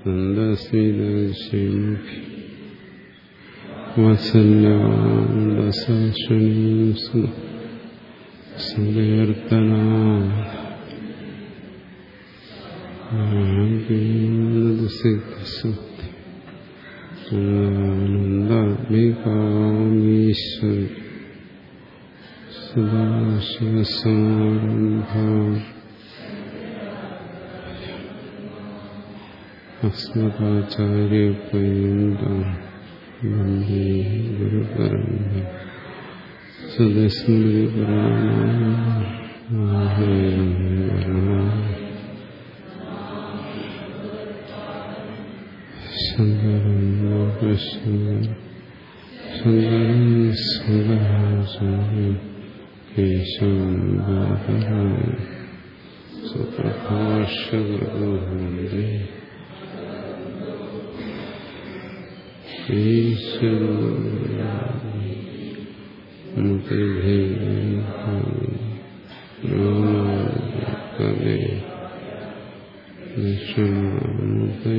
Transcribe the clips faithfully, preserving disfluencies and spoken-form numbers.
നന്ദസ്മിതശേമുഖി വത്സല്യാണ്ടസക്ഷണീം സങ്കീർത്തനാ സിദ്ധസുദ്ധി ആനന്ദാത്മികാമീശ്വരി സദാശിവസമാരംഭാ അസ്മദാചാര്യപര്യന്താം വന്ദേ ഗുരുപരമ്പരാം സദസ്മൃതിപുരാണാനാം ശങ്കരം ലോകശങ്കരം ശങ്കരം ശങ്കരാചാര്യം കേശവം ഗുരുപരമ്പരാം സുപ്രഭാഷ്യകൃതോ വന്ദേ ഈശ്വരോ മുഖേ നിഷമുഖേ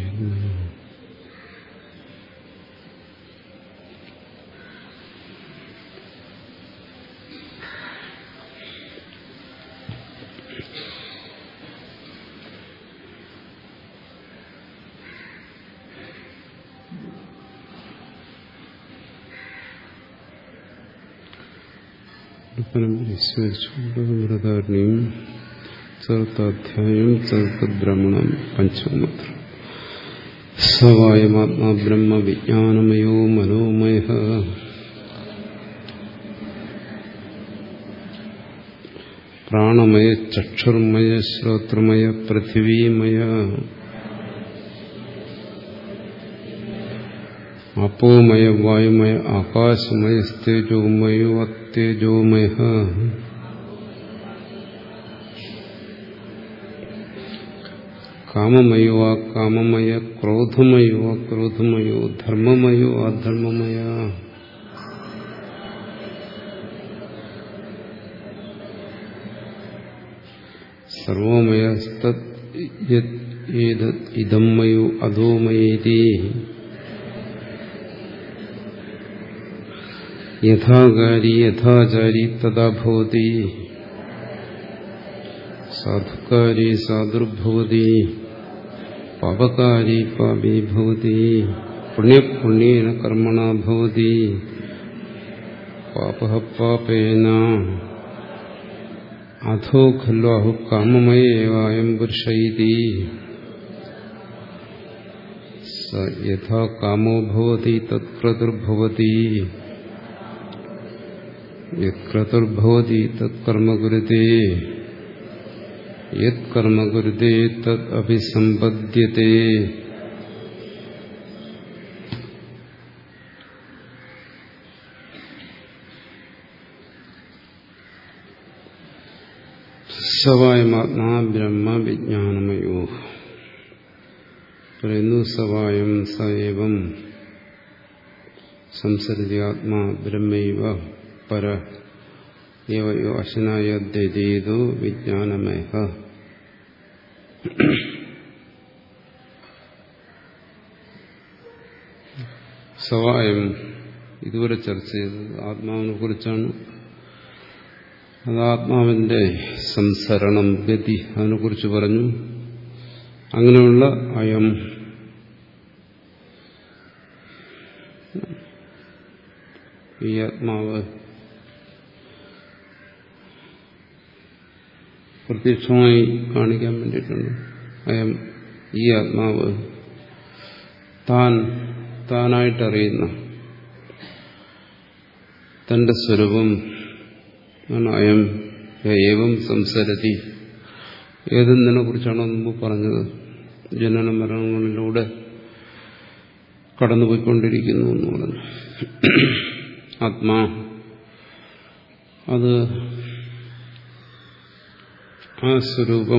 വിസ്മരിച്ചുകൊണ്ടും ചതുർത്ഥാധ്യായം ചതുർത്ഥബ്രഹ്മണം പഞ്ചമത്ര സവായമാത്മാ ബ്രഹ്മ വിജ്ഞാനമയോ മനോമയ പ്രാണമയ ചക്ഷുർമയ ശ്രോത്രമയ പൃഥിവീമയ അപ്പോമയ വായുമയ ആകാശമയ തേജോമയോ അത്തേജോമയ കാമമയോ അകാമമയ ക്രോധമയോ അക്രോധമയോ ധർമ്മമയോ അധർമ്മമയ സർവമയ ഇദമ്മയോ അധോമയേതി യഥാകാരി യഥാചാരി തഥാ ഭവതി സാധുകാരി സാധുർഭവതി പാപകാരി പാപി ഭവതി പുണ്യപുണ്യേന കർമ്മണ ഭവതി പാപഃ പാപേന അധോ ഖല്വാഹു കാമമയേവായം പുരുഷ ഇതി സ യഥാ കാമോ ഭവതി തത്ക്രതുർഭവതി യത്ക്രതുർഭവതി തത്കർമ്മ കുരുതേ യത്കർമ്മ കുരുതേ തത് അഭിസമ്പദ്യതേ സവായമാത്മാ ബ്രഹ്മ വിജ്ഞാനമയോ പറയുന്നു. സവായം സ ഏവം സംസരതി ആത്മാ ബ്രഹ്മൈവ പര ഏവയോ അശനായ ദ്വൈതേതോ വിജ്ഞാനമയ. സവായം ഇതുവരെ ചർച്ച ചെയ്തത് ആത്മാവിനെ കുറിച്ചാണ്. അത് ആത്മാവിന്റെ സംസരണം ഗതി അതിനെക്കുറിച്ച് പറഞ്ഞു. അങ്ങനെയുള്ള അയം ഈ ആത്മാവ് പ്രത്യക്ഷമായി കാണിക്കാൻ വേണ്ടിയിട്ടുണ്ട്. അയം ഈ ആത്മാവ് താൻ താനായിട്ടറിയുന്ന തന്റെ സ്വരൂപം അയം ഏവം സംസരതി. ഏതെന്നിനെ കുറിച്ചാണോ മുമ്പ് പറഞ്ഞത്? ജനന മരണങ്ങളിലൂടെ കടന്നുപോയിക്കൊണ്ടിരിക്കുന്നു എന്ന് പറഞ്ഞു. ആത്മാ അത് ആ സ്വരൂപം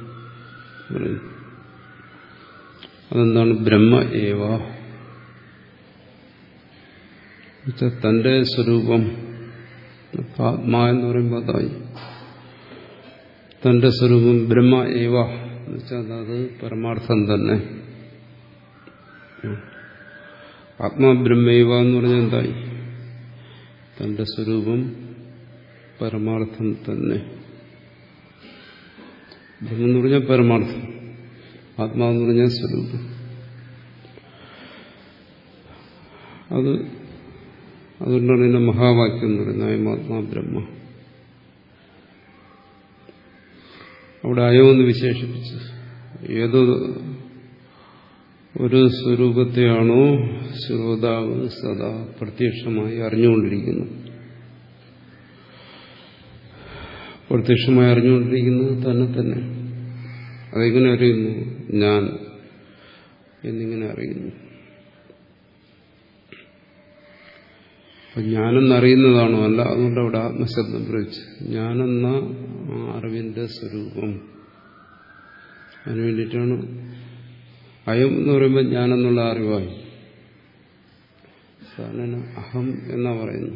അതെന്താണ്? ബ്രഹ്മ ഏവ. തന്റെ സ്വരൂപം ആത്മാ എന്ന് പറയുമ്പോൾ അതായി തന്റെ സ്വരൂപം ബ്രഹ്മ ഏവ എന്ന് വെച്ചാൽ അത് പരമാർത്ഥം തന്നെ. ആത്മാബ്രഹ്മൈവ എന്ന് പറഞ്ഞാൽ എന്തായി? തന്റെ സ്വരൂപം പരമാർത്ഥം തന്നെ. ബ്രഹ്മം എന്ന് പറഞ്ഞാൽ പരമാർത്ഥം, ആത്മാവെന്ന് പറഞ്ഞാൽ സ്വരൂപം. അത് അതുകൊണ്ടാണ് ഇതിന്റെ മഹാവാക്യം എന്ന് പറയുന്നത്, അയമാത്മാ ബ്രഹ്മ. അവിടെ അയമെന്ന് വിശേഷിപ്പിച്ച് ഏതോ ഒരു സ്വരൂപത്തെയാണോ ശ്രോതാവ് സദാ പ്രത്യക്ഷമായി അറിഞ്ഞുകൊണ്ടിരിക്കുന്നത്. പ്രത്യക്ഷമായി അറിഞ്ഞുകൊണ്ടിരിക്കുന്നത് തന്നെ തന്നെ. അതെങ്ങനെ അറിയുന്നു? ഞാൻ എന്നിങ്ങനെ അറിയുന്നു. അപ്പൊ ഞാനെന്നറിയുന്നതാണോ? അല്ല. അതുകൊണ്ട് അവിടെ ആത്മശബ്ദം പ്രയോഗിച്ചു. ഞാനെന്ന അറിവിന്റെ സ്വരൂപം. അതിനു വേണ്ടിയിട്ടാണ് അയം എന്ന് പറയുമ്പോൾ ഞാനെന്നുള്ള അറിവായി. സാധാരണ അഹം എന്നാ പറയുന്നു.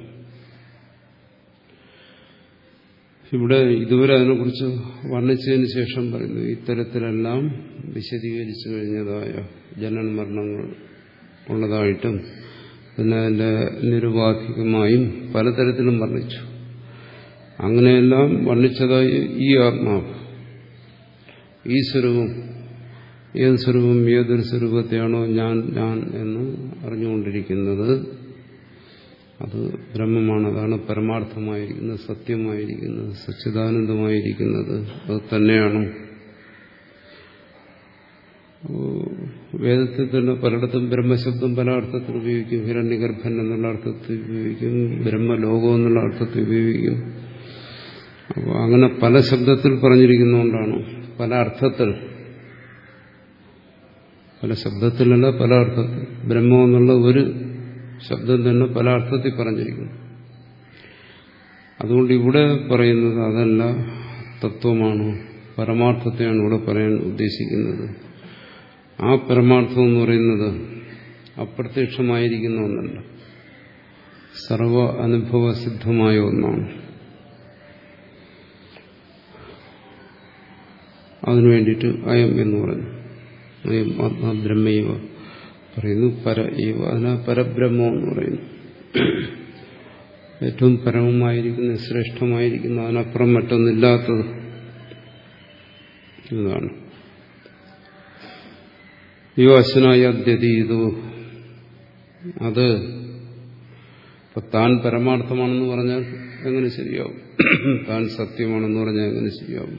ഇവിടെ ഇതുവരെ അതിനെക്കുറിച്ച് വർണ്ണിച്ചതിന് ശേഷം പറയുന്നു, ഇത്തരത്തിലെല്ലാം വിശദീകരിച്ചു കഴിഞ്ഞതായ ജനന മരണങ്ങൾ ഉള്ളതായിട്ടും പിന്നെ അതിന്റെ നിരുപാധികമായും പലതരത്തിലും വർണ്ണിച്ചു. അങ്ങനെയെല്ലാം വർണ്ണിച്ചതായി ഈ ആത്മാവ്, ഈ സ്വരൂപം, ഏത് സ്വരൂപം, ഏതൊരു സ്വരൂപത്തെയാണോ ഞാൻ ഞാൻ എന്ന് അറിഞ്ഞുകൊണ്ടിരിക്കുന്നത്, അത് ബ്രഹ്മമാണ്. അതാണ് പരമാർത്ഥമായിരിക്കുന്നത്, സത്യമായിരിക്കുന്നത്, സച്ചിദാനന്ദമായിരിക്കുന്നത്. അത് തന്നെയാണ്. വേദത്തിൽ തന്നെ പലയിടത്തും ബ്രഹ്മശബ്ദം പല അർത്ഥത്തിൽ ഉപയോഗിക്കും. ഹിരണ്യഗർഭൻ എന്നുള്ള അർത്ഥത്തിൽ ഉപയോഗിക്കും, ബ്രഹ്മലോകം എന്നുള്ള അർത്ഥത്തിൽ ഉപയോഗിക്കും. അപ്പോൾ അങ്ങനെ പല ശബ്ദത്തിൽ പറഞ്ഞിരിക്കുന്നതുകൊണ്ടാണ് പല അർത്ഥത്തിൽ, പല ശബ്ദത്തിലല്ല പല അർത്ഥത്തിൽ. ബ്രഹ്മം എന്നുള്ള ഒരു ശബ്ദം തന്നെ പല അർത്ഥത്തിൽ പറഞ്ഞിരിക്കുന്നു. അതുകൊണ്ട് ഇവിടെ പറയുന്നത് അതല്ല, തത്വമാണ്, പരമാർത്ഥത്തെയാണ് ഇവിടെ പറയാൻ ഉദ്ദേശിക്കുന്നത്. ആ പരമാർത്ഥം എന്ന് പറയുന്നത് അപ്രത്യക്ഷമായിരിക്കുന്ന ഒന്നല്ല, സർവ അനുഭവസിദ്ധമായ ഒന്നാണ്. അതിനു വേണ്ടിയിട്ട് അയം എന്ന് പറഞ്ഞു. അയം ആത്മാ ബ്രഹ്മൈവ പറയുന്നു. പര ഈവ, അതിനാ പരബ്രഹ്മം എന്ന് പറയുന്നു. ഏറ്റവും പരമമായിരിക്കുന്ന, ശ്രേഷ്ഠമായിരിക്കുന്ന, അതിനപ്പുറം മറ്റൊന്നില്ലാത്തത് ഇതാണ്. യോ അശ്വനായ അദ്യതീതു, അത് ഇപ്പൊ താൻ പരമാർത്ഥമാണെന്ന് പറഞ്ഞാൽ എങ്ങനെ ശരിയാവും? താൻ സത്യമാണെന്ന് പറഞ്ഞാൽ എങ്ങനെ ശരിയാവും?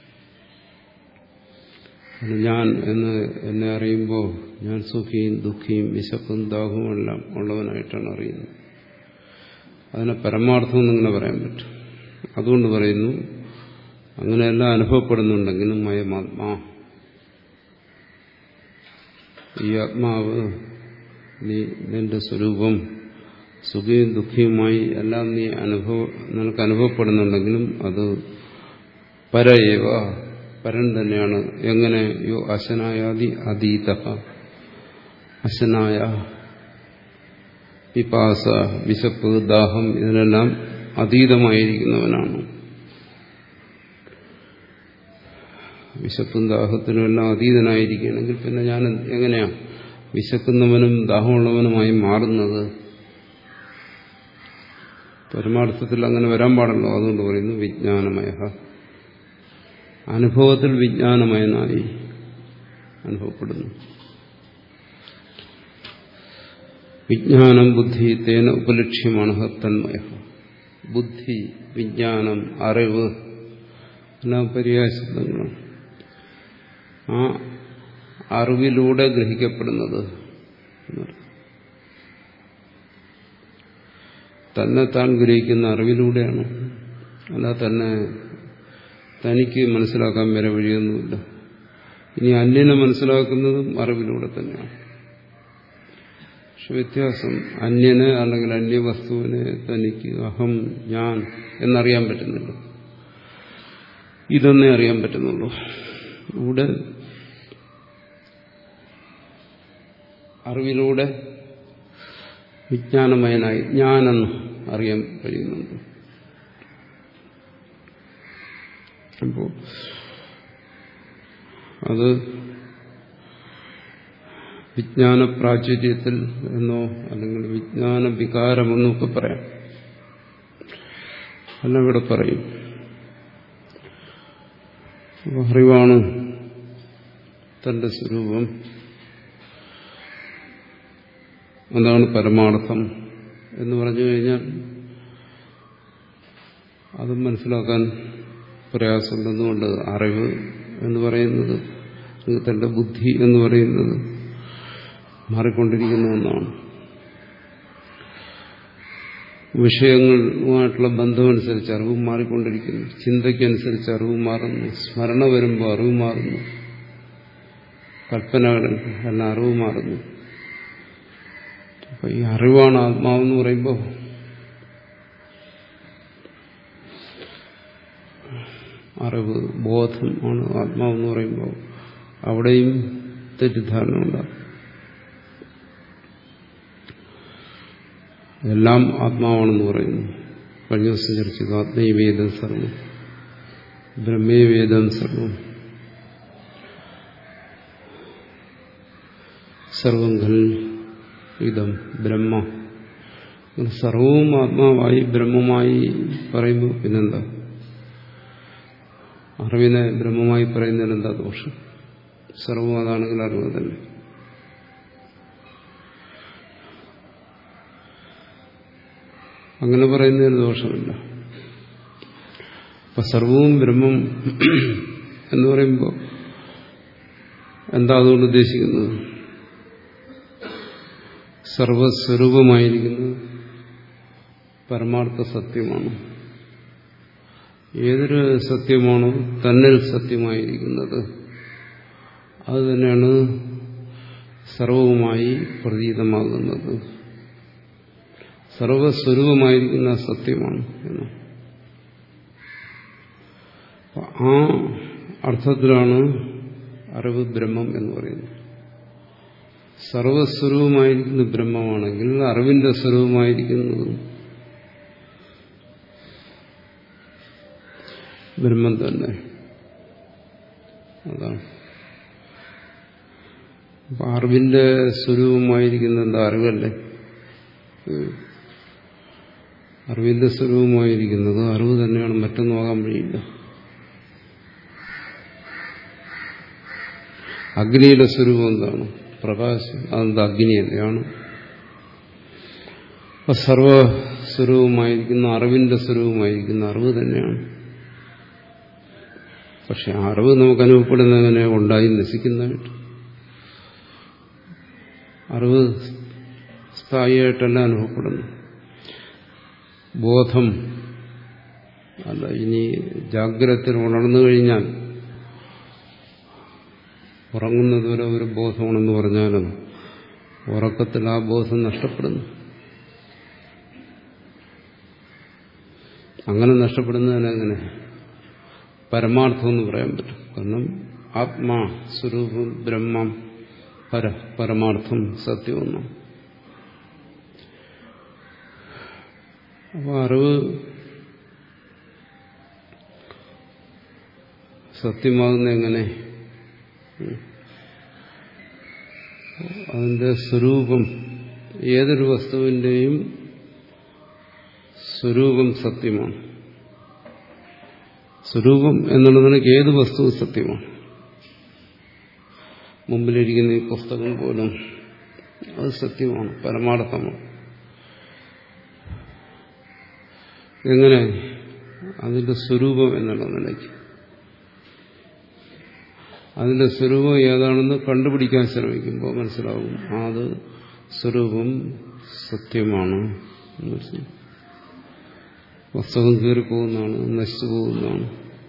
ഞാൻ എന്ന് എന്നെ അറിയുമ്പോൾ ഞാൻ സുഖിയും ദുഃഖിയും വിശപ്പും ദാഹവും എല്ലാം ഉള്ളവനായിട്ടാണ് അറിയുന്നത്. അതിനെ പരമാർത്ഥം എന്നിങ്ങനെ പറയാൻ പറ്റും. അതുകൊണ്ട് പറയുന്നു, അങ്ങനെയെല്ലാം അനുഭവപ്പെടുന്നുണ്ടെങ്കിലും അയമാത്മാ, ഈ ആത്മാവ്, നീ നിന്റെ സ്വരൂപം സുഖിയും ദുഃഖിയുമായി എല്ലാം നീ അനുഭവ നിനക്ക് അനുഭവപ്പെടുന്നുണ്ടെങ്കിലും അത് പരയേവ, പരൻ തന്നെയാണ്. എങ്ങനെ? യോ അശനായാദി അതീത, അശനായ, പിപാസ, വിശപ്പ്, ദാഹം ഇതിനെല്ലാം അതീതമായിരിക്കുന്നവനാണ്. വിശപ്പും ദാഹത്തിനുമെല്ലാം അതീതനായിരിക്കുകയാണെങ്കിൽ പിന്നെ ഞാൻ എങ്ങനെയാ വിശക്കുന്നവനും ദാഹമുള്ളവനുമായി മാറുന്നത്? പരമാർത്ഥത്തിൽ അങ്ങനെ വരാൻ പാടല്ലോ. അതുകൊണ്ട് പറയുന്നു വിജ്ഞാനമയ, അനുഭവത്തിൽ വിജ്ഞാനമയനായി അനുഭവപ്പെടുന്നു. വിജ്ഞാനം ബുദ്ധി തേന ഉപലക്ഷ്യമാണ് തന്മയ. ബുദ്ധി, വിജ്ഞാനം, അറിവ് എല്ലാം പര്യായ ശബ്ദങ്ങളാണ്. ആ അറിവിലൂടെ ഗ്രഹിക്കപ്പെടുന്നത് തന്നെ താൻ ഗ്രഹിക്കുന്ന അറിവിലൂടെയാണ്. അല്ല തന്നെ തനിക്ക് മനസ്സിലാക്കാൻ വരെ വഴിയൊന്നുമില്ല. ഇനി അന്യനെ മനസ്സിലാക്കുന്നതും അറിവിലൂടെ തന്നെയാണ്. പക്ഷെ വ്യത്യാസം, അന്യന് അല്ലെങ്കിൽ അന്യവസ്തുവിനെ തനിക്ക് അഹം, ഞാൻ എന്നറിയാൻ പറ്റുന്നില്ല. ഇതൊന്നേ അറിയാൻ പറ്റുന്നുള്ളൂ. ഇവിടെ അറിവിലൂടെ വിജ്ഞാനമയനായി ഞാനെന്ന് അറിയാൻ കഴിയുന്നുണ്ട്. അപ്പോൾ അത് വിജ്ഞാന പ്രാചുര്യത്തിൽ എന്നോ അല്ലെങ്കിൽ വിജ്ഞാന വികാരമെന്നോ ഒക്കെ പറയാം. എല്ലാം ഇവിടെ പറയും. അറിവാണ് തന്റെ സ്വരൂപം, അതാണ് പരമാർത്ഥം എന്ന് പറഞ്ഞു കഴിഞ്ഞാൽ അതും മനസ്സിലാക്കാൻ പ്രയാസമുണ്ടെന്നുകൊണ്ട് അറിവ് എന്ന് പറയുന്നത്, തന്റെ ബുദ്ധി എന്ന് പറയുന്നത് മാറിക്കൊണ്ടിരിക്കുന്ന ഒന്നാണ്. വിഷയങ്ങളുമായിട്ടുള്ള ബന്ധമനുസരിച്ച് അറിവും മാറിക്കൊണ്ടിരിക്കുന്നു. ചിന്തയ്ക്കനുസരിച്ച് അറിവ് മാറുന്നു. സ്മരണ വരുമ്പോൾ അറിവ് മാറുന്നു. കൽപ്പനകൾ എല്ലാം അറിവ് മാറുന്നു. അപ്പൊ ഈ അറിവാണ് ആത്മാവെന്ന് പറയുമ്പോൾ അറിവ്, ബോധം ആണ് ആത്മാവെന്ന് പറയുമ്പോൾ അവിടെയും തെറ്റിദ്ധാരണ ഉണ്ടാകും. എല്ലാം ആത്മാവാണെന്ന് പറയുന്നു. കഴിഞ്ഞ ദിവസം ചർച്ച ചെയ്തു. ആത്മീയവേദം സർവം, ബ്രഹ്മേവേദം സർവം, സർവം ഖൽ ഇതം ബ്രഹ്മ. സർവവും ആത്മാവായി ബ്രഹ്മമായി പറയുമ്പോൾ പിന്നെന്താ? അറിവിനെ ബ്രഹ്മമായി പറയുന്നതിന് എന്താ ദോഷം? സർവം അതാണെങ്കിൽ അറിവ് തന്നെ. അങ്ങനെ പറയുന്നതിന് ദോഷമില്ല. അപ്പൊ സർവവും ബ്രഹ്മം എന്ന് പറയുമ്പോൾ എന്താ അതുകൊണ്ട് ഉദ്ദേശിക്കുന്നത്? സർവസ്വരൂപമായിരിക്കുന്നത് പരമാർത്ഥ സത്യമാണ്. ഏതൊരു സത്യമാണോ തന്നിൽ സത്യമായിരിക്കുന്നത് അത് തന്നെയാണ് സർവവുമായി പ്രതീതമാകുന്നത്. സർവസ്വരൂപമായിരിക്കുന്ന സത്യമാണ് എന്ന്. ആ അർത്ഥത്തിലാണ് അറിവ് ബ്രഹ്മം എന്ന് പറയുന്നത്. സർവസ്വരൂപമായിരിക്കുന്ന ബ്രഹ്മമാണെങ്കിൽ അറിവിന്റെ സ്വരൂപമായിരിക്കുന്നത് ബ്രഹ്മം തന്നെ. അതാണ്. അപ്പൊ അറിവിന്റെ സ്വരൂപമായിരിക്കുന്ന എന്താ? അറിവല്ലേ. അറിവിന്റെ സ്വരൂപമായിരിക്കുന്നത് അറിവ് തന്നെയാണ്. മറ്റൊന്നും ആകാൻ വഴിയില്ല. അഗ്നിയുടെ സ്വരൂപം എന്താണ്? പ്രകാശം. അതെന്താ? അഗ്നിയല്ലാണ്. അപ്പൊ സർവസ്വരൂപമായിരിക്കുന്ന അറിവിന്റെ സ്വരൂപമായിരിക്കുന്ന അറിവ് തന്നെയാണ്. പക്ഷെ അറിവ് നമുക്ക് അനുഭവപ്പെടുന്നതിനെ ഉണ്ടായി നശിക്കുന്നതായിട്ട്. അറിവ് സ്ഥായിയായിട്ടല്ല അനുഭവപ്പെടുന്നു. ബോധം അല്ല. ഇനി ജാഗ്രതത്തിൽ ഉണർന്നു കഴിഞ്ഞാൽ ഉറങ്ങുന്നതുവരെ ഒരു ബോധമാണെന്ന് പറഞ്ഞാലും ഉറക്കത്തിൽ ആ ബോധം നഷ്ടപ്പെടുന്നു. അങ്ങനെ നഷ്ടപ്പെടുന്നതിനെങ്ങനെ പരമാർത്ഥം എന്ന് പറയാൻ പറ്റും? കാരണം ആത്മാ സ്വരൂപം ബ്രഹ്മം പര പരമാർത്ഥം സത്യമൊന്നും. അപ്പോൾ അറിവ് സത്യമാകുന്ന എങ്ങനെ? അതിന്റെ സ്വരൂപം, ഏതൊരു വസ്തുവിന്റെയും സ്വരൂപം സത്യമാണ്. സ്വരൂപം എന്നുള്ളതിന് ഏത് വസ്തുവും സത്യമാണ്. മുമ്പിലിരിക്കുന്ന ഈ പുസ്തകം പോലും അത് സത്യമാണ്, പരമാർത്ഥമാണ്. എങ്ങനെ? അതിന്റെ സ്വരൂപം എന്നുള്ള നിലയ്ക്ക്. അതിന്റെ സ്വരൂപം ഏതാണെന്ന് കണ്ടുപിടിക്കാൻ ശ്രമിക്കുമ്പോൾ മനസ്സിലാവും അത് സ്വരൂപം സത്യമാണ്. പുസ്തകം കീറിപ്പോകുന്നതാണ്, നശിച്ചു പോകുന്നതാണ്.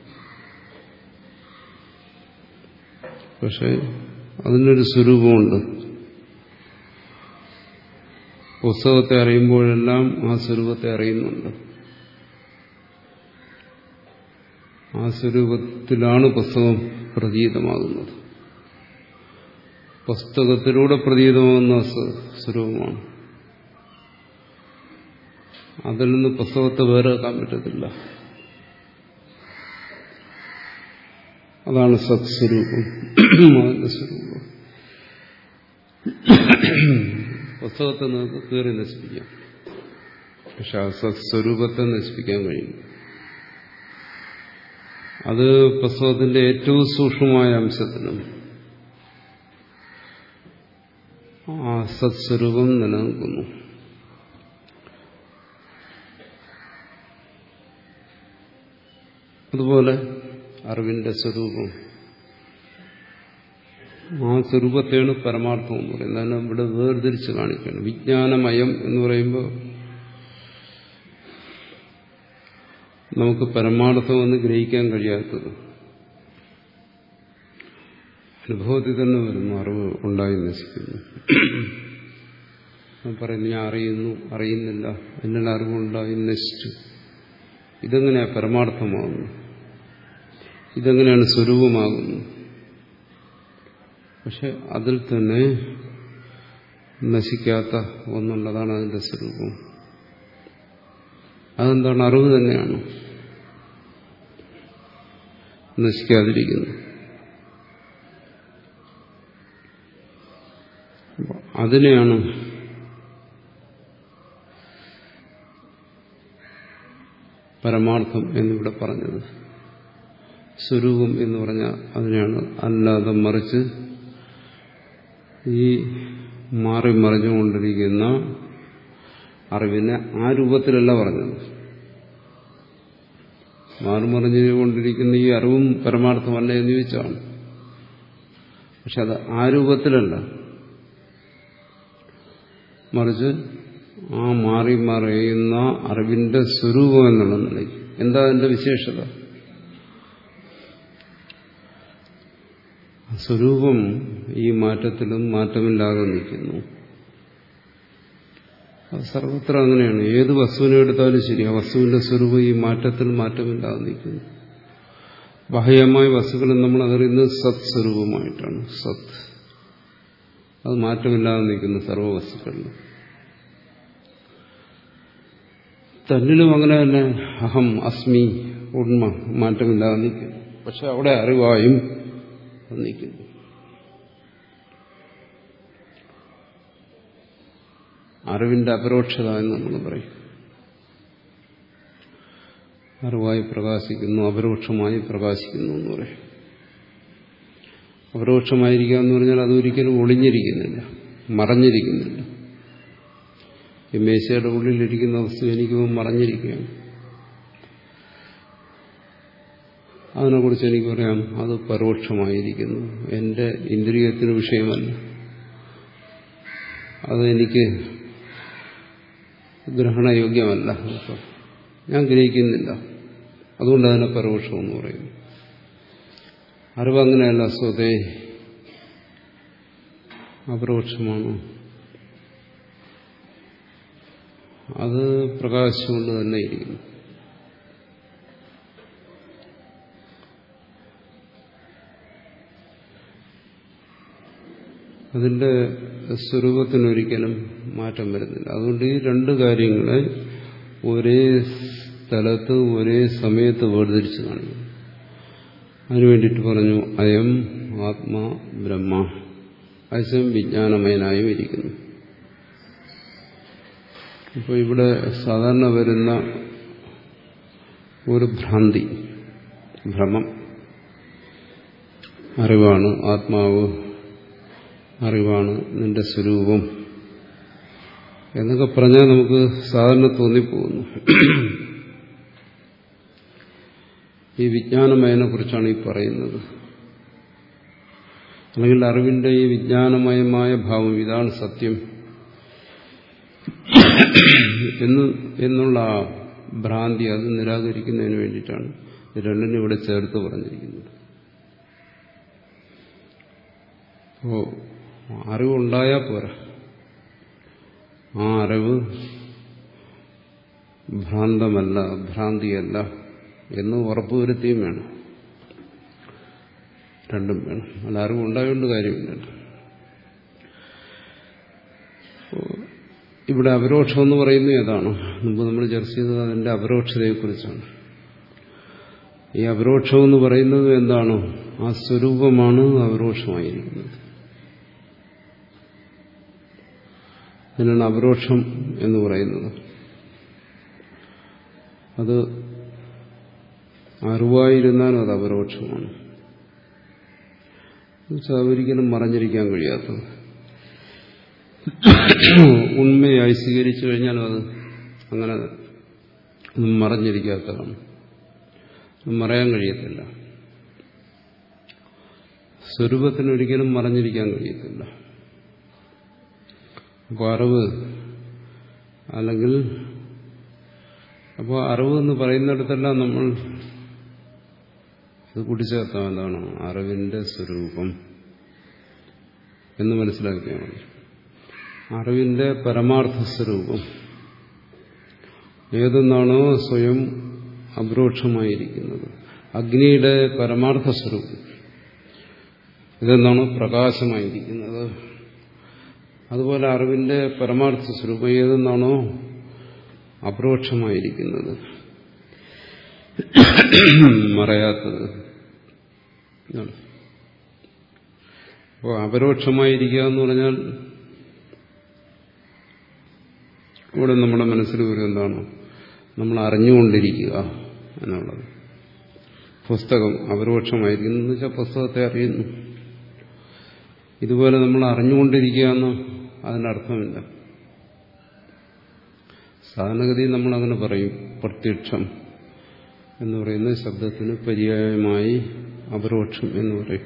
പക്ഷെ അതിനൊരു സ്വരൂപമുണ്ട്. പുസ്തകത്തെ അറിയുമ്പോഴെല്ലാം ആ സ്വരൂപത്തെ അറിയുന്നുണ്ട്. ആ സ്വരൂപത്തിലാണ് പുസ്തകം പ്രതീതമാകുന്നത്. പുസ്തകത്തിലൂടെ പ്രതീതമാകുന്ന സ്വരൂപമാണ്. അതിൽ നിന്ന് പുസ്തകത്തെ വേറെ വെക്കാൻ പറ്റത്തില്ല. അതാണ് സത്സ്വരൂപം. അതിന്റെ സ്വരൂപം. പുസ്തകത്തെ നമുക്ക് കീറി നശിപ്പിക്കാം, പക്ഷെ ആ സത്സ്വരൂപത്തെ നശിപ്പിക്കാൻ കഴിയും. അത് പുസ്തകത്തിന്റെ ഏറ്റവും സൂക്ഷ്മമായ അംശത്തിനും ആ സത്സ്വരൂപം നിലനിൽക്കുന്നു. അതുപോലെ അറിവിന്റെ സ്വരൂപം, ആ സ്വരൂപത്തെയാണ് പരമാർത്ഥം എന്ന് പറയുന്നത്. അതിനെ ഇവിടെ വേർതിരിച്ച് കാണിക്കണം. വിജ്ഞാനമയം എന്ന് പറയുമ്പോൾ നമുക്ക് പരമാർത്ഥമെന്ന് ഗ്രഹിക്കാൻ കഴിയാത്തത് അനുഭവത്തിൽ തന്നെ വരുന്നു. അറിവ് ഉണ്ടായി നശിക്കുന്നു. പറയുന്നു ഞാൻ അറിയുന്നു, അറിയുന്നില്ല, എന്നാൽ അറിവുണ്ടായി നശിച്ചു. ഇതെങ്ങനെയാണ് പരമാർത്ഥമാകുന്നു? ഇതെങ്ങനെയാണ് സ്വരൂപമാകുന്നു? പക്ഷെ അതിൽ തന്നെ നശിക്കാത്ത ഒന്നുള്ളതാണ് അതിന്റെ സ്വരൂപം. അതെന്താണ്? അറിവ് തന്നെയാണ് നശിക്കാതിരിക്കുന്നത്. അതിനെയാണ് പരമാർത്ഥം എന്നിവിടെ പറഞ്ഞത്. സ്വരൂപം എന്ന് പറഞ്ഞാൽ അതിനെയാണ്. അല്ലാതെ മറിച്ച് ഈ മാറി മറിഞ്ഞുകൊണ്ടിരിക്കുന്ന അറിവിനെ ആ രൂപത്തിലല്ല പറഞ്ഞത്. മാറി മറിഞ്ഞുകൊണ്ടിരിക്കുന്ന ഈ അറിവും പരമാർത്ഥമല്ല എന്ന് ചോദിച്ചാണ്. പക്ഷെ അത് ആ രൂപത്തിലല്ല, മറിച്ച് ആ മാറി മറിയുന്ന അറിവിന്റെ സ്വരൂപം എന്നുള്ള നിലയ്ക്ക്. എന്താ അതിന്റെ വിശേഷത? സ്വരൂപം ഈ മാറ്റത്തിലും മാറ്റമില്ലാതെ നിൽക്കുന്നു. അത് സർവത്ര അങ്ങനെയാണ്. ഏത് വസ്തുവിനെ എടുത്താലും ശരി, ആ വസ്തുവിന്റെ സ്വരൂപം ഈ മാറ്റത്തിൽ മാറ്റമില്ലാതെ നിൽക്കുന്നു. ബാഹ്യമായ വസ്തുക്കളും നമ്മൾ അറിയുന്നത് സത് സ്വരൂപമായിട്ടാണ്. സത് അത് മാറ്റമില്ലാതെ നിൽക്കുന്നു സർവ്വവസ്തുക്കളിലും. തന്നിലും അങ്ങനെ തന്നെ അഹം അസ്മി ഉണ്മ മാറ്റമില്ലാതെ നിൽക്കുന്നു. പക്ഷെ അവിടെ അറിവായും നിൽക്കുന്നു. അറിവിന്റെ അപരോക്ഷത എന്ന് നമ്മൾ പറയും. അറിവായി പ്രകാശിക്കുന്നു, അപരോക്ഷമായി പ്രകാശിക്കുന്നു എന്ന് പറയും. അപരോക്ഷമായിരിക്കുക എന്ന് പറഞ്ഞാൽ അതൊരിക്കലും ഒളിഞ്ഞിരിക്കുന്നില്ല, മറഞ്ഞിരിക്കുന്നില്ല. ഈ മേശയുടെ ഉള്ളിലിരിക്കുന്ന വസ്തു എനിക്ക് മറഞ്ഞിരിക്കുകയാണ്. അതിനെക്കുറിച്ച് എനിക്ക് പറയാം, അത് പരോക്ഷമായിരിക്കുന്നു, എന്റെ ഇന്ദ്രിയത്തിന് വിഷയമല്ല, അതെനിക്ക് ഗ്രഹണയോഗ്യമല്ല, ഞാൻ ഗ്രഹിക്കുന്നില്ല. അതുകൊണ്ട് അതിനെ പരോക്ഷമെന്ന് പറയുന്നു. അറിവ് അങ്ങനെയല്ല, സ്വതേ അപരോക്ഷമാണ്. അത് പ്രകാശിച്ചുകൊണ്ട് തന്നെ ഇരിക്കുന്നു. അതിന്റെ സ്വരൂപത്തിനൊരിക്കലും മാറ്റം വരുന്നില്ല. അതുകൊണ്ട് ഈ രണ്ട് കാര്യങ്ങളെ ഒരേ സ്ഥലത്ത് ഒരേ സമയത്ത് വേർതിരിച്ച് കാണിക്കുന്നു. അതിനുവേണ്ടിയിട്ട് പറഞ്ഞു അയം ആത്മാ ബ്രഹ്മ, അയം വിജ്ഞാനമയനായും ഇരിക്കുന്നു. ഇപ്പോൾ ഇവിടെ സാധാരണ വരുന്ന ഒരു ഭ്രാന്തി, ഭ്രമം, അറിവാണ് ആത്മാവ്, അറിവാണ് നിന്റെ സ്വരൂപം എന്നൊക്കെ പറഞ്ഞാൽ നമുക്ക് സാധാരണ തോന്നിപ്പോകുന്നു. ഈ വിജ്ഞാനമയനെ കുറിച്ചാണ് ഈ പറയുന്നത്. അല്ലെങ്കിൽ അറിവിന്റെ ഈ വിജ്ഞാനമയമായ ഭാവം, ഇതാണ് സത്യം എന്ന് എന്നുള്ള ആ ഭ്രാന്തി, അത് നിരാകരിക്കുന്നതിന് വേണ്ടിയിട്ടാണ് ഇത് രണ്ടിനും ഇവിടെ ചേർത്ത് പറഞ്ഞിരിക്കുന്നത്. ഓ അറിവുണ്ടായാൽ പോരാ, ആ അറിവ് ഭ്രാന്തമല്ല, ഭ്രാന്തിയല്ല എന്ന് ഉറപ്പുവരുത്തിയും വേണം. രണ്ടും വേണം. അല്ല അറിവുണ്ടായതുകൊണ്ട് കാര്യമില്ലല്ലോ. ഇവിടെ അപരോക്ഷം എന്ന് പറയുന്നത് ഏതാണ്? മുമ്പ് നമ്മൾ ചർച്ച ചെയ്തത് അതിന്റെ അപരോക്ഷതയെക്കുറിച്ചാണ്. ഈ അപരോക്ഷം എന്ന് പറയുന്നത് എന്താണ്? ആ സ്വരൂപമാണ് അപരോക്ഷമായിരിക്കുന്നത്. ഇതിനാണ് അപരോക്ഷം എന്ന് പറയുന്നത്. അത് അറിവായിരുന്നാലും അത് അപരോക്ഷമാണ്. ഒരിക്കലും മറഞ്ഞിരിക്കാൻ കഴിയാത്തത്. ഉണ്മയായി സ്വീകരിച്ചു കഴിഞ്ഞാലും അത് അങ്ങനെ മറഞ്ഞിരിക്കാത്തതാണ്. മറയാൻ കഴിയത്തില്ല. സ്വരൂപത്തിന് ഒരിക്കലും മറഞ്ഞിരിക്കാൻ കഴിയത്തില്ല. അപ്പോൾ അറിവ് അല്ലെങ്കിൽ അപ്പോൾ അറിവ് എന്ന് പറയുന്നിടത്തെല്ലാം നമ്മൾ ഇത് കൂട്ടിച്ചേർത്താൽ എന്താണ് അറിവിന്റെ സ്വരൂപം എന്ന് മനസ്സിലാക്കിയാൽ മതി. അറിവിന്റെ പരമാർത്ഥ സ്വരൂപം ഏതെന്നാണോ സ്വയം അപരോക്ഷമായിരിക്കുന്നത്, അഗ്നിയുടെ പരമാർത്ഥ സ്വരൂപം ഇതെന്നാണോ പ്രകാശമായിരിക്കുന്നത്, അതുപോലെ അറിവിന്റെ പരമാർത്ഥ സ്വരൂപം ഏതെന്നാണോ അപരോക്ഷമായിരിക്കുന്നത്, മറയാത്തത്. അപ്പോൾ അപരോക്ഷമായിരിക്കുക എന്ന് പറഞ്ഞാൽ ഇവിടെ നമ്മുടെ മനസ്സിൽ വരും എന്താണ്, നമ്മൾ അറിഞ്ഞുകൊണ്ടിരിക്കുക എന്നുള്ളത്. പുസ്തകം അപരോക്ഷമായിരിക്കുന്നു എന്ന് വെച്ചാൽ പുസ്തകത്തെ അറിയുന്നു. ഇതുപോലെ നമ്മൾ അറിഞ്ഞുകൊണ്ടിരിക്കുക എന്ന് അതിൻ്റെ അർത്ഥമില്ല. സാധാരണഗതിയിൽ നമ്മളങ്ങനെ പറയും, പ്രത്യക്ഷം എന്ന് പറയുന്ന ശബ്ദത്തിന് പര്യായമായി അപരോക്ഷം എന്ന് പറയും.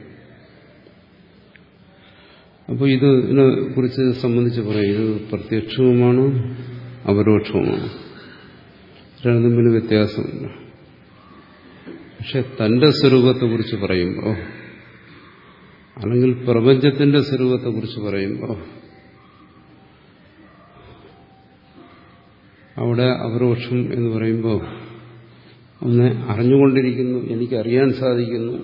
അപ്പോൾ ഇത് ഇതിനെ കുറിച്ച് സംബന്ധിച്ച് പറയും, ഇത് പ്രത്യക്ഷവുമാണ് അപരോക്ഷവുമാണ്, രണ്ടും തമ്മിൽ വ്യത്യാസമില്ല. പക്ഷെ തന്റെ സ്വരൂപത്തെക്കുറിച്ച് പറയുമ്പോൾ അല്ലെങ്കിൽ പ്രപഞ്ചത്തിന്റെ സ്വരൂപത്തെക്കുറിച്ച് പറയുമ്പോൾ അവിടെ അപരോക്ഷം എന്ന് പറയുമ്പോൾ ഒന്ന് അറിഞ്ഞുകൊണ്ടിരിക്കുന്നു, എനിക്കറിയാൻ സാധിക്കുന്നു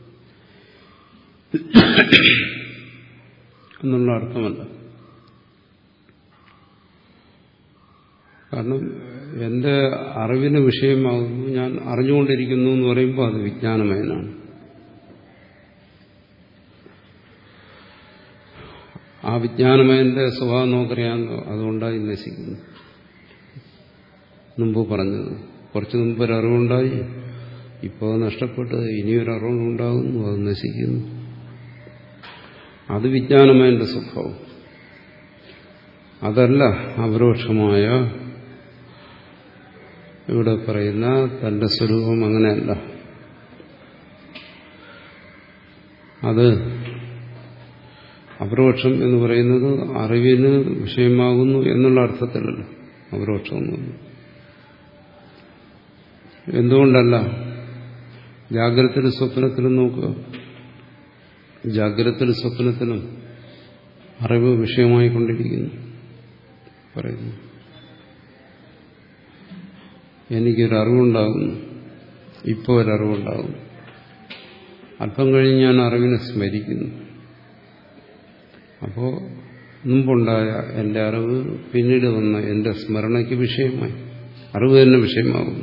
എന്നുള്ള അർത്ഥമല്ല. കാരണം എന്റെ അറിവിന് വിഷയമാകുന്നു, ഞാൻ അറിഞ്ഞുകൊണ്ടിരിക്കുന്നു എന്ന് പറയുമ്പോൾ അത് വിജ്ഞാനമയനാണ്. ആ വിജ്ഞാനമയന്റെ സ്വഭാവം നോക്കറിയാമല്ലോ, അതുകൊണ്ടായി നശിക്കുന്നു. മുമ്പ് പറഞ്ഞത്, കുറച്ചു മുമ്പ് ഒരു അറിവുണ്ടായി, ഇപ്പോൾ നഷ്ടപ്പെട്ട് ഇനിയൊരു അറിവുണ്ടാകുന്നു, അത് നശിക്കുന്നു. അത് വിജ്ഞാനമയന്റെ സ്വഭാവം. അതല്ല അപരോക്ഷമായ ഇവിടെ പറയുന്ന തന്റെ സ്വരൂപം. അങ്ങനെയല്ല. അത് അപരോക്ഷം എന്ന് പറയുന്നത് അറിവിന് വിഷയമാകുന്നു എന്നുള്ള അർത്ഥത്തിലല്ല അപരോക്ഷം എന്നുള്ളത്. എന്തുകൊണ്ടല്ല? ജാഗ്രതത്തിലും സ്വപ്നത്തിലും നോക്കുക. ജാഗ്രതത്തിലും സ്വപ്നത്തിലും അറിവ് വിഷയമായിക്കൊണ്ടിരിക്കുന്നു. പറയുന്നു, എനിക്കൊരറിവുണ്ടാകുന്നു, ഇപ്പോൾ ഒരറിവുണ്ടാകുന്നു, അല്പം കഴിഞ്ഞ് ഞാൻ അറിവിനെ സ്മരിക്കുന്നു. അപ്പോൾ മുമ്പുണ്ടായ എൻ്റെ അറിവ് പിന്നീട് വന്ന എൻ്റെ സ്മരണയ്ക്ക് വിഷയമായി, അറിവ് തന്നെ വിഷയമാകുന്നു.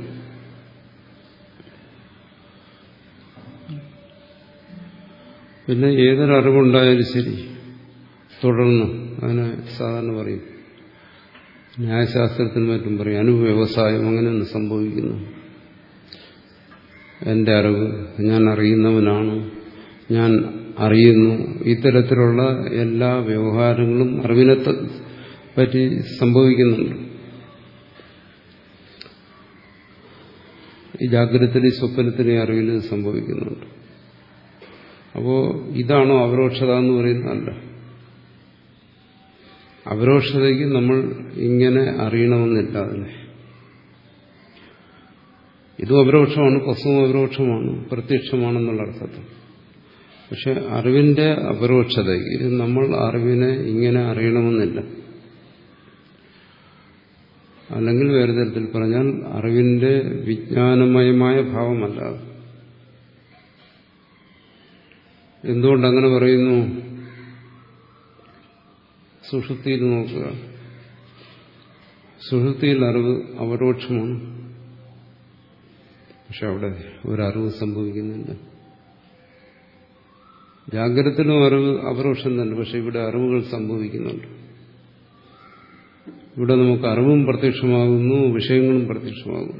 പിന്നെ ഏതൊരറിവുണ്ടായാലും ശരി, തുടർന്ന് അതിനെ സാധാരണ പറയും, ന്യായശാസ്ത്രത്തിനും മറ്റും പറയും, അനുവ്യവസായം അങ്ങനെയൊന്നും സംഭവിക്കുന്നു. എൻ്റെ അറിവ്, ഞാൻ അറിയുന്നവനാണ്, ഞാൻ അറിയുന്നു, ഇത്തരത്തിലുള്ള എല്ലാ വ്യവഹാരങ്ങളും അറിവിനെ പറ്റി സംഭവിക്കുന്നുണ്ട്. ഈ ജാഗ്രതത്തിലെ സ്വപ്നത്തിലെ അറിവിൽ സംഭവിക്കുന്നുണ്ട്. അപ്പോൾ ഇതാണോ അപരോക്ഷത എന്ന് പറയുന്നതല്ല. അപരോക്ഷതയ്ക്ക് നമ്മൾ ഇങ്ങനെ അറിയണമെന്നില്ല. അതിനെ ഇതും അപരോക്ഷമാണ്, പുസ്തകവും അപരോക്ഷമാണ്, പ്രത്യക്ഷമാണെന്നുള്ള അർത്ഥത്തിൽ. പക്ഷെ അറിവിന്റെ അപരോക്ഷതയ്ക്ക് നമ്മൾ അറിവിനെ ഇങ്ങനെ അറിയണമെന്നില്ല. അല്ലെങ്കിൽ വേറെ തരത്തിൽ പറഞ്ഞാൽ അറിവിന്റെ വിജ്ഞാനമയമായ ഭാവമല്ല. എന്തുകൊണ്ടങ്ങനെ പറയുന്നു? സുഷുപ്തിയിൽ നോക്കുക. സുഷുപ്തിയിൽ അറിവ് അപരോക്ഷമാണ്, പക്ഷെ അവിടെ ഒരറിവ് സംഭവിക്കുന്നില്ല. ജാഗ്രതത്തിലും അറിവ് അപരോക്ഷം തന്നെ, പക്ഷെ ഇവിടെ അറിവുകൾ സംഭവിക്കുന്നുണ്ട്. ഇവിടെ നമുക്ക് അറിവും പ്രത്യക്ഷമാകുന്നു, വിഷയങ്ങളും പ്രത്യക്ഷമാകുന്നു.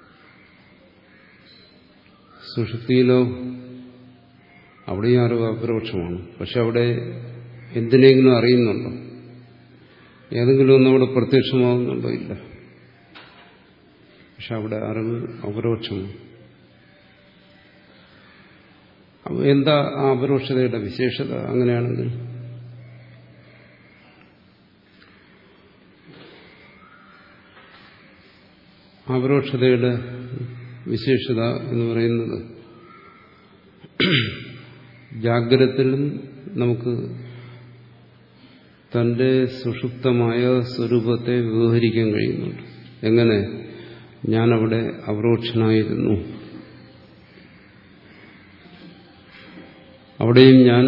സുഷുപ്തിയിലോ അവിടെയും അറിവ് അപരോക്ഷമാണ്. പക്ഷെ അവിടെ എന്തിനെങ്കിലും അറിയുന്നുണ്ടോ? ഏതെങ്കിലും ഒന്നും അവിടെ പ്രത്യക്ഷമാകുന്നുണ്ടോ? ഇല്ല. പക്ഷെ അവിടെ അറിവ് അപരോക്ഷമാണ്. അപ്പോൾ എന്താ ആ അപരോക്ഷതയുടെ വിശേഷത? അങ്ങനെയാണെങ്കിൽ അപരോക്ഷതയുടെ വിശേഷത എന്ന് പറയുന്നത് ജാഗ്രതത്തിലും നമുക്ക് തന്റെ സുഷുപ്തമായ സ്വരൂപത്തെ വ്യവഹരിക്കാൻ കഴിയുന്നുണ്ട്. എങ്ങനെ? ഞാനവിടെ അപരോക്ഷനായിരുന്നു, അവിടെയും ഞാൻ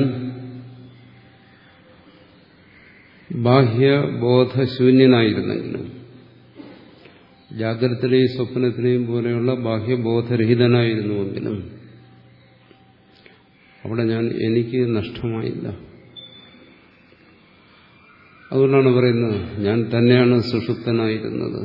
ബാഹ്യബോധശൂന്യനായിരുന്നെങ്കിലും ജാഗ്രതത്തിലെയും സ്വപ്നത്തിലെയും പോലെയുള്ള ബാഹ്യബോധരഹിതനായിരുന്നുവെങ്കിലും അവിടെ ഞാൻ എനിക്ക് നഷ്ടമായില്ല. അതുകൊണ്ടാണ് പറയുന്നത് ഞാൻ തന്നെയാണ് സുഷുപ്തനായിരുന്നത്.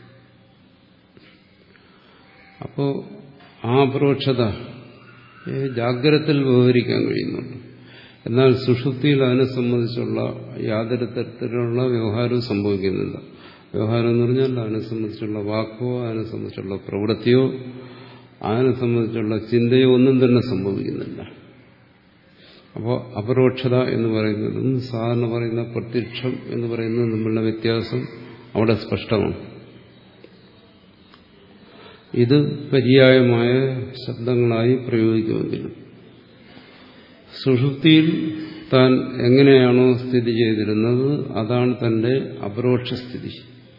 അപ്പോൾ ആ അപരോക്ഷത ജാഗ്രതത്തിൽ വ്യവഹരിക്കാൻ കഴിയുന്നുണ്ട്. എന്നാൽ സുഷുപ്തിയിൽ അതിനെ സംബന്ധിച്ചുള്ള യാതൊരു തരത്തിലുള്ള വ്യവഹാരവും സംഭവിക്കുന്നില്ല. വ്യവഹാരം എന്ന് പറഞ്ഞാൽ അതിനെ സംബന്ധിച്ചുള്ള വാക്കോ അതിനെ സംബന്ധിച്ചുള്ള പ്രവൃത്തിയോ അതിനെ സംബന്ധിച്ചുള്ള ചിന്തയോ ഒന്നും തന്നെ സംഭവിക്കുന്നില്ല. അപ്പോൾ അപരോക്ഷത എന്ന് പറയുന്നതും സാധാരണ പറയുന്ന പ്രത്യക്ഷം എന്ന് പറയുന്നതും തമ്മിലുള്ള വ്യത്യാസം അവിടെ സ്പഷ്ടമാണ്. ഇത് പര്യായമായ ശബ്ദങ്ങളായി പ്രയോഗിക്കുമെങ്കിലും സുഷുപ്തിയിൽ താൻ എങ്ങനെയാണോ സ്ഥിതി ചെയ്തിരുന്നത് അതാണ് തന്റെ അപരോക്ഷസ്ഥിതി.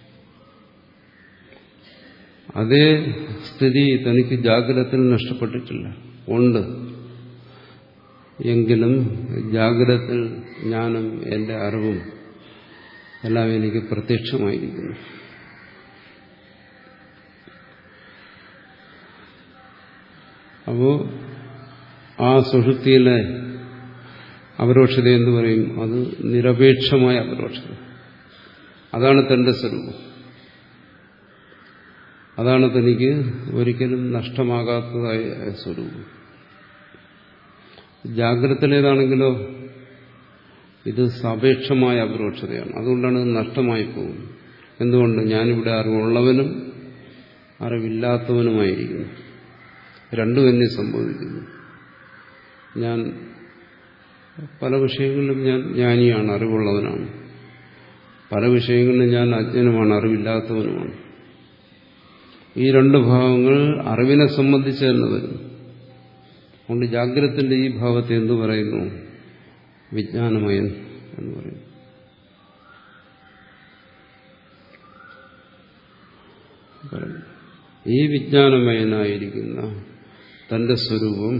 അതേ സ്ഥിതി തനിക്ക് ജാഗ്രതത്തിൽ നഷ്ടപ്പെട്ടിട്ടില്ല. ഉണ്ട്. എങ്കിലും ജാഗ്രതത്തിൽ ജ്ഞാനം എന്റെ അറിവും എല്ലാം എനിക്ക് പ്രത്യക്ഷമായിരിക്കുന്നു. അപ്പോ ആ സുഷുപ്തിയിലെ അപരോക്ഷത എന്ന് പറയും, അത് നിരപേക്ഷമായ അപരോക്ഷത. അതാണ് തന്റെ സ്വരൂപം. അതാണ് തനിക്ക് ഒരിക്കലും നഷ്ടമാകാത്തതായ സ്വരൂപം. ജാഗ്രതയിലേതാണെങ്കിലോ ഇത് സാപേക്ഷമായ അപരോക്ഷതയാണ്. അതുകൊണ്ടാണ് ഇത് നഷ്ടമായി പോകുന്നത്. എന്തുകൊണ്ട്? ഞാനിവിടെ അറിവുള്ളവനും അറിവില്ലാത്തവനുമായിരിക്കുന്നു. രണ്ടും എന്നെ സംഭവിക്കുന്നു. ഞാൻ പല വിഷയങ്ങളിലും ഞാൻ ജ്ഞാനിയാണ്, അറിവുള്ളവനാണ്. പല വിഷയങ്ങളിലും ഞാൻ അജ്ഞനുമാണ്, അറിവില്ലാത്തവനുമാണ്. ഈ രണ്ട് ഭാവങ്ങൾ അറിവിനെ സംബന്ധിച്ച് തന്നെ വരുന്നു. അതുകൊണ്ട് ജാഗ്രതത്തിന്റെ ഈ ഭാവത്തെ എന്തു പറയുന്നു? വിജ്ഞാനമയൻ എന്ന് പറയുന്നു. ഈ വിജ്ഞാനമയനായിരിക്കുന്ന തന്റെ സ്വരൂപം,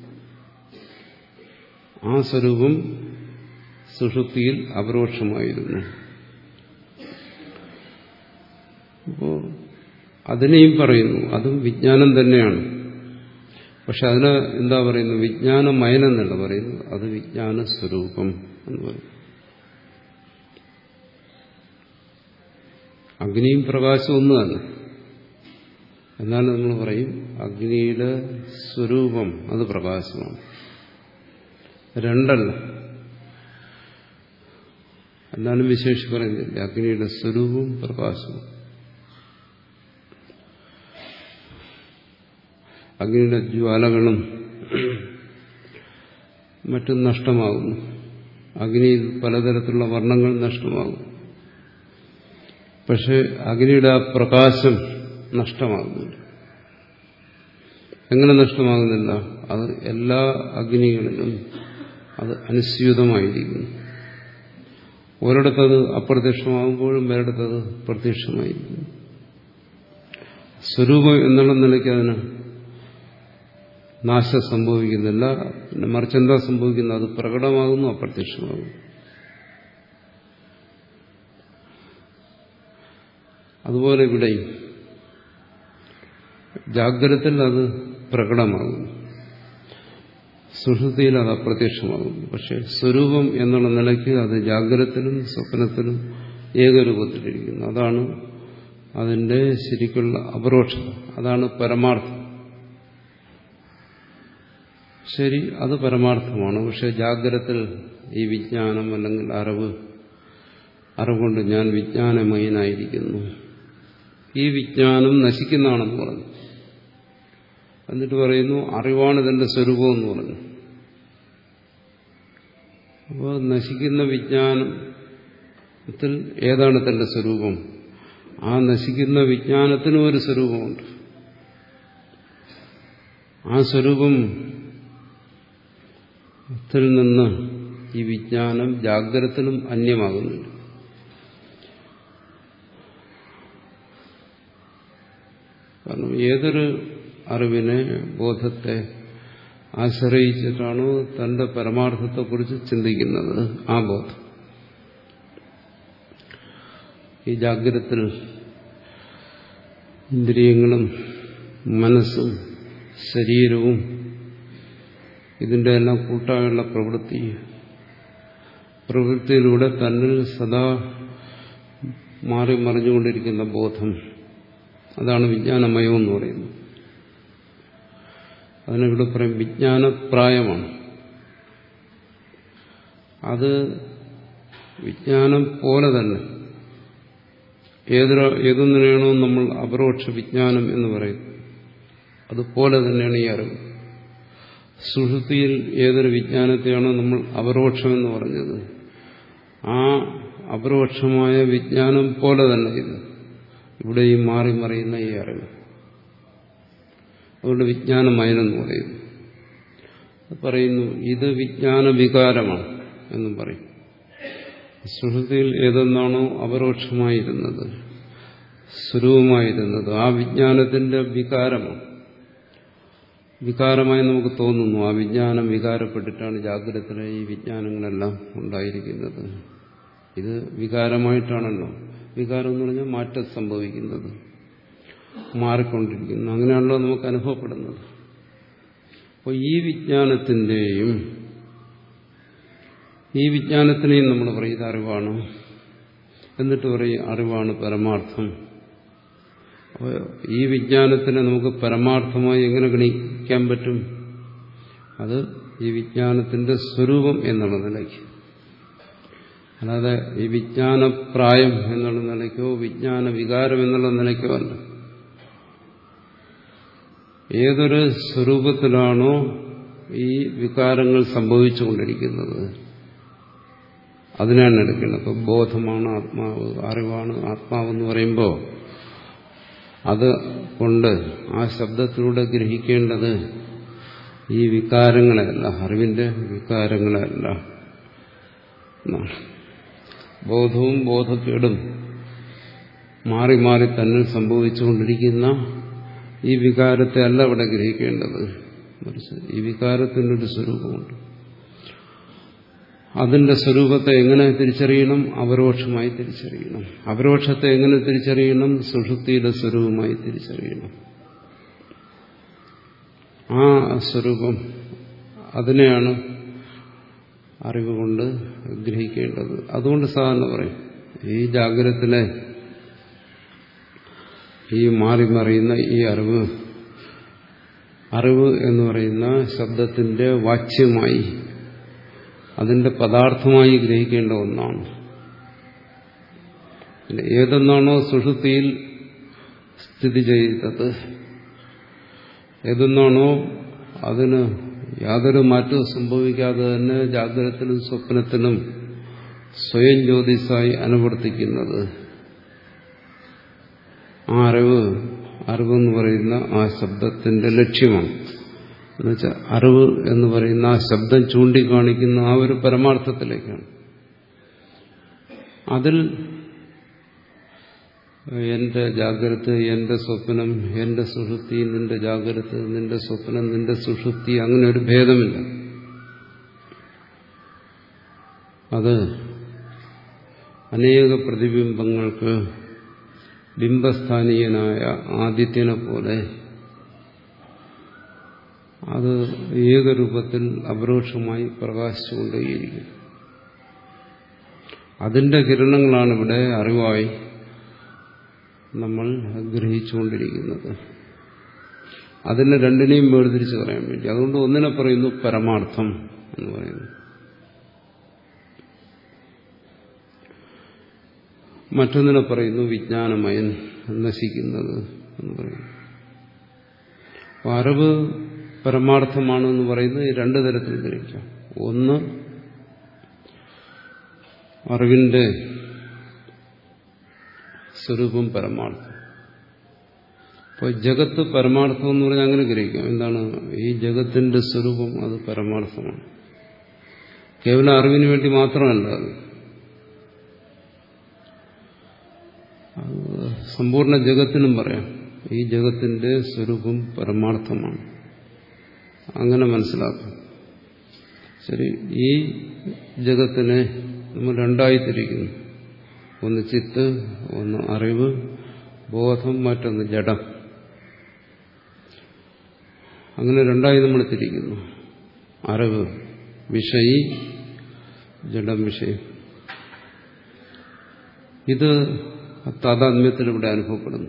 ആ സ്വരൂപം സുഷുപ്തിയിൽ അപരോക്ഷമായിരുന്നു. അപ്പോ അതിനെയും പറയുന്നു, അതും വിജ്ഞാനം തന്നെയാണ്. പക്ഷെ അതിന് എന്താ പറയുന്നത്? വിജ്ഞാനമയനെന്നല്ല പറയുന്നത്, അത് വിജ്ഞാന സ്വരൂപം എന്ന് പറയും. അഗ്നിയും പ്രകാശവും ഒന്ന് തന്നെ. എന്നാലും നമ്മൾ പറയും അഗ്നിയുടെ സ്വരൂപം അത് പ്രകാശമാണ്. രണ്ടല്ല. എന്നാലും വിശേഷിച്ച് പറയുന്നില്ല, അഗ്നിയുടെ സ്വരൂപവും പ്രകാശവും. അഗ്നിയുടെ ജ്വാലകളും മറ്റും നഷ്ടമാകുന്നു. അഗ്നിയിൽ പലതരത്തിലുള്ള വർണ്ണങ്ങൾ നഷ്ടമാകും. പക്ഷെ അഗ്നിയുടെ ആ പ്രകാശം നഷ്ടമാകുന്നില്ല. എങ്ങനെ നഷ്ടമാകുന്നില്ല? അത് എല്ലാ അഗ്നികളിലും അത് അനുസ്യൂതമായിരിക്കുന്നു. ഒരിടത്തത് അപ്രത്യക്ഷമാകുമ്പോഴും വേറിടത്തത് പ്രത്യക്ഷമായിരിക്കുന്നു. സ്വരൂപം എന്നുള്ള നിലയ്ക്ക് അതിന് നാശം സംഭവിക്കുന്നില്ല. മറിച്ചെന്താ സംഭവിക്കുന്നത്? അത് പ്രകടമാകുന്നു, അപ്രത്യക്ഷമാകുന്നു. അതുപോലെ ഇവിടെയും ജാഗ്രതത്തിൽ അത് പ്രകടമാകുന്നു, സുഷുപ്തിയിൽ അത് അപ്രത്യക്ഷമാകുന്നു. പക്ഷെ സ്വരൂപം എന്നുള്ള നിലയ്ക്ക് അത് ജാഗ്രതത്തിലും സ്വപ്നത്തിലും ഏകരൂപത്തിലിരിക്കുന്നു. അതാണ് അതിന്റെ ശരിക്കുള്ള അപരോക്ഷത. അതാണ് പരമാർത്ഥം. ശരി, അത് പരമാർത്ഥമാണ്. പക്ഷെ ജാഗ്രതത്തിൽ ഈ വിജ്ഞാനം അല്ലെങ്കിൽ അറിവ് അറിവുകൊണ്ട് ഞാൻ വിജ്ഞാനമയനായിരിക്കുന്നു, ഈ വിജ്ഞാനം നശിക്കുന്നതാണെന്ന് പറഞ്ഞു. എന്നിട്ട് പറയുന്നു അറിവാണ് ഇതിന്റെ സ്വരൂപം എന്ന് പറഞ്ഞു. അപ്പോൾ നശിക്കുന്ന വിജ്ഞാനത്തിൽ ഏതാണ് തന്റെ സ്വരൂപം? ആ നശിക്കുന്ന വിജ്ഞാനത്തിനും ഒരു സ്വരൂപമുണ്ട്. ആ സ്വരൂപത്തിൽ നിന്ന് ഈ വിജ്ഞാനം ജാഗ്രതത്തിനും അന്യമാകുന്നുണ്ട്. കാരണം ഏതൊരു അറിവിനെ, ബോധത്തെ ആശ്രയിച്ചിട്ടാണോ തന്റെ പരമാർത്ഥത്തെക്കുറിച്ച് ചിന്തിക്കുന്നത്, ആ ബോധം ഈ ജാഗ്രതത്തിൽ ഇന്ദ്രിയങ്ങളും മനസ്സും ശരീരവും ഇതിന്റെ എല്ലാം കൂട്ടായുള്ള പ്രവൃത്തി പ്രവൃത്തിയിലൂടെ തന്നിൽ സദാ മാറി മറിഞ്ഞുകൊണ്ടിരിക്കുന്ന ബോധം, അതാണ് വിജ്ഞാനമയം എന്ന് പറയുന്നത്. അതിനിവിടെ പറയും വിജ്ഞാനപ്രായമാണ്. അത് വിജ്ഞാനം പോലെ തന്നെ ഏതൊരു ഏതൊന്നിനെയാണോ നമ്മൾ അപരോക്ഷ വിജ്ഞാനം എന്ന് പറയുന്നത്, അതുപോലെ തന്നെയാണ് ഈ അറിവ്. സുഷുപ്തിയിൽ ഏതൊരു വിജ്ഞാനത്തെയാണോ നമ്മൾ അപരോക്ഷമെന്ന് പറഞ്ഞത്, ആ അപരോക്ഷമായ വിജ്ഞാനം പോലെ തന്നെ ഇത് ഇവിടെ ഈ മാറി മറിയുന്ന ഈ അറിവ്. അതുകൊണ്ട് വിജ്ഞാനമയനെന്ന് പറയുന്നു. പറയുന്നു ഇത് വിജ്ഞാന വികാരമാണ് എന്നും പറയും. സുഷുപ്തിയിൽ ഏതെന്നാണോ അപരോക്ഷമായിരുന്നത്, സ്വരൂപമായിരുന്നത്, ആ വിജ്ഞാനത്തിന്റെ വികാരമാണ്. വികാരമായി നമുക്ക് തോന്നുന്നു. ആ വിജ്ഞാനം വികാരപ്പെട്ടിട്ടാണ് ജാഗ്രതത്തിലെ ഈ വിജ്ഞാനങ്ങളെല്ലാം ഉണ്ടായിരിക്കുന്നത്. ഇത് വികാരമായിട്ടാണല്ലോ. വികാരം എന്ന് പറഞ്ഞാൽ മാറ്റം സംഭവിക്കുന്നത്, മാറിക്കൊണ്ടിരിക്കുന്നു. അങ്ങനെയാണല്ലോ നമുക്ക് അനുഭവപ്പെടുന്നത്. അപ്പോൾ ഈ വിജ്ഞാനത്തിന്റെയും ഈ വിജ്ഞാനത്തിനെയും നമ്മൾ പറയും ഇത് അറിവാണ്. എന്നിട്ട് പറയും അറിവാണ് പരമാർത്ഥം. അപ്പോൾ ഈ വിജ്ഞാനത്തിനെ നമുക്ക് പരമാർത്ഥമായി എങ്ങനെ ഗണിക്കാൻ പറ്റും? അത് ഈ വിജ്ഞാനത്തിന്റെ സ്വരൂപം എന്നുള്ള നിലയ്ക്ക്, അല്ലാതെ ഈ വിജ്ഞാനപ്രായം എന്നുള്ള നിലയ്ക്കോ വിജ്ഞാന വികാരം എന്നുള്ള നിലയ്ക്കോ അല്ല. ഏതൊരു സ്വരൂപത്തിലാണോ ഈ വികാരങ്ങൾ സംഭവിച്ചുകൊണ്ടിരിക്കുന്നത് അതിനാണ് എടുക്കുന്നത്. അപ്പോൾ ബോധമാണ് ആത്മാവ്, അറിവാണ് ആത്മാവെന്ന് പറയുമ്പോൾ അത് കൊണ്ട് ആ ശബ്ദത്തിലൂടെ ഗ്രഹിക്കേണ്ടത് ഈ വികാരങ്ങളെയല്ല, അറിവിന്റെ വികാരങ്ങളെയല്ല. ബോധവും ബോധക്കേടും മാറി മാറി തന്നെ സംഭവിച്ചുകൊണ്ടിരിക്കുന്ന ഈ വികാരത്തെ അല്ല ഇവിടെ ഗ്രഹിക്കേണ്ടത്. ഈ വികാരത്തിനൊരു സ്വരൂപമുണ്ട്. അതിന്റെ സ്വരൂപത്തെ എങ്ങനെ തിരിച്ചറിയണം? അപരോക്ഷമായി തിരിച്ചറിയണം. അപരോക്ഷത്തെ എങ്ങനെ തിരിച്ചറിയണം? സുഷുപ്തിയുടെ സ്വരൂപമായി തിരിച്ചറിയണം. ആ സ്വരൂപം അതിനെയാണ് അറിവ് കൊണ്ട് ഗ്രഹിക്കേണ്ടത്. അതുകൊണ്ട് സാധാരണ പറയും ഈ ജാഗ്രതത്തിലെ ഈ മാറി മറിയുന്ന ഈ അറിവ് അറിവ് എന്ന് പറയുന്ന ശബ്ദത്തിന്റെ വാച്യമായി, അതിന്റെ പദാർത്ഥമായി ഗ്രഹിക്കേണ്ട ഒന്നാണ്. പിന്നെ ഏതെന്നാണോ സുഷുപ്തിയിൽ സ്ഥിതി ചെയ്തത്, ഏതെന്നാണോ അതിന് യാതൊരു മാറ്റവും സംഭവിക്കാതെ തന്നെ ജാഗ്രതത്തിലും സ്വപ്നത്തിലും സ്വയം ജ്യോതിസായി അനുവർത്തിക്കുന്നത്, ആ അറിവ് അറിവെന്ന് പറയുന്ന ആ ശബ്ദത്തിന്റെ ലക്ഷ്യമാണ്. എന്നുവെച്ചാൽ അറിവ് എന്ന് പറയുന്ന ആ ശബ്ദം ചൂണ്ടിക്കാണിക്കുന്ന ആ ഒരു പരമാർത്ഥത്തിലേക്കാണ്. അതിൽ എന്റെ ജാഗ്രത, എന്റെ സ്വപ്നം, എന്റെ സുഷുപ്തി, നിന്റെ ജാഗ്രത, നിന്റെ സ്വപ്നം, നിന്റെ സുഷുപ്തി, അങ്ങനെ ഒരു ഭേദമില്ല. അത് അനേക പ്രതിബിംബങ്ങൾക്ക് ബിംബസ്ഥാനീയനായ ആദിത്യനെ പോലെ അത് ഏകരൂപത്തിൽ അപരോക്ഷമായി പ്രകാശിച്ചുകൊണ്ടേയിരിക്കും. അതിന്റെ കിരണങ്ങളാണ് ഇവിടെ അറിവായി നമ്മൾ ഗ്രഹിച്ചുകൊണ്ടിരിക്കുന്നത്. അതിനെ രണ്ടിനെയും വേർതിരിച്ച് പറയാൻ വേണ്ടി. അതുകൊണ്ട് ഒന്നിനെ പറയുന്നു പരമാർത്ഥം എന്ന് പറയുന്നു, മറ്റൊന്നിനെ പറയുന്നു വിജ്ഞാനമയൻ, നശിക്കുന്നത് എന്ന് പറയുന്നു. അപ്പോൾ അറിവ് പരമാർത്ഥമാണ് എന്ന് പറയുന്നത് രണ്ടു തരത്തിൽ ഗ്രഹിക്കാം. ഒന്ന്, അറിവിന്റെ സ്വരൂപം പരമാർത്ഥം. അപ്പോൾ ജഗത്ത് പരമാർത്ഥം എന്ന് പറഞ്ഞാൽ അങ്ങനെ ഗ്രഹിക്കാം. എന്താണ് ഈ ജഗത്തിന്റെ സ്വരൂപം? അത് പരമാർത്ഥമാണ്. കേവലം അറിവിന് വേണ്ടി മാത്രമല്ല, അത് സമ്പൂർണ്ണ ജഗത്തിനും പറയാം ഈ ജഗത്തിന്റെ സ്വരൂപം പരമാർത്ഥമാണ്. അങ്ങനെ മനസ്സിലാക്കും. ശരി, ഈ ജഗത്തിനെ നമ്മൾ രണ്ടായി തിരിക്കുന്നു. ഒന്ന് ചിത്ത്, ഒന്ന് അറിവ്, ബോധം, മറ്റൊന്ന് ജഡം. അങ്ങനെ രണ്ടായി നമ്മൾ തിരിക്കുന്നു. അറിവ് വിഷയി, ജഡം വിഷയം. ഇത് താതാത്മ്യത്തിലൂടെ അനുഭവപ്പെടുന്നു.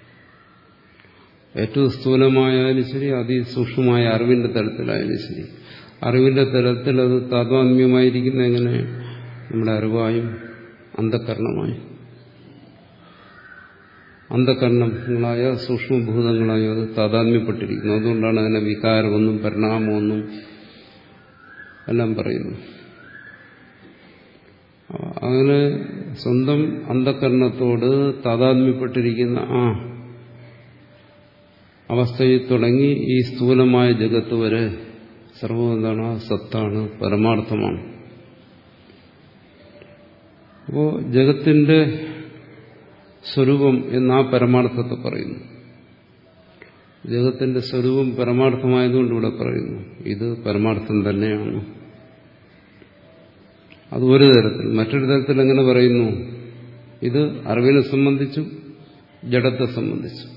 ഏറ്റവും സ്ഥൂലമായാലും ശരി, അതിസൂക്ഷ്മമായ അറിവിന്റെ തലത്തിലായാലും ശരി, അറിവിന്റെ തലത്തിൽ അത് താതാത്മ്യമായിരിക്കുന്ന എങ്ങനെ? നമ്മുടെ അറിവായും അന്ധകരണമായും. അന്ധകരണങ്ങളായ സൂക്ഷ്മഭൂതങ്ങളായും അത് താതാത്മ്യപ്പെട്ടിരിക്കുന്നു. അതുകൊണ്ടാണ് അതിനെ വികാരമൊന്നും പരിണാമമൊന്നും എല്ലാം പറയുന്നു. അങ്ങനെ സ്വന്തം അന്ധകരണത്തോട് താതാത്മ്യപ്പെട്ടിരിക്കുന്ന ആ അവസ്ഥയിൽ തുടങ്ങി ഈ സ്ഥൂലമായ ജഗത്ത് വരെ സർവ്വം എന്താണ്? സത്താണ്, പരമാർത്ഥമാണ്. അപ്പോൾ ജഗത്തിന്റെ സ്വരൂപം എന്നാ പരമാർത്ഥത്തെ പറയുന്നു. ജഗത്തിന്റെ സ്വരൂപം പരമാർത്ഥമായതുകൊണ്ട് ഇവിടെ പറയുന്നു ഇത് പരമാർത്ഥം തന്നെയാണ്. അത് ഒരു തരത്തിൽ. മറ്റൊരു തരത്തിൽ എങ്ങനെ പറയുന്നു? ഇത് അറിവിനെ സംബന്ധിച്ചും ജഡത്തെ സംബന്ധിച്ചും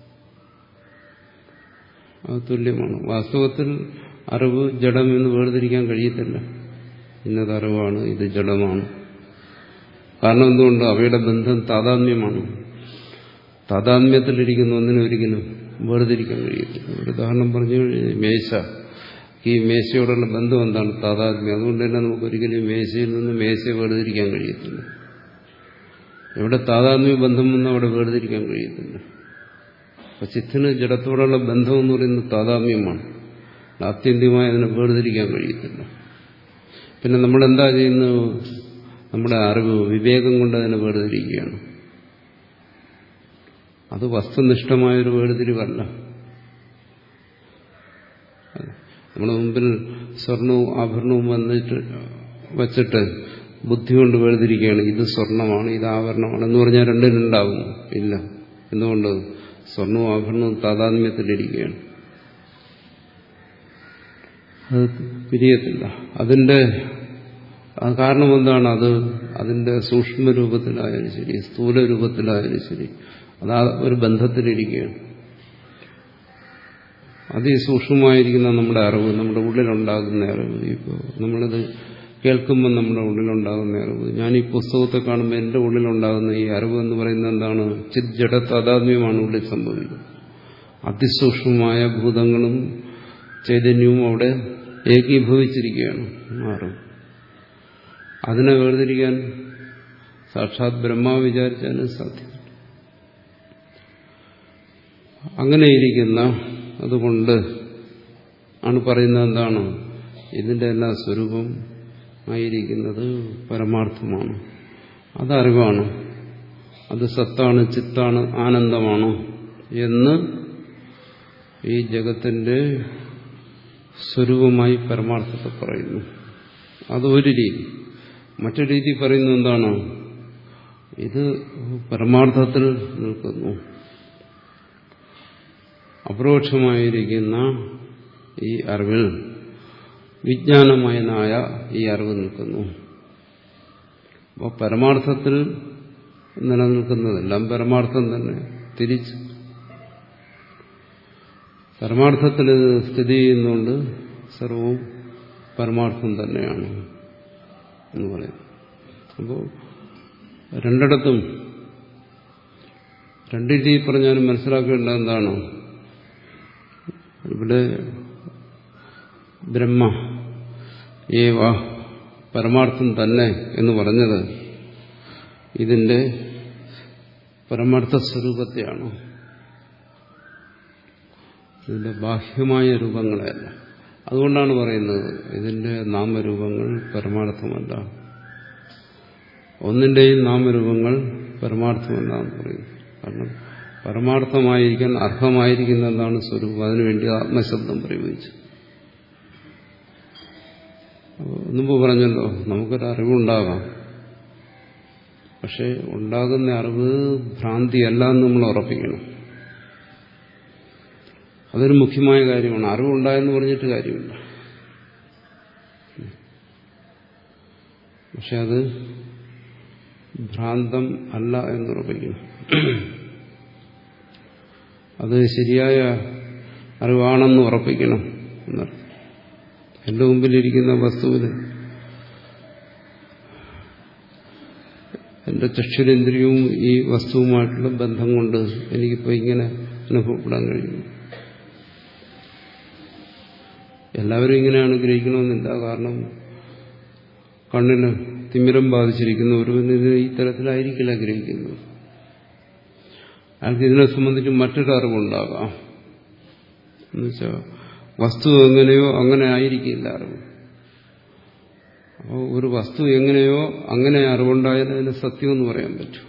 അത് തുല്യമാണ്. വാസ്തവത്തിൽ അറിവ് ജഡം എന്ന് വേർതിരിക്കാൻ കഴിയത്തില്ല. ഇന്നത് അറിവാണ്, ഇത് ജഡമാണ്. കാരണം എന്തുകൊണ്ട്? അവയുടെ ബന്ധം താതാത്മ്യമാണ്. താതാത്മ്യത്തിലിരിക്കുന്ന ഒന്നിനും ഒരിക്കലും വേർതിരിക്കാൻ കഴിയത്തില്ല. ഒരു ഉദാഹരണം പറഞ്ഞു, മേശ. ഈ മേശയോടുള്ള ബന്ധം എന്താണ്? താതാത്മ്യം. അതുകൊണ്ട് തന്നെ നമുക്ക് ഒരിക്കലും മേശയിൽ നിന്ന് മേശയെ വേർതിരിക്കാൻ കഴിയത്തില്ല. എവിടെ താതാത്മ്യ ബന്ധം വന്ന് അവിടെ വേർതിരിക്കാൻ കഴിയത്തില്ല. അപ്പൊ ചിത്തിന് ജഡത്തോടുള്ള ബന്ധം എന്ന് പറയുന്നത് താതാത്മ്യമാണ്. ആത്യന്തികമായി അതിനെ വേർതിരിക്കാൻ കഴിയത്തില്ല. പിന്നെ നമ്മളെന്താ ചെയ്യുന്നത്? നമ്മുടെ അറിവ്, വിവേകം കൊണ്ട് അതിനെ വേർതിരിക്കുകയാണ്. അത് വസ്തുനിഷ്ഠമായൊരു വേർതിരിവല്ല. നമ്മുടെ മുമ്പിൽ സ്വർണവും ആഭരണവും വന്നിട്ട് വച്ചിട്ട് ബുദ്ധി കൊണ്ട് വേർതിരിക്കുകയാണ്. ഇത് സ്വർണമാണ്, ഇത് ആഭരണമാണ് എന്ന് പറഞ്ഞാൽ രണ്ടിനുണ്ടാവും? ഇല്ല. എന്തുകൊണ്ട്? സ്വർണവും ആഭരണവും താതാത്മ്യത്തിലിരിക്കുകയാണ്. അത് പിരിയത്തില്ല. അതിന്റെ കാരണം എന്താണ്? അത് അതിന്റെ സൂക്ഷ്മ രൂപത്തിലായാലും ശരി, സ്ഥൂല രൂപത്തിലായാലും ശരി, അത് ആ ഒരു ബന്ധത്തിലിരിക്കുകയാണ്. അതിസൂക്ഷ്മമായിരിക്കുന്ന നമ്മുടെ അറിവ്, നമ്മുടെ ഉള്ളിലുണ്ടാകുന്ന അറിവ്, ഇപ്പോൾ നമ്മളിത് കേൾക്കുമ്പോൾ നമ്മുടെ ഉള്ളിലുണ്ടാകുന്ന അറിവ്, ഞാൻ ഈ പുസ്തകത്തെ കാണുമ്പോൾ എൻ്റെ ഉള്ളിലുണ്ടാകുന്ന ഈ അറിവ് എന്ന് പറയുന്നത് എന്താണ്? ചിത് ജഡ താതാത്മ്യമാണ് ഉള്ളിൽ സംഭവിക്കുന്നത്. അതിസൂക്ഷ്മമായ ഭൂതങ്ങളും ചൈതന്യവും അവിടെ ഏകീഭവിച്ചിരിക്കുകയാണ് അറിവ്. അതിനെ വേർതിരിക്കാൻ സാക്ഷാത് ബ്രഹ്മാവ് വിചാരിച്ചാലും സാധ്യമല്ല. അങ്ങനെയിരിക്കുന്ന അതുകൊണ്ട് ആണ് പറയുന്നത് എന്താണ്? ഇതിന്റെ എല്ലാം സ്വരൂപം ആയിരിക്കുന്നത് പരമാർത്ഥമാണ്. അതറിവാണ്, അത് സത്താണ്, ചിത്താണ്, ആനന്ദമാണ് എന്ന് ഈ ജഗത്തിന്റെ സ്വരൂപമായി പരമാർത്ഥത്തെ പറയുന്നു. അതൊരു രീതി. മറ്റൊരു രീതി പറയുന്നത് എന്താണ്? ഇത് പരമാർത്ഥത്തിൽ നിൽക്കുന്നു. അപരോക്ഷമായിരിക്കുന്ന ഈ അറിവിൽ വിജ്ഞാനമയനായ ഈ അറിവ് നിൽക്കുന്നു. അപ്പോൾ പരമാർത്ഥത്തിൽ നിലനിൽക്കുന്നതെല്ലാം പരമാർത്ഥം തന്നെ. തിരിച്ച് പരമാർത്ഥത്തിൽ സ്ഥിതി ചെയ്യുന്നുകൊണ്ട് സർവവും പരമാർത്ഥം തന്നെയാണ് എന്ന് പറയുന്നു. അപ്പോൾ രണ്ടിടത്തും രണ്ട് രീതി പറഞ്ഞാലും മനസ്സിലാക്കേണ്ടത് എന്താണ്? ഇവിടെ ബ്രഹ്മ ഏവ പരമാർത്ഥം തന്നെ എന്ന് പറഞ്ഞത് ഇതിന്റെ പരമാർത്ഥ സ്വരൂപത്തെയാണ്, ഇതിന്റെ ബാഹ്യമായ രൂപങ്ങളെയല്ല. അതുകൊണ്ടാണ് പറയുന്നത് ഇതിന്റെ നാമരൂപങ്ങൾ പരമാർത്ഥമല്ല, ഒന്നിന്റെയും നാമരൂപങ്ങൾ പരമാർത്ഥമല്ല എന്ന് പറയുന്നു. കാരണം പരമാർത്ഥമായിരിക്കാൻ അർഹമായിരിക്കുന്ന എന്താണ് സ്വരൂപം, അതിനുവേണ്ടി ആത്മശബ്ദം പ്രയോഗിച്ചു. മുമ്പ് പറഞ്ഞല്ലോ, നമുക്കൊരു അറിവുണ്ടാകാം, പക്ഷെ ഉണ്ടാകുന്ന അറിവ് ഭ്രാന്തിയല്ല എന്ന് നമ്മൾ ഉറപ്പിക്കണം. അതൊരു മുഖ്യമായ കാര്യമാണ്. അറിവുണ്ടായെന്ന് പറഞ്ഞിട്ട് കാര്യമില്ല, പക്ഷെ അത് ഭ്രാന്തം അല്ല എന്നുറപ്പിക്കണം. അത് ശരിയായ അറിവാണെന്ന് ഉറപ്പിക്കണം എന്നർത്ഥം. എന്റെ മുമ്പിലിരിക്കുന്ന വസ്തുവിന് എന്റെ ചക്ഷുരേന്ദ്രിയവും ഈ വസ്തുവുമായിട്ടുള്ള ബന്ധം കൊണ്ട് എനിക്കിപ്പോൾ ഇങ്ങനെ അനുഭവപ്പെടാൻ കഴിയുന്നു. എല്ലാവരും ഇങ്ങനെയാണ് ഗ്രഹിക്കണമെന്നില്ല. കാരണം കണ്ണിന് തിമിരം ബാധിച്ചിരിക്കുന്ന ഒരുവന് ഇത് ഈ തരത്തിലായിരിക്കില്ല ഗ്രഹിക്കുന്നത്. അയാൾക്ക് ഇതിനെ സംബന്ധിച്ച് മറ്റൊരു അറിവുണ്ടാകാം. എന്നുവെച്ചാൽ വസ്തു എങ്ങനെയോ അങ്ങനെ ആയിരിക്കില്ല അറിവ്. അപ്പോൾ ഒരു വസ്തു എങ്ങനെയോ അങ്ങനെ അറിവുണ്ടായാലും അതിന് സത്യമെന്ന് പറയാൻ പറ്റും.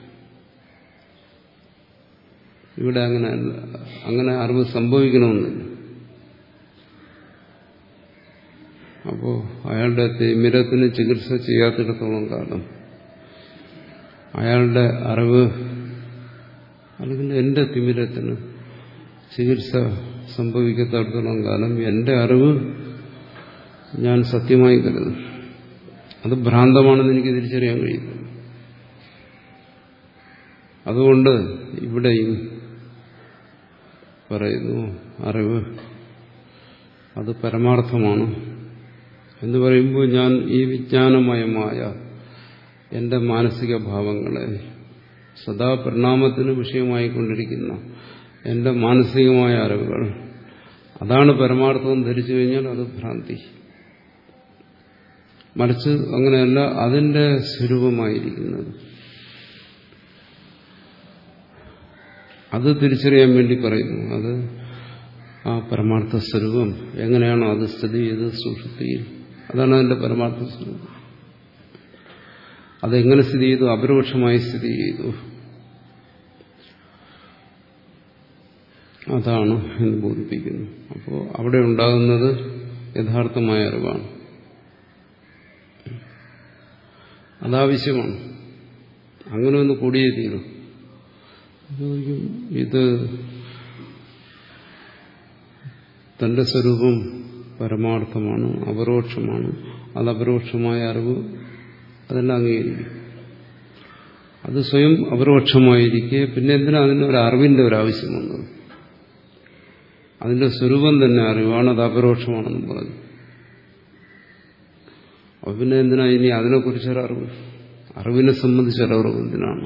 ഇവിടെ അങ്ങനെ അങ്ങനെ അറിവ് സംഭവിക്കണമെന്നില്ല. അപ്പോൾ അയാളുടെ തിമിരത്തിന് ചികിത്സ ചെയ്യാത്തിടത്തോളം കാലം അയാളുടെ അറിവ്, അല്ലെങ്കിൽ എന്റെ തിമിരത്തിന് ചികിത്സ സംഭവിക്കാത്തിടത്തോളം കാലം എന്റെ അറിവ് ഞാൻ സത്യമായി കരുതും. അത് ഭ്രാന്തമാണെന്ന് എനിക്ക് തിരിച്ചറിയാൻ കഴിയുന്നു. അതുകൊണ്ട് ഇവിടെയും പറയുന്നു അറിവ് അത് പരമാർത്ഥമാണ് എന്ന് പറയുമ്പോൾ ഞാൻ ഈ വിജ്ഞാനമയമായ എന്റെ മാനസിക ഭാവങ്ങളെ, സദാ പരിണാമത്തിന് വിഷയമായിക്കൊണ്ടിരിക്കുന്ന എന്റെ മാനസികമായ അറിവുകൾ, അതാണ് പരമാർത്ഥം ധരിച്ചു കഴിഞ്ഞാൽ അത് ഭ്രാന്തി. മറിച്ച് അങ്ങനെയല്ല, അതിന്റെ സ്വരൂപമായിരിക്കുന്നത് അത് തിരിച്ചറിയാൻ വേണ്ടി പറയുന്നു. അത് ആ പരമാർത്ഥ സ്വരൂപം എങ്ങനെയാണോ അത് സ്ഥിതി ചെയ്ത് സുഷുപ്തിയിൽ, അതാണ് അതിന്റെ പരമാർത്ഥ സ്വരൂപം. അതെങ്ങനെ സ്ഥിതി ചെയ്തു? അപരോക്ഷമായി സ്ഥിതി ചെയ്തു. അതാണ് എന്ന് ബോധിപ്പിക്കുന്നു. അപ്പോൾ അവിടെ ഉണ്ടാകുന്നത് യഥാർത്ഥമായ അറിവാണ്. അതാവശ്യമാണ്. അങ്ങനെ ഒന്ന് കൂടിയേ തീരും. ഇത് തന്റെ സ്വരൂപം പരമാർത്ഥമാണ്, അപരോക്ഷമാണ്. അത് അപരോക്ഷമായ അറിവ് അതെല്ലാം അംഗീകരിക്കും. അത് സ്വയം അപരോക്ഷമായിരിക്കെ പിന്നെ എന്തിനാ അതിന് ഒരു അറിവിന്റെ ഒരാവശ്യം വന്നത്? അതിന്റെ സ്വരൂപം തന്നെ അറിവാണ്, അത് അപരോക്ഷമാണെന്ന് പറഞ്ഞു. അപ്പൊ പിന്നെ എന്തിനാ ഇനി അതിനെക്കുറിച്ചൊരറിവ്? അറിവിനെ സംബന്ധിച്ചൊരറിവ് എന്തിനാണ്?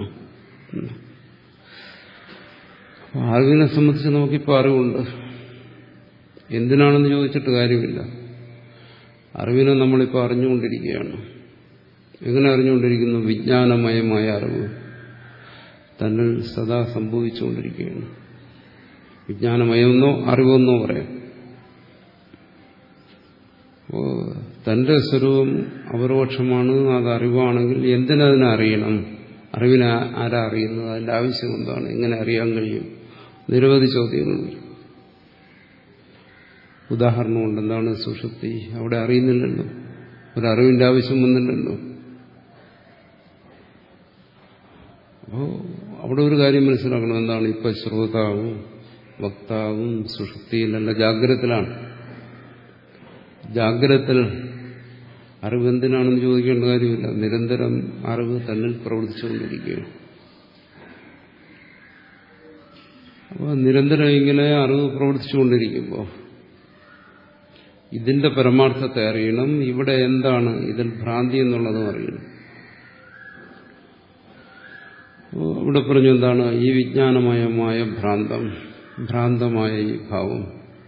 അറിവിനെ സംബന്ധിച്ച് നമുക്കിപ്പോൾ അറിവുണ്ട്. എന്തിനാണെന്ന് ചോദിച്ചിട്ട് കാര്യമില്ല. അറിവിനെ നമ്മളിപ്പോൾ അറിഞ്ഞുകൊണ്ടിരിക്കുകയാണ്. എങ്ങനെ അറിഞ്ഞുകൊണ്ടിരിക്കുന്നു? വിജ്ഞാനമയമായ അറിവ് തന്നിൽ സദാ സംഭവിച്ചുകൊണ്ടിരിക്കുകയാണ്. വിജ്ഞാനമയെന്നോ അറിവെന്നോ പറയാം. അപ്പോൾ തന്റെ സ്വരൂപം അപരോക്ഷമാണ്, അത് അറിവാണെങ്കിൽ എന്തിനതിനെ അറിയണം? അറിവിനെ ആരാ അറിയുന്നത്? അതിന്റെ ആവശ്യം എന്താണ്? എങ്ങനെ അറിയാൻ കഴിയും? നിരവധി ചോദ്യങ്ങൾ. ഉദാഹരണമുണ്ട്. എന്താണ് സുഷുപ്തി? അവിടെ അറിയുന്നില്ലല്ലോ, ഒരറിവിന്റെ ആവശ്യം വന്നില്ലല്ലോ. അപ്പോൾ അവിടെ ഒരു കാര്യം മനസ്സിലാക്കണം. എന്താണ്? ഇപ്പൊ ശ്രോതാവും വക്താവും സുഷുപ്തിയിലല്ല, ജാഗ്രതത്തിലാണ്. ജാഗ്രതത്തിൽ അറിവ് എന്തിനാണെന്ന് ചോദിക്കേണ്ട കാര്യമില്ല. നിരന്തരം അറിവ് തന്നിൽ പ്രവർത്തിച്ചുകൊണ്ടിരിക്കുകയാണ്. അപ്പോൾ നിരന്തരം ഇങ്ങനെ അറിവ് പ്രവർത്തിച്ചുകൊണ്ടിരിക്കുമ്പോൾ ഇതിന്റെ പരമാർത്ഥത്തെ അറിയണം. ഇവിടെ എന്താണ് ഇതിൽ ഭ്രാന്തി എന്നുള്ളതും അറിയണം. ഇവിടെ പറഞ്ഞു എന്താണ് ഈ വിജ്ഞാനമയമായ ഭ്രാന്തം, ഭ്രാന്തമായ ഈ ഭാവം,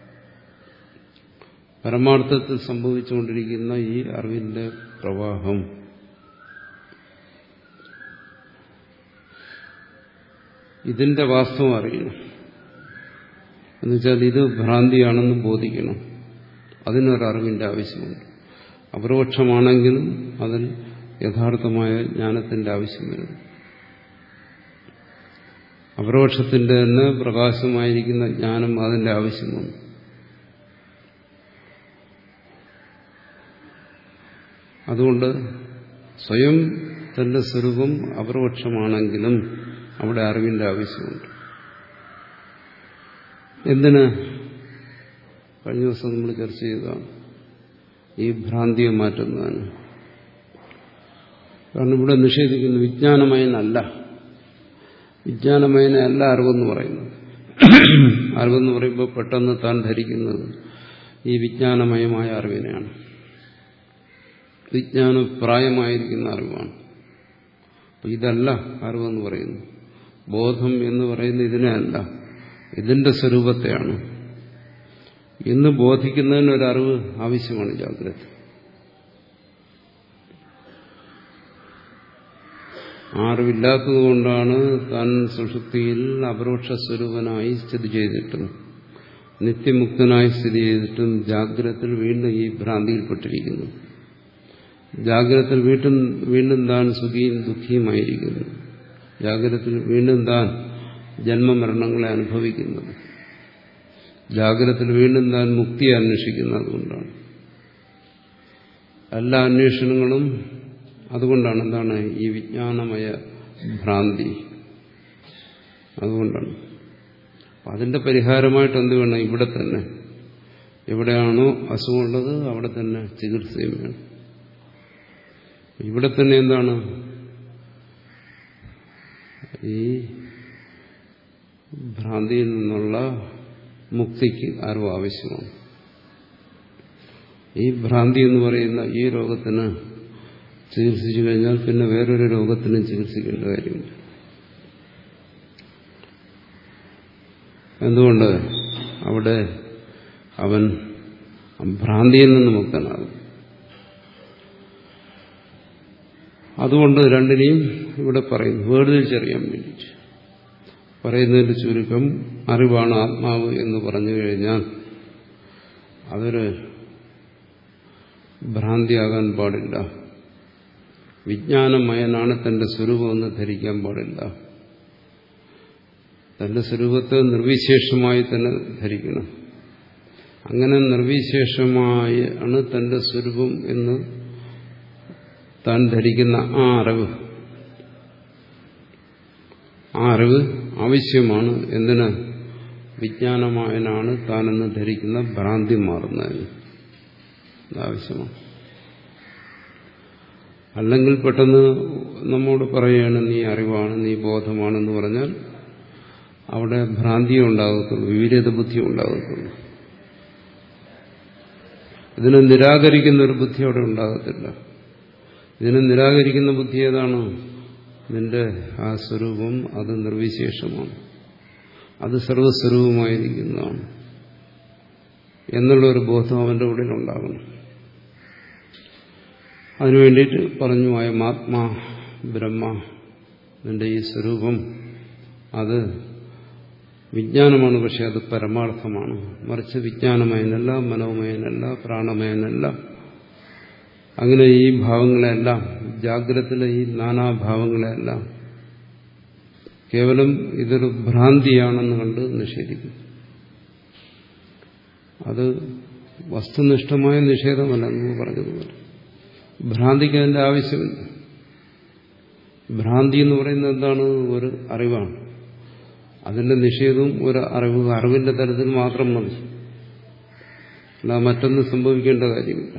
പരമാർത്ഥത്തിൽ സംഭവിച്ചുകൊണ്ടിരിക്കുന്ന ഈ അറിവിന്റെ പ്രവാഹം ഇതിന്റെ വാസ്തവം അറിയണം. എന്നുവെച്ചാൽ ഇത് ഭ്രാന്തിയാണെന്ന് ബോധിക്കണം. അതിനൊരറിവിന്റെ ആവശ്യമുണ്ട്. അപരോക്ഷമാണെങ്കിലും അതിൽ യഥാർത്ഥമായ ജ്ഞാനത്തിന്റെ ആവശ്യം വരുന്നു. അപരോക്ഷത്തിന്റെ തന്നെ പ്രകാശമായിരിക്കുന്ന ജ്ഞാനം അതിന്റെ ആവശ്യമുണ്ട്. അതുകൊണ്ട് സ്വയം തന്റെ സ്വരൂപം അപരോക്ഷമാണെങ്കിലും അവിടെ അറിവിന്റെ ആവശ്യമുണ്ട്. എന്തിന്? കഴിഞ്ഞ ദിവസം നമ്മൾ ചർച്ച ചെയ്തതാണ് ഈ ഭ്രാന്തിയെ മാറ്റുന്നതാണ്. കാരണം ഇവിടെ നിഷേധിക്കുന്നു വിജ്ഞാനമയനല്ല, വിജ്ഞാനമയനെ അല്ല അറിവെന്ന് പറയുന്നത്. അറിവെന്ന് പറയുമ്പോൾ പെട്ടെന്ന് താൻ ധരിക്കുന്നത് ഈ വിജ്ഞാനമയമായ അറിവിനെയാണ്, വിജ്ഞാനപ്രായമായിരിക്കുന്ന അറിവാണ്. അപ്പം ഇതല്ല അറിവെന്ന് പറയുന്നു. ബോധം എന്ന് പറയുന്നത് ഇതിനെ അല്ല, ഇതിന്റെ സ്വരൂപത്തെയാണ് എന്ന് ബോധിക്കുന്നതിന് ഒരറിവ് ആവശ്യമാണ് ജാഗ്രത. ആ അറിവില്ലാത്തതുകൊണ്ടാണ് താൻ സുഷുപ്തിയിൽ അപരോക്ഷ സ്വരൂപനായി സ്ഥിതി ചെയ്തിട്ടും നിത്യമുക്തനായി സ്ഥിതി ചെയ്തിട്ടും ജാഗ്രതത്തിൽ വീണ്ടും ഈ ഭ്രാന്തിയിൽപ്പെട്ടിരിക്കുന്നു. ജാഗ്രതത്തിൽ വീണ്ടും വീണ്ടും താൻ സുഖിയും ദുഃഖിയുമായിരിക്കുന്നു. ജാഗ്രതത്തിൽ വീണ്ടും താൻ ജന്മമരണങ്ങളെ അനുഭവിക്കുന്നത്. ജാഗ്രതത്തിൽ വീണ്ടും താൻ മുക്തിയെ അന്വേഷിക്കുന്നതുകൊണ്ടാണ്. എല്ലാ അന്വേഷണങ്ങളും അതുകൊണ്ടാണ്. എന്താണ്? ഈ വിജ്ഞാനമയ ഭ്രാന്തി. അതുകൊണ്ടാണ്. അതിന്റെ പരിഹാരമായിട്ട് എന്ത് വേണം? ഇവിടെ തന്നെ എവിടെയാണോ അസുഖമുള്ളത് അവിടെ തന്നെ ചികിത്സയും വേണം. ഇവിടെ തന്നെ എന്താണ്? ഈ ഭ്രാന്തിയിൽ നിന്നുള്ള മുക്തിക്ക് അറിവ് ആവശ്യമാണ്. ഈ ഭ്രാന്തി എന്ന് പറയുന്ന ഈ രോഗത്തിന് ചികിത്സിച്ചു കഴിഞ്ഞാൽ പിന്നെ വേറൊരു രോഗത്തിനും ചികിത്സിക്കേണ്ട കാര്യമില്ല. എന്തുകൊണ്ട്? അവിടെ അവൻ ഭ്രാന്തിയിൽ നിന്ന് മുക്തനാകും. അതുകൊണ്ട് രണ്ടിനെയും ഇവിടെ പറയുന്നു, വേർതിരിച്ചറിയാൻ വേണ്ടിയിട്ട് പറയുന്നതിന്റെ ചുരുക്കം അറിവാണ് ആത്മാവ് എന്ന് പറഞ്ഞു കഴിഞ്ഞാൽ അതൊരു ഭ്രാന്തിയാകാൻ പാടില്ല. വിജ്ഞാനമയനാണ് തന്റെ സ്വരൂപമെന്ന് ധരിക്കാൻ പാടില്ല. തന്റെ സ്വരൂപത്തെ നിർവിശേഷമായി തന്നെ ധരിക്കണം. അങ്ങനെ നിർവിശേഷമായി ആണ് തന്റെ സ്വരൂപം എന്ന് താൻ ധരിക്കുന്ന ആ അറിവ്, ആ അറിവ് ആവശ്യമാണ്. എന്തിന്? വിജ്ഞാനമായനാണ് താനെന്ന് ധരിക്കുന്ന ഭ്രാന്തി മാറുന്നതിന് ആവശ്യമാണ്. അല്ലെങ്കിൽ പെട്ടെന്ന് നമ്മോട് പറയുകയാണ് നീ അറിവാണ്, നീ ബോധമാണെന്ന് പറഞ്ഞാൽ അവിടെ ഭ്രാന്തിയും ഉണ്ടാകത്തുള്ളൂ, വിപരീത ബുദ്ധിയും ഉണ്ടാകത്തുള്ളൂ. ഇതിനെ നിരാകരിക്കുന്ന ഒരു ബുദ്ധി അവിടെ ഉണ്ടാകത്തില്ല. ഇതിനെ നിരാകരിക്കുന്ന ബുദ്ധി ഏതാണ്? നിന്റെ ആ സ്വരൂപം അത് നിർവിശേഷമാണ്, അത് സർവസ്വരൂപമായിരിക്കുന്നതാണ് എന്നുള്ളൊരു ബോധം അവന്റെ ഉള്ളിൽ ഉണ്ടാകണം. അതിനുവേണ്ടിയിട്ട് പറഞ്ഞു അയമാത്മാ ബ്രഹ്മ, നിന്റെ ഈ സ്വരൂപം അത് വിജ്ഞാനമാണ്, പക്ഷെ അത് പരമാർത്ഥമാണ്. മറിച്ച് വിജ്ഞാനമയനല്ല, മനോമയനല്ല, പ്രാണമയനല്ല. അങ്ങനെ ഈ ഭാവങ്ങളെല്ലാം, ജാഗ്രതയിലെ ഈ നാനാഭാവങ്ങളെല്ലാം കേവലം ഇതൊരു ഭ്രാന്തിയാണെന്ന് കണ്ട് നിഷേധിക്കും. അത് വസ്തുനിഷ്ഠമായ നിഷേധമല്ല എന്ന് പറഞ്ഞതുപോലെ. ഭ്രാന്തിക്ക് അതിന്റെ ആവശ്യമില്ല. ഭ്രാന്തി എന്ന് പറയുന്നത് എന്താണ്? ഒരു അറിവാണ്. അതിന്റെ നിഷേധവും ഒരു അറിവ്, അറിവിന്റെ തലത്തിൽ മാത്രം മതി. അല്ല മറ്റൊന്നും സംഭവിക്കേണ്ട കാര്യമില്ല.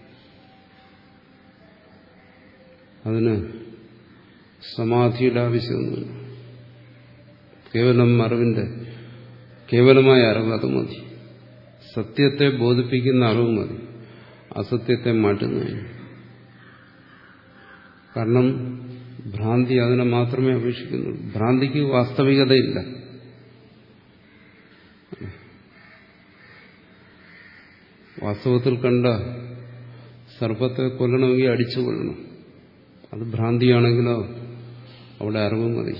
അതിന് സമാധിയുടെ ആവശ്യമൊന്നുമില്ല. കേവലം അറിവിന്റെ കേവലമായ അറിവ് അത് മതി. സത്യത്തെ ബോധിപ്പിക്കുന്ന അറിവ് മതി, അസത്യത്തെ മാറ്റുന്നതിന്. കാരണം ഭ്രാന്തി അതിനെ മാത്രമേ അപേക്ഷിക്കുന്നുള്ളൂ. ഭ്രാന്തിക്ക് വാസ്തവികതയില്ല. വാസ്തവത്തിൽ കണ്ട സർപ്പത്തെ കൊല്ലണമെങ്കിൽ അടിച്ചു കൊല്ലണം. അത് ഭ്രാന്തിയാണെങ്കിലോ അവിടെ അറിവ് മതി.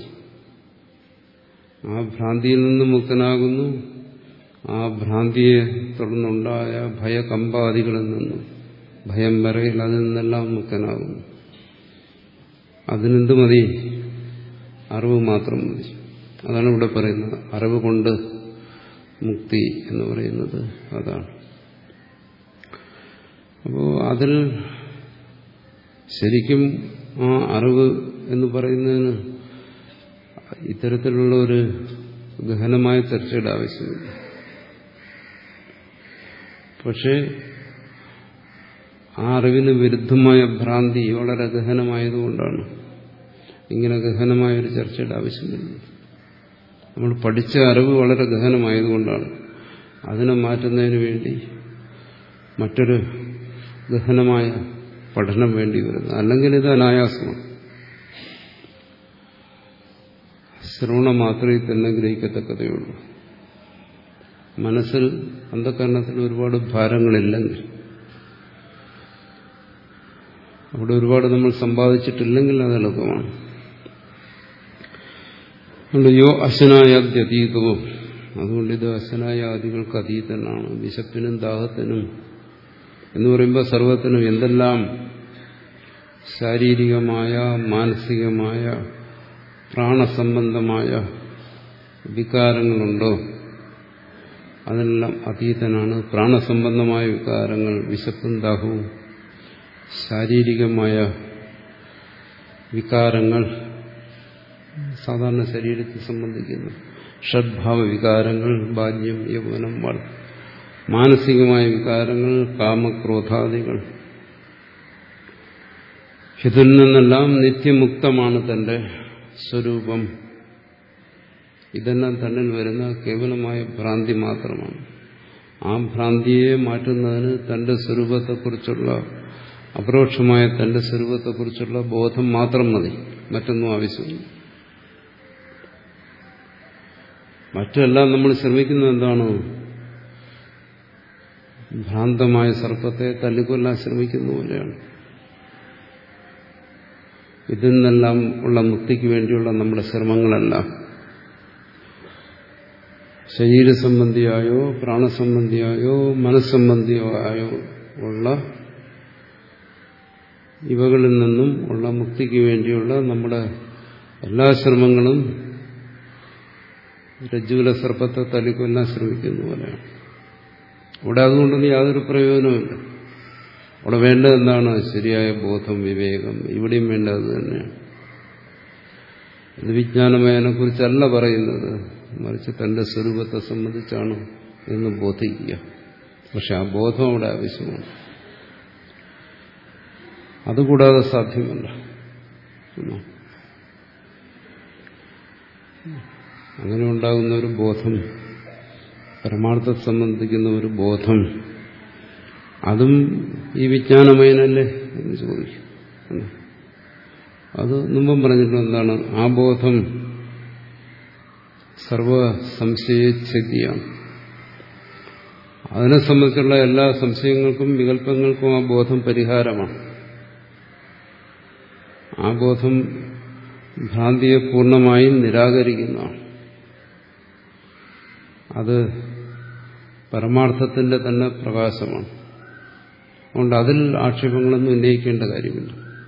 ആ ഭ്രാന്തിയിൽ നിന്ന് മുക്തനാകുന്നു. ആ ഭ്രാന്തിയെ തുടർന്നുണ്ടായ ഭയകമ്പാദികളിൽ നിന്നും, ഭയം വരയിൽ അതിൽ നിന്നെല്ലാം മുക്തനാകുന്നു. അതിനെന്ത് മതി? അറിവ് മാത്രം മതി. അതാണ് ഇവിടെ പറയുന്നത്. അറിവ് കൊണ്ട് മുക്തി എന്ന് പറയുന്നത് അതാണ്. അപ്പോൾ അതിൽ ശരിക്കും ആ അറിവ് എന്ന് പറയുന്നതിന് ഇത്തരത്തിലുള്ള ഒരു ഗഹനമായ ചർച്ചയുടെ ആവശ്യമില്ല. പക്ഷേ ആ അറിവിന് വിരുദ്ധമായ ഭ്രാന്തി വളരെ ഗഹനമായതുകൊണ്ടാണ് ഇങ്ങനെ ഗഹനമായ ഒരു ചർച്ചയുടെ ആവശ്യമില്ല. നമ്മൾ പഠിച്ച അറിവ് വളരെ ഗഹനമായതുകൊണ്ടാണ് അതിനെ മാറ്റുന്നതിന് വേണ്ടി മറ്റൊരു ഗഹനമായ പഠനം വേണ്ടി വരുന്നത്. അല്ലെങ്കിൽ ഇത് അനായാസമാണ്. ശ്രവണ മാത്രമേ തന്നെ ഗ്രഹിക്കത്തക്കതയുള്ളൂ. മനസ്സിൽ അന്ധകരണത്തിൽ ഒരുപാട് ഭാരങ്ങളില്ലെങ്കിൽ, അവിടെ ഒരുപാട് നമ്മൾ സമ്പാദിച്ചിട്ടില്ലെങ്കിൽ അത് എളുപ്പമാണ്. യോ അശനായാദ്യതീതവും, അതുകൊണ്ട് ഇത് അശനായാദികൾക്ക് അതീതനാണ്. വിശപ്പിനും ദാഹത്തിനും എന്ന് പറയുമ്പോൾ സർവത്തിനും എന്തെല്ലാം ശാരീരികമായ മാനസികമായ പ്രാണസംബന്ധമായ വികാരങ്ങളുണ്ടോ അതിനെല്ലാം അതീതനാണ്. പ്രാണസംബന്ധമായ വികാരങ്ങൾ, വിശപ്പും ദാഹവും, ശാരീരികമായ വികാരങ്ങൾ, സാധാരണ ശരീരത്തെ സംബന്ധിക്കുന്ന ഷഡ്ഭാവ വികാരങ്ങൾ, ബാല്യം, യൗവനം, വള, മാനസികമായ വികാരങ്ങൾ, കാമക്രോധാദികൾ, ഇതിൽ നിന്നെല്ലാം നിത്യമുക്തമാണ് തന്റെ സ്വരൂപം. ഇതെല്ലാം തന്നിൽ വരുന്ന കേവലമായ ഭ്രാന്തി മാത്രമാണ്. ആ ഭ്രാന്തിയെ മാറ്റുന്നതിന് തന്റെ സ്വരൂപത്തെക്കുറിച്ചുള്ള, അപരോക്ഷമായ തന്റെ സ്വരൂപത്തെക്കുറിച്ചുള്ള ബോധം മാത്രം മതി. മറ്റൊന്നും ആവശ്യമില്ല. മറ്റെല്ലാം നമ്മൾ ശ്രമിക്കുന്നത് എന്താണ്? ഭ്രാന്തമായ സർപ്പത്തെ തല്ലിക്കൊല്ലാൻ ശ്രമിക്കുന്ന പോലെയാണ്. ഇതിൽ നിന്നെല്ലാം ഉള്ള മുക്തിക്ക് വേണ്ടിയുള്ള നമ്മുടെ ശ്രമങ്ങളെല്ലാം ശരീരസംബന്ധിയായോ പ്രാണസംബന്ധിയായോ മനസ്സംബന്ധിയോ ആയോ ഉള്ള ഇവകളിൽ നിന്നും ഉള്ള മുക്തിക്ക് വേണ്ടിയുള്ള നമ്മുടെ എല്ലാ ശ്രമങ്ങളും രജ്ജുവിലെ സർപ്പത്തെ തല്ലിക്കൊല്ലാൻ ശ്രമിക്കുന്ന പോലെയാണ്. അവിടെ അതുകൊണ്ടൊന്നും യാതൊരു പ്രയോജനവുമില്ല. അവിടെ വേണ്ടത് എന്താണ്? ശരിയായ ബോധം, വിവേകം. ഇവിടെയും വേണ്ടത് തന്നെയാണ്. ഇത് വിജ്ഞാനമയനെ കുറിച്ചല്ല പറയുന്നത്, മറിച്ച് തന്റെ സ്വരൂപത്തെ സംബന്ധിച്ചാണ് എന്ന് ബോധിക്കുക. പക്ഷെ ആ ബോധം അവിടെ ആവശ്യമാണ്. അതുകൂടാതെ സാധ്യമല്ല. അങ്ങനെ ഉണ്ടാകുന്ന ഒരു ബോധം, പരമാർത്ഥത്തെ സംബന്ധിക്കുന്ന ഒരു ബോധം, അതും ഈ വിജ്ഞാനമയനല്ലേ എന്ന് ചോദിക്കും. അത് മുമ്പും പറഞ്ഞിട്ടുണ്ട്. എന്താണ് ആ ബോധം? സർവ സംശയച്ഛേദിയാണ്. അതിനെ സംബന്ധിച്ചുള്ള എല്ലാ സംശയങ്ങൾക്കും വികല്പങ്ങൾക്കും ആ ബോധം പരിഹാരമാണ്. ആ ബോധം ഭ്രാന്തിയെ പൂർണ്ണമായും നിരാകരിക്കുന്നതാണ്. അത് പരമാർത്ഥത്തിന്റെ തന്നെ പ്രകാശമാണ്. അതുകൊണ്ട് അതിൽ ആക്ഷേപങ്ങളൊന്നും ഉന്നയിക്കേണ്ട കാര്യമില്ല.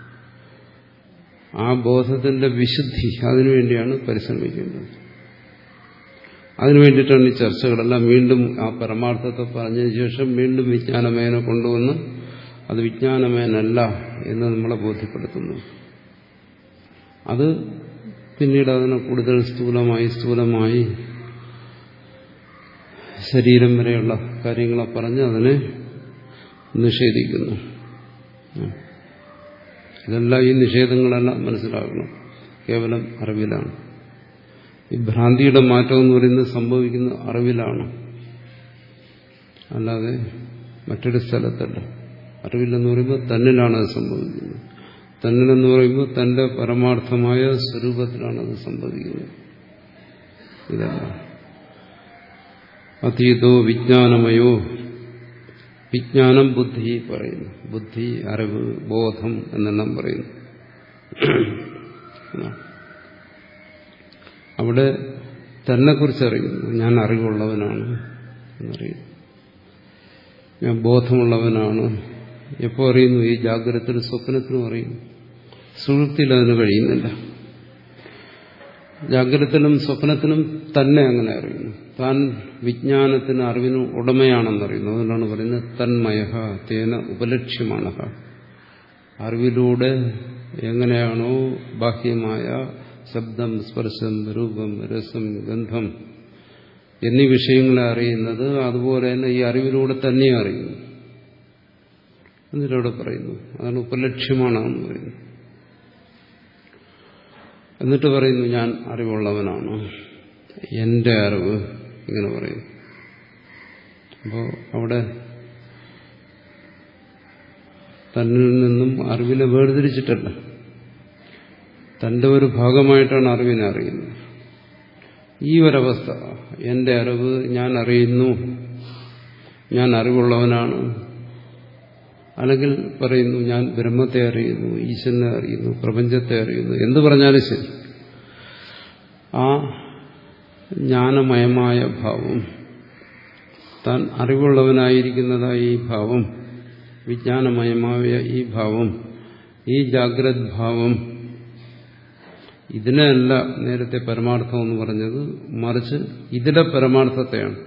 ആ ബോധത്തിന്റെ വിശുദ്ധി, അതിനുവേണ്ടിയാണ് പരിശ്രമിക്കേണ്ടത്. അതിനുവേണ്ടിയിട്ടാണ് ഈ ചർച്ചകളെല്ലാം. വീണ്ടും ആ പരമാർത്ഥത്തെ പറഞ്ഞതിന് ശേഷം വീണ്ടും വിജ്ഞാനമയനെ കൊണ്ടുവന്ന് അത് വിജ്ഞാനമയനല്ല എന്ന് നമ്മളെ ബോധ്യപ്പെടുത്തുന്നു. അത് പിന്നീട് അതിനെ കൂടുതൽ സ്ഥൂലമായി സ്ഥൂലമായി ശരീരം വരെയുള്ള കാര്യങ്ങളെ പറഞ്ഞ് അതിനെ നിഷേധിക്കുന്നു. ഇതെല്ലാം, ഈ നിഷേധങ്ങളെല്ലാം മനസ്സിലാക്കണം കേവലം അറിവിലാണ്. ഈ ഭ്രാന്തിയുടെ മാറ്റം എന്ന് പറയുന്നത് സംഭവിക്കുന്ന അറിവിലാണ്, അല്ലാതെ മറ്റൊരു സ്ഥലത്തല്ല. അറിവില്ലെന്ന് പറയുമ്പോൾ തന്നിലാണ് അത് സംഭവിക്കുന്നത്. തന്നിലെന്ന് പറയുമ്പോൾ തന്റെ പരമാർത്ഥമായ സ്വരൂപത്തിലാണ് അത് സംഭവിക്കുന്നത്. ഇതല്ല അതീതോ വിജ്ഞാനമയോ, വിജ്ഞാനം ബുദ്ധി പറയുന്നു. ബുദ്ധി, അറിവ്, ബോധം എന്നെല്ലാം പറയുന്നു. അവിടെ തന്നെ കുറിച്ച് അറിയുന്നു. ഞാൻ അറിവുള്ളവനാണ് എന്നറിയുന്നു, ഞാൻ ബോധമുള്ളവനാണ്. എപ്പോൾ അറിയുന്നു? ഈ ജാഗ്രതത്തിലും സ്വപ്നത്തിലും അറിയുന്നു. സുഷുപ്തിയിൽ അതിന് കഴിയുന്നില്ല. ജാഗ്രതത്തിലും സ്വപ്നത്തിലും തന്നെ അങ്ങനെ അറിയുന്നു. താൻ വിജ്ഞാനത്തിന് അറിവിനും ഉടമയാണെന്നറിയുന്നു. അതുകൊണ്ടാണ് പറയുന്നത് തന്മയഃ തേന ഉപലക്ഷ്യമാണഃ. അറിവിലൂടെ എങ്ങനെയാണോ ബാഹ്യമായ ശബ്ദം, സ്പർശം, രൂപം, രസം, ഗന്ധം എന്നീ വിഷയങ്ങളെ അറിയുന്നത്, അതുപോലെ തന്നെ ഈ അറിവിലൂടെ തന്നെ അറിയുന്നു. എന്നിട്ടവിടെ പറയുന്നു അതാണ് ഉപലക്ഷ്യമാണെന്ന് പറയുന്നു. എന്നിട്ട് പറയുന്നു ഞാൻ അറിവുള്ളവനാണ്, എന്റെ അറിവ്, ഇങ്ങനെ പറയുന്നു. അപ്പോൾ അവിടെ തന്നിൽ നിന്നും അറിവിനെ വേർതിരിച്ചിട്ടല്ല, തന്റെ ഒരു ഭാഗമായിട്ടാണ് അറിവിനെ അറിയുന്നത്. ഈ ഒരവസ്ഥ, എന്റെ അറിവ്, ഞാൻ അറിയുന്നു, ഞാൻ അറിവുള്ളവനാണ്, അല്ലെങ്കിൽ പറയുന്നു ഞാൻ ബ്രഹ്മത്തെ അറിയുന്നു, ഈശ്വരനെ അറിയുന്നു, പ്രപഞ്ചത്തെ അറിയുന്നു, എന്ത് പറഞ്ഞാലും ശരി, ആ ജ്ഞാനമയമായ ഭാവം, താൻ അറിവുള്ളവനായിരിക്കുന്നതായ ഈ ഭാവം, വിജ്ഞാനമയമായ ഈ ഭാവം, ഈ ജാഗ്രത് ഭാവം, ഇതിനെയല്ല നേരത്തെ പരമാർത്ഥം എന്ന് പറഞ്ഞത്, മറിച്ച് ഇതിലെ പരമാർത്ഥത്തെയാണ്.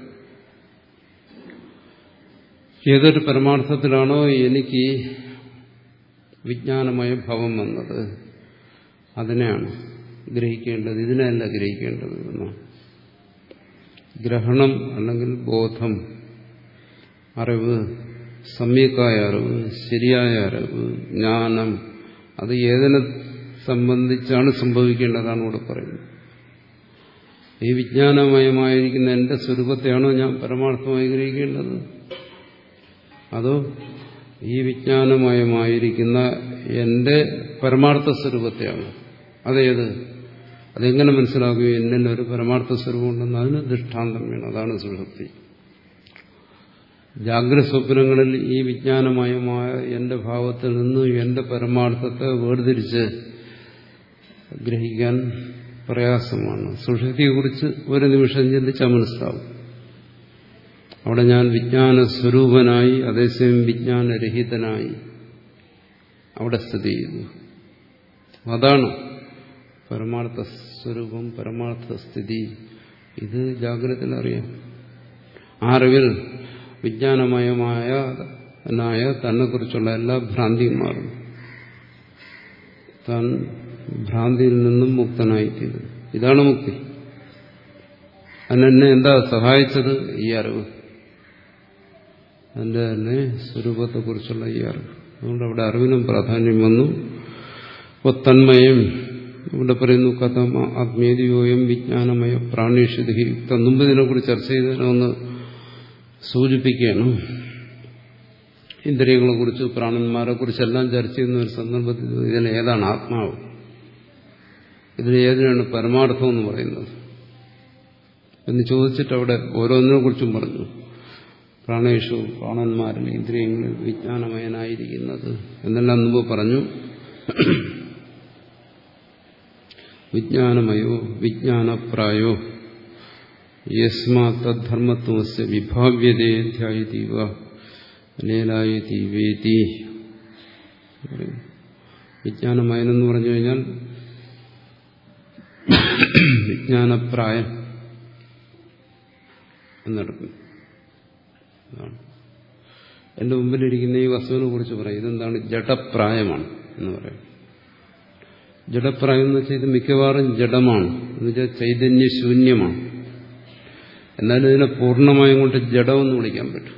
ഏതൊരു പരമാർത്ഥത്തിലാണോ എനിക്ക് വിജ്ഞാനമയ ഭാവം വന്നത്, അതിനെയാണ് ഗ്രഹിക്കേണ്ടത്, ഇതിനെയല്ല ഗ്രഹിക്കേണ്ടത് എന്നാണ്. ഗ്രഹണം അല്ലെങ്കിൽ ബോധം, അറിവ്, സമ്യക്കായ അറിവ്, ശരിയായ അറിവ്, ജ്ഞാനം, അത് ഏതിനെ സംബന്ധിച്ചാണ് സംഭവിക്കേണ്ടതാണ് ഇവിടെ പറയുന്നത്. ഈ വിജ്ഞാനമയമായിരിക്കുന്ന എന്റെ സ്വരൂപത്തെയാണോ ഞാൻ പരമാർത്ഥമായി ഗ്രഹിക്കേണ്ടത്, അതോ ഈ വിജ്ഞാനമയമായിരിക്കുന്ന എന്റെ പരമാർത്ഥ സ്വരൂപത്തെയാണ്? അതേത്? അതെങ്ങനെ മനസ്സിലാക്കുകയും എന്നിൽ ഒരു പരമാർത്ഥ സ്വരൂപമുണ്ടെന്ന് അതിന് ദൃഷ്ടാന്തം വേണം. അതാണ് സുഷുപ്തി. ജാഗ്രത സ്വപ്നങ്ങളിൽ ഈ വിജ്ഞാനമയമായ എന്റെ ഭാവത്തിൽ നിന്ന് എന്റെ പരമാർത്ഥത്തെ വേർതിരിച്ച് ഗ്രഹിക്കാൻ പ്രയാസമാണ്. സുഷുപ്തിയെക്കുറിച്ച് ഒരു നിമിഷം ചിന്തിച്ചാൽ മനസ്സിലാവും. അവിടെ ഞാൻ വിജ്ഞാന സ്വരൂപനായി, അതേസമയം വിജ്ഞാനരഹിതനായി അവിടെ സ്ഥിതി ചെയ്യുന്നു. അതാണ് പരമാർത്ഥ സ്വരൂപം, പരമാർത്ഥ സ്ഥിതി. ഇത് ജാഗ്രതയിൽ അറിയാം. ആ അറിവിൽ വിജ്ഞാനമയമായ തന്നെക്കുറിച്ചുള്ള എല്ലാ ഭ്രാന്തിയും മാറും. താൻ ഭ്രാന്തിയിൽ നിന്നും മുക്തനായിത്തീരും. ഇതാണ് മുക്തി. അതിനെന്നെ എന്താ സഹായിച്ചത്? ഈ അറിവ്, അതിന്റെ തന്നെ സ്വരൂപത്തെക്കുറിച്ചുള്ള ഈ അറിവ്. അതുകൊണ്ട് അവിടെ അറിവിനും പ്രാധാന്യം വന്നു. അപ്പോൾ തന്മയം ഇവിടെ പറയുന്നു കഥം ആത്മേതിയോയം വിജ്ഞാനമയ പ്രാണീഷിതി യുക്തം. മുമ്പ് ഇതിനെക്കുറിച്ച് ചർച്ച ചെയ്തതിനൊന്ന് സൂചിപ്പിക്കുകയാണ്. ഇന്ദ്രിയങ്ങളെക്കുറിച്ച്, പ്രാണന്മാരെ കുറിച്ചെല്ലാം ചർച്ച ചെയ്യുന്ന ഒരു സന്ദർഭത്തിൽ ഇതിന് ഏതാണ് ആത്മാവ്, ഇതിന് ഏതിനാണ് പരമാർത്ഥം എന്ന് പറയുന്നത് എന്ന് ചോദിച്ചിട്ട് അവിടെ ഓരോന്നിനെ കുറിച്ചും പറഞ്ഞു. പ്രാണേഷു, പ്രാണന്മാരിൽ, ഇന്ദ്രിയങ്ങളിൽ വിജ്ഞാനമയനായിരിക്കുന്നത് എന്നെല്ലാം മുമ്പ് പറഞ്ഞു. വിജ്ഞാനമയോ വിജ്ഞാനപ്രായോ യസ്മാ തദ്ധർമ്മത്വസ്യ വിഭാവ്യതേധ്യായതീവ അനേലായതീവേതി. വിജ്ഞാനമയനെന്ന് പറഞ്ഞു കഴിഞ്ഞാൽ വിജ്ഞാനപ്രായം എന്നെടുക്കും. എന്റെ മുമ്പിലിരിക്കുന്ന ഈ വസ്തുവിനെ കുറിച്ച് പറയും, ഇതെന്താണ്? ജഡപ്രായമാണ് എന്ന് പറയും. ജഡപ്രായം എന്ന് വെച്ചാൽ ഇത് മിക്കവാറും ജഡമാണ്, എന്ന് വെച്ചാൽ ചൈതന്യശൂന്യമാണ്. എന്നാലും ഇതിനെ പൂർണ്ണമായും കൊണ്ട് ജഡമെന്ന് വിളിക്കാൻ പറ്റും.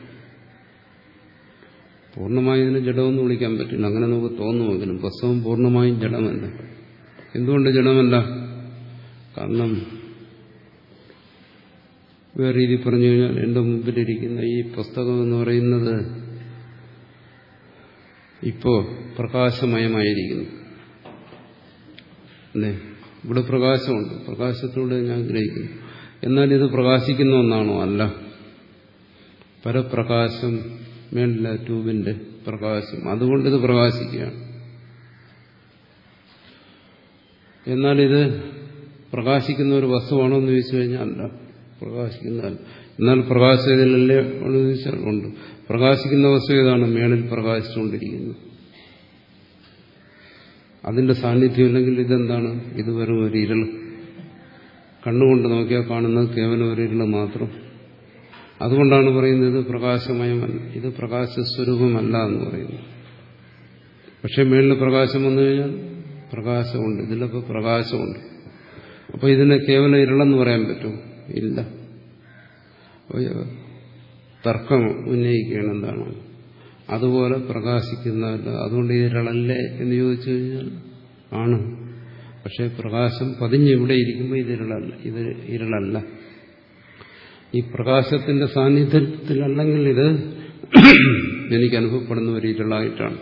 പൂർണ്ണമായും ഇതിനെ ജഡമെന്ന് വിളിക്കാൻ പറ്റില്ല, അങ്ങനെ നമുക്ക് തോന്നുമെങ്കിലും വസ്തുവും പൂർണ്ണമായും ജഡമല്ല. എന്തുകൊണ്ട് ജഡമല്ല? കാരണം വേറെ രീതി പറഞ്ഞു കഴിഞ്ഞാൽ എന്റെ മുമ്പിലിരിക്കുന്ന ഈ പുസ്തകം എന്ന് പറയുന്നത് ഇപ്പോ പ്രകാശമയമായിരിക്കുന്നു. അല്ലേ? ഇവിടെ പ്രകാശമുണ്ട്, പ്രകാശത്തിലൂടെ ഞാൻ ഗ്രഹിക്കുന്നു. എന്നാൽ ഇത് പ്രകാശിക്കുന്ന ഒന്നാണോ? അല്ല. പരപ്രകാശം, മേളിലെ ട്യൂബിന്റെ പ്രകാശം, അതുകൊണ്ട് ഇത് പ്രകാശിക്കുകയാണ്. എന്നാൽ ഇത് പ്രകാശിക്കുന്ന ഒരു വസ്തുവാണോ എന്ന് ചോദിച്ചു കഴിഞ്ഞാൽ അല്ല, പ്രകാശിക്കുന്നതല്ല. എന്നാൽ പ്രകാശം ഇതിലല്ലേ എന്ന് ചോദിച്ചാൽ ഉണ്ട്. പ്രകാശിക്കുന്ന വസ്തു ഏതാണ്? മേളിൽ പ്രകാശിച്ചുകൊണ്ടിരിക്കുന്നത്. അതിന്റെ സാന്നിധ്യം ഇല്ലെങ്കിൽ ഇതെന്താണ്? ഇത് വെറും ഒരു ഇരുൾ. കണ്ണുകൊണ്ട് നോക്കിയാൽ കാണുന്നത് കേവലം ഒരു ഇരുൾ മാത്രം. അതുകൊണ്ടാണ് പറയുന്നത് ഇത് പ്രകാശമയമല്ല, ഇത് പ്രകാശസ്വരൂപമല്ല എന്ന് പറയുന്നു. പക്ഷെ മേളിൽ പ്രകാശം വന്നു കഴിഞ്ഞാൽ പ്രകാശമുണ്ട്, ഇതിലപ്പോൾ പ്രകാശമുണ്ട്. അപ്പോൾ ഇതിനെ കേവലം ഇരുളെന്ന് പറയാൻ പറ്റുമോ? ഇല്ല. തർക്കം ഉന്നയിക്കുകയാണ്. എന്താണ്? അതുപോലെ പ്രകാശിക്കുന്നതല്ല, അതുകൊണ്ട് ഇരുളല്ലേ എന്ന് ചോദിച്ചു കഴിഞ്ഞാൽ ആണ്. പക്ഷെ പ്രകാശം പതിഞ്ഞ് ഇവിടെ ഇരിക്കുമ്പോൾ ഇത് ഇരുളല്ല, ഇത് ഇരുളല്ല. ഈ പ്രകാശത്തിന്റെ സാന്നിധ്യത്തിലല്ലെങ്കിൽ ഇത് എനിക്ക് അനുഭവപ്പെടുന്ന ഒരു ഇരുളായിട്ടാണ്.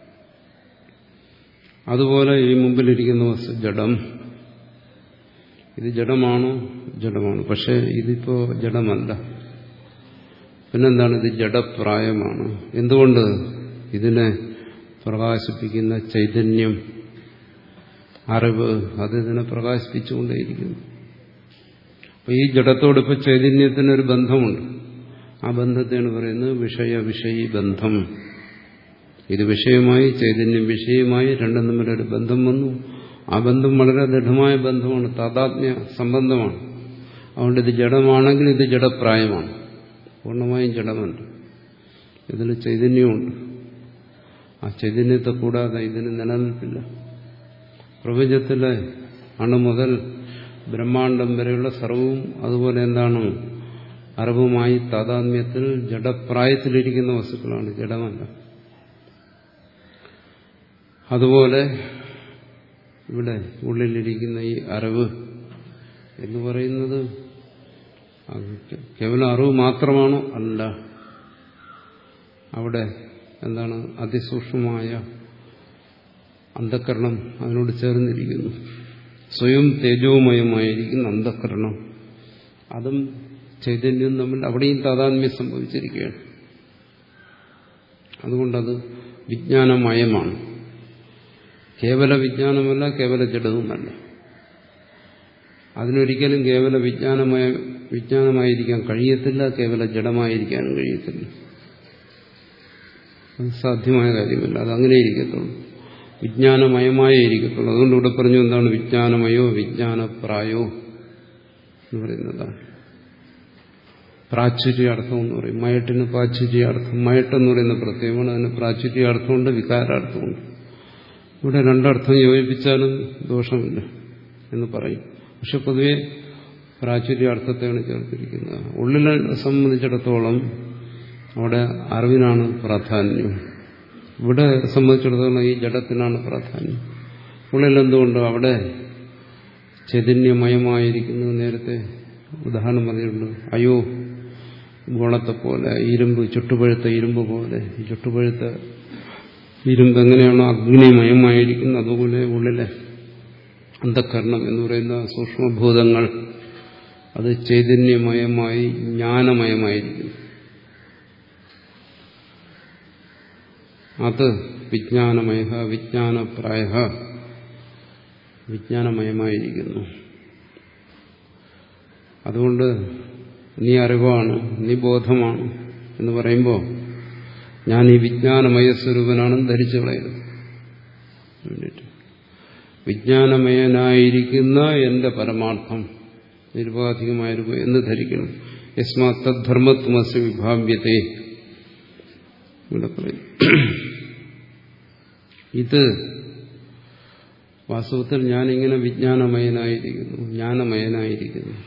അതുപോലെ ഈ മുമ്പിലിരിക്കുന്ന വസ്തു ജഡം, ഇത് ജഡമാണോ? ജഡമാണ്. പക്ഷെ ഇതിപ്പോ ജഡമല്ല. പിന്നെന്താണ്? ഇത് ജഡപ്രായമാണ്. എന്തുകൊണ്ട്? ഇതിനെ പ്രകാശിപ്പിക്കുന്ന ചൈതന്യം, അറിവ്, അത് ഇതിനെ പ്രകാശിപ്പിച്ചുകൊണ്ടേയിരിക്കുന്നു. അപ്പൊ ഈ ജഡത്തോടിപ്പോൾ ചൈതന്യത്തിനൊരു ബന്ധമുണ്ട്. ആ ബന്ധത്തെയാണ് പറയുന്നത് വിഷയ വിഷയി ബന്ധം. ഇത് വിഷയമായി, ചൈതന്യം വിഷയമായി, രണ്ടും തമ്മിലൊരു ബന്ധം വന്നു. ആ ബന്ധം വളരെ ദൃഢമായ ബന്ധമാണ്, താദാത്മ്യ സംബന്ധമാണ്. അതുകൊണ്ട് ഇത് ജഡമാണെങ്കിൽ ഇത് ജഡപ്രായമാണ്, പൂർണ്ണമായും ജഡമല്ല. ഇതിൽ ചൈതന്യമുണ്ട്. ആ ചൈതന്യത്തെ കൂടാതെ ഇതിന് നിലനിൽപ്പില്ല. പ്രപഞ്ചത്തിലെ അണു മുതൽ ബ്രഹ്മാണ്ടം വരെയുള്ള സർവവും അതുപോലെ എന്താണ്? അറിവുമായി താദാത്മ്യത്തിൽ ജഡപ്രായത്തിലിരിക്കുന്ന വസ്തുക്കളാണ്, ജഡമല്ല. അതുപോലെ ഇവിടെ ഉള്ളിലിരിക്കുന്ന ഈ അറിവ് എന്ന് പറയുന്നത് കേവലം അറിവ് മാത്രമാണോ? അല്ല. അവിടെ എന്താണ്? അതിസൂക്ഷ്മമായ അന്ധഃകരണം അതിനോട് ചേർന്നിരിക്കുന്നു. സ്വയം തേജോമയമായിരിക്കുന്ന അന്ധഃകരണം, അതും ചൈതന്യവും തമ്മിൽ അവിടെയും താദാത്മ്യം സംഭവിച്ചിരിക്കുകയാണ്. അതുകൊണ്ടത് വിജ്ഞാനമയമാണ്. കേവല വിജ്ഞാനമല്ല, കേവല ജഡവുമല്ല. അതിനൊരിക്കലും കേവല വിജ്ഞാനമയ വിജ്ഞാനമായിരിക്കാൻ കഴിയത്തില്ല, കേവല ജഡമായിരിക്കാനും കഴിയത്തില്ല. അത് സാധ്യമായ കാര്യമല്ല. അതങ്ങനെ ഇരിക്കത്തുള്ളൂ, വിജ്ഞാനമയമായേ ഇരിക്കത്തുള്ളൂ. അതുകൊണ്ട് ഇവിടെ പറഞ്ഞു എന്താണ്? വിജ്ഞാനമയോ വിജ്ഞാനപ്രായോ എന്ന് പറയുന്നതാണ്. പ്രാചുര്യാർത്ഥം എന്ന് പറയും. മയട്ടിന് പ്രാചുര്യാർത്ഥം. മയട്ടെന്ന് പറയുന്ന പ്രത്യേകമാണ്. അതിന് പ്രാചുര്യാർത്ഥമുണ്ട്, വികാരാർത്ഥമുണ്ട്. ഇവിടെ രണ്ടർത്ഥം യോജിപ്പിച്ചാലും ദോഷമില്ല എന്ന് പറയും. പക്ഷെ പൊതുവെ പ്രാചുര്യാർത്ഥത്തെയാണ് ചേർത്തിരിക്കുന്നത്. ഉള്ളിനെ സംബന്ധിച്ചിടത്തോളം അവിടെ അറിവിനാണ് പ്രാധാന്യം. ഇവിടെ സംബന്ധിച്ചിടത്തോളം ഈ ജഡത്തിനാണ് പ്രാധാന്യം. ഉള്ളിലെന്തുകൊണ്ട്? അവിടെ ചൈതന്യമയമായിരിക്കുന്നത്. നേരത്തെ ഉദാഹരണം പറഞ്ഞിട്ടുണ്ട്. അയോ ഗോളത്തെ പോലെ, ഇരുമ്പ്, ചുട്ടുപഴുത്ത ഇരുമ്പ് പോലെ. ഈ ചുട്ടുപഴുത്ത ഇരുമ്പ് എങ്ങനെയാണോ അഗ്നിമയമായിരിക്കുന്നത്, അതുപോലെ ഉള്ളിലെ അന്ധഃകരണം എന്ന് പറയുന്ന സൂക്ഷ്മഭൂതങ്ങൾ അത് ചൈതന്യമയമായി ജ്ഞാനമയമായിരിക്കുന്നു. അത് വിജ്ഞാനമയ വിജ്ഞാനപ്രായ വിജ്ഞാനമയമായിരിക്കുന്നു. അതുകൊണ്ട് നീ അറിവാണ്, നീ ബോധമാണ് എന്ന് പറയുമ്പോൾ ഞാൻ ഈ വിജ്ഞാനമയ സ്വരൂപനാണെന്ന് ധരിച്ചു കളയുന്നു. വിജ്ഞാനമയനായിരിക്കുന്ന എന്റെ പരമാർത്ഥം നിരുപാധികമായ എന്ന് ധരിക്കണം. യസ്മാത് തദ്ധർമ്മത്വമസ്യ വിഭാവ്യത്തെ ഇവിടെ പറയും. ഇത് വാസ്തവത്തിൽ ഞാനിങ്ങനെ വിജ്ഞാനമയനായിരിക്കുന്നു, ജ്ഞാനമയനായിരിക്കുന്നു,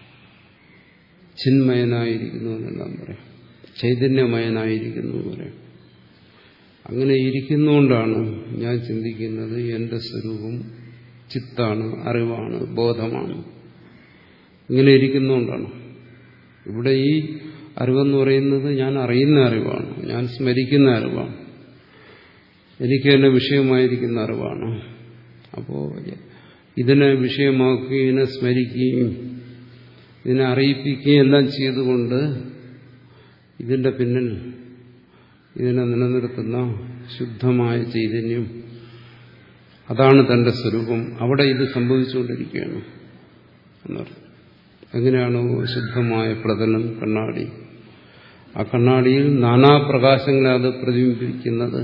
ചിന്മയനായിരിക്കുന്നു എന്നെല്ലാം പറയാം. ചൈതന്യമയനായിരിക്കുന്നു പറയാം. അങ്ങനെ ഇരിക്കുന്നുകൊണ്ടാണ് ഞാൻ ചിന്തിക്കുന്നത് എന്റെ സ്വരൂപം ചിത്താണ്, അറിവാണ്, ബോധമാണ്. ഇങ്ങനെ ഇരിക്കുന്നുകൊണ്ടാണ്. ഇവിടെ ഈ അറിവെന്ന് പറയുന്നത് ഞാൻ അറിയുന്ന അറിവാണ്, ഞാൻ സ്മരിക്കുന്ന അറിവാണ്, എനിക്ക് തന്നെ വിഷയമായിരിക്കുന്ന അറിവാണ്. അപ്പോൾ ഇതിനെ വിഷയമാക്കുകയും ഇതിനെ സ്മരിക്കുകയും ഇതിനെ അറിയിപ്പിക്കുകയും എല്ലാം ചെയ്തുകൊണ്ട് ഇതിന്റെ പിന്നിൽ ഇതിനെ നിലനിർത്തുന്ന ശുദ്ധമായ ചൈതന്യം, അതാണ് തന്റെ സ്വരൂപം. അവിടെ ഇത് സംഭവിച്ചുകൊണ്ടിരിക്കുകയാണ് എന്നർത്ഥം. എങ്ങനെയാണോ ശുദ്ധമായ പ്രതലം കണ്ണാടി, ആ കണ്ണാടിയിൽ നാനാപ്രകാശങ്ങളെ അത് പ്രതിബിംബിക്കുന്നത്.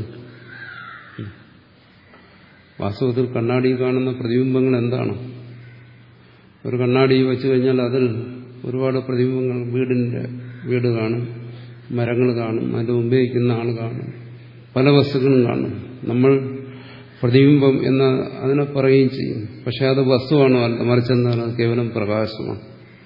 വാസ്തവത്തിൽ കണ്ണാടി കാണുന്ന പ്രതിബിംബങ്ങൾ എന്താണ്? ഒരു കണ്ണാടി വെച്ചു കഴിഞ്ഞാൽ അതിൽ ഒരുപാട് പ്രതിബിംബങ്ങൾ, വീടിന്റെ വീട് കാണും, മരങ്ങൾ കാണും, അതിന്റെ മുമ്പേ ഇരിക്കുന്ന ആൾ കാണും, പല വസ്തുക്കളും കാണും. നമ്മൾ പ്രതിബിംബം എന്ന് അതിനെ പറയുകയും ചെയ്യും. പക്ഷെ അത് വസ്തുവാണോ? അല്ല, മറിച്ചെന്താണ്? അത് കേവലം പ്രകാശമാണ്.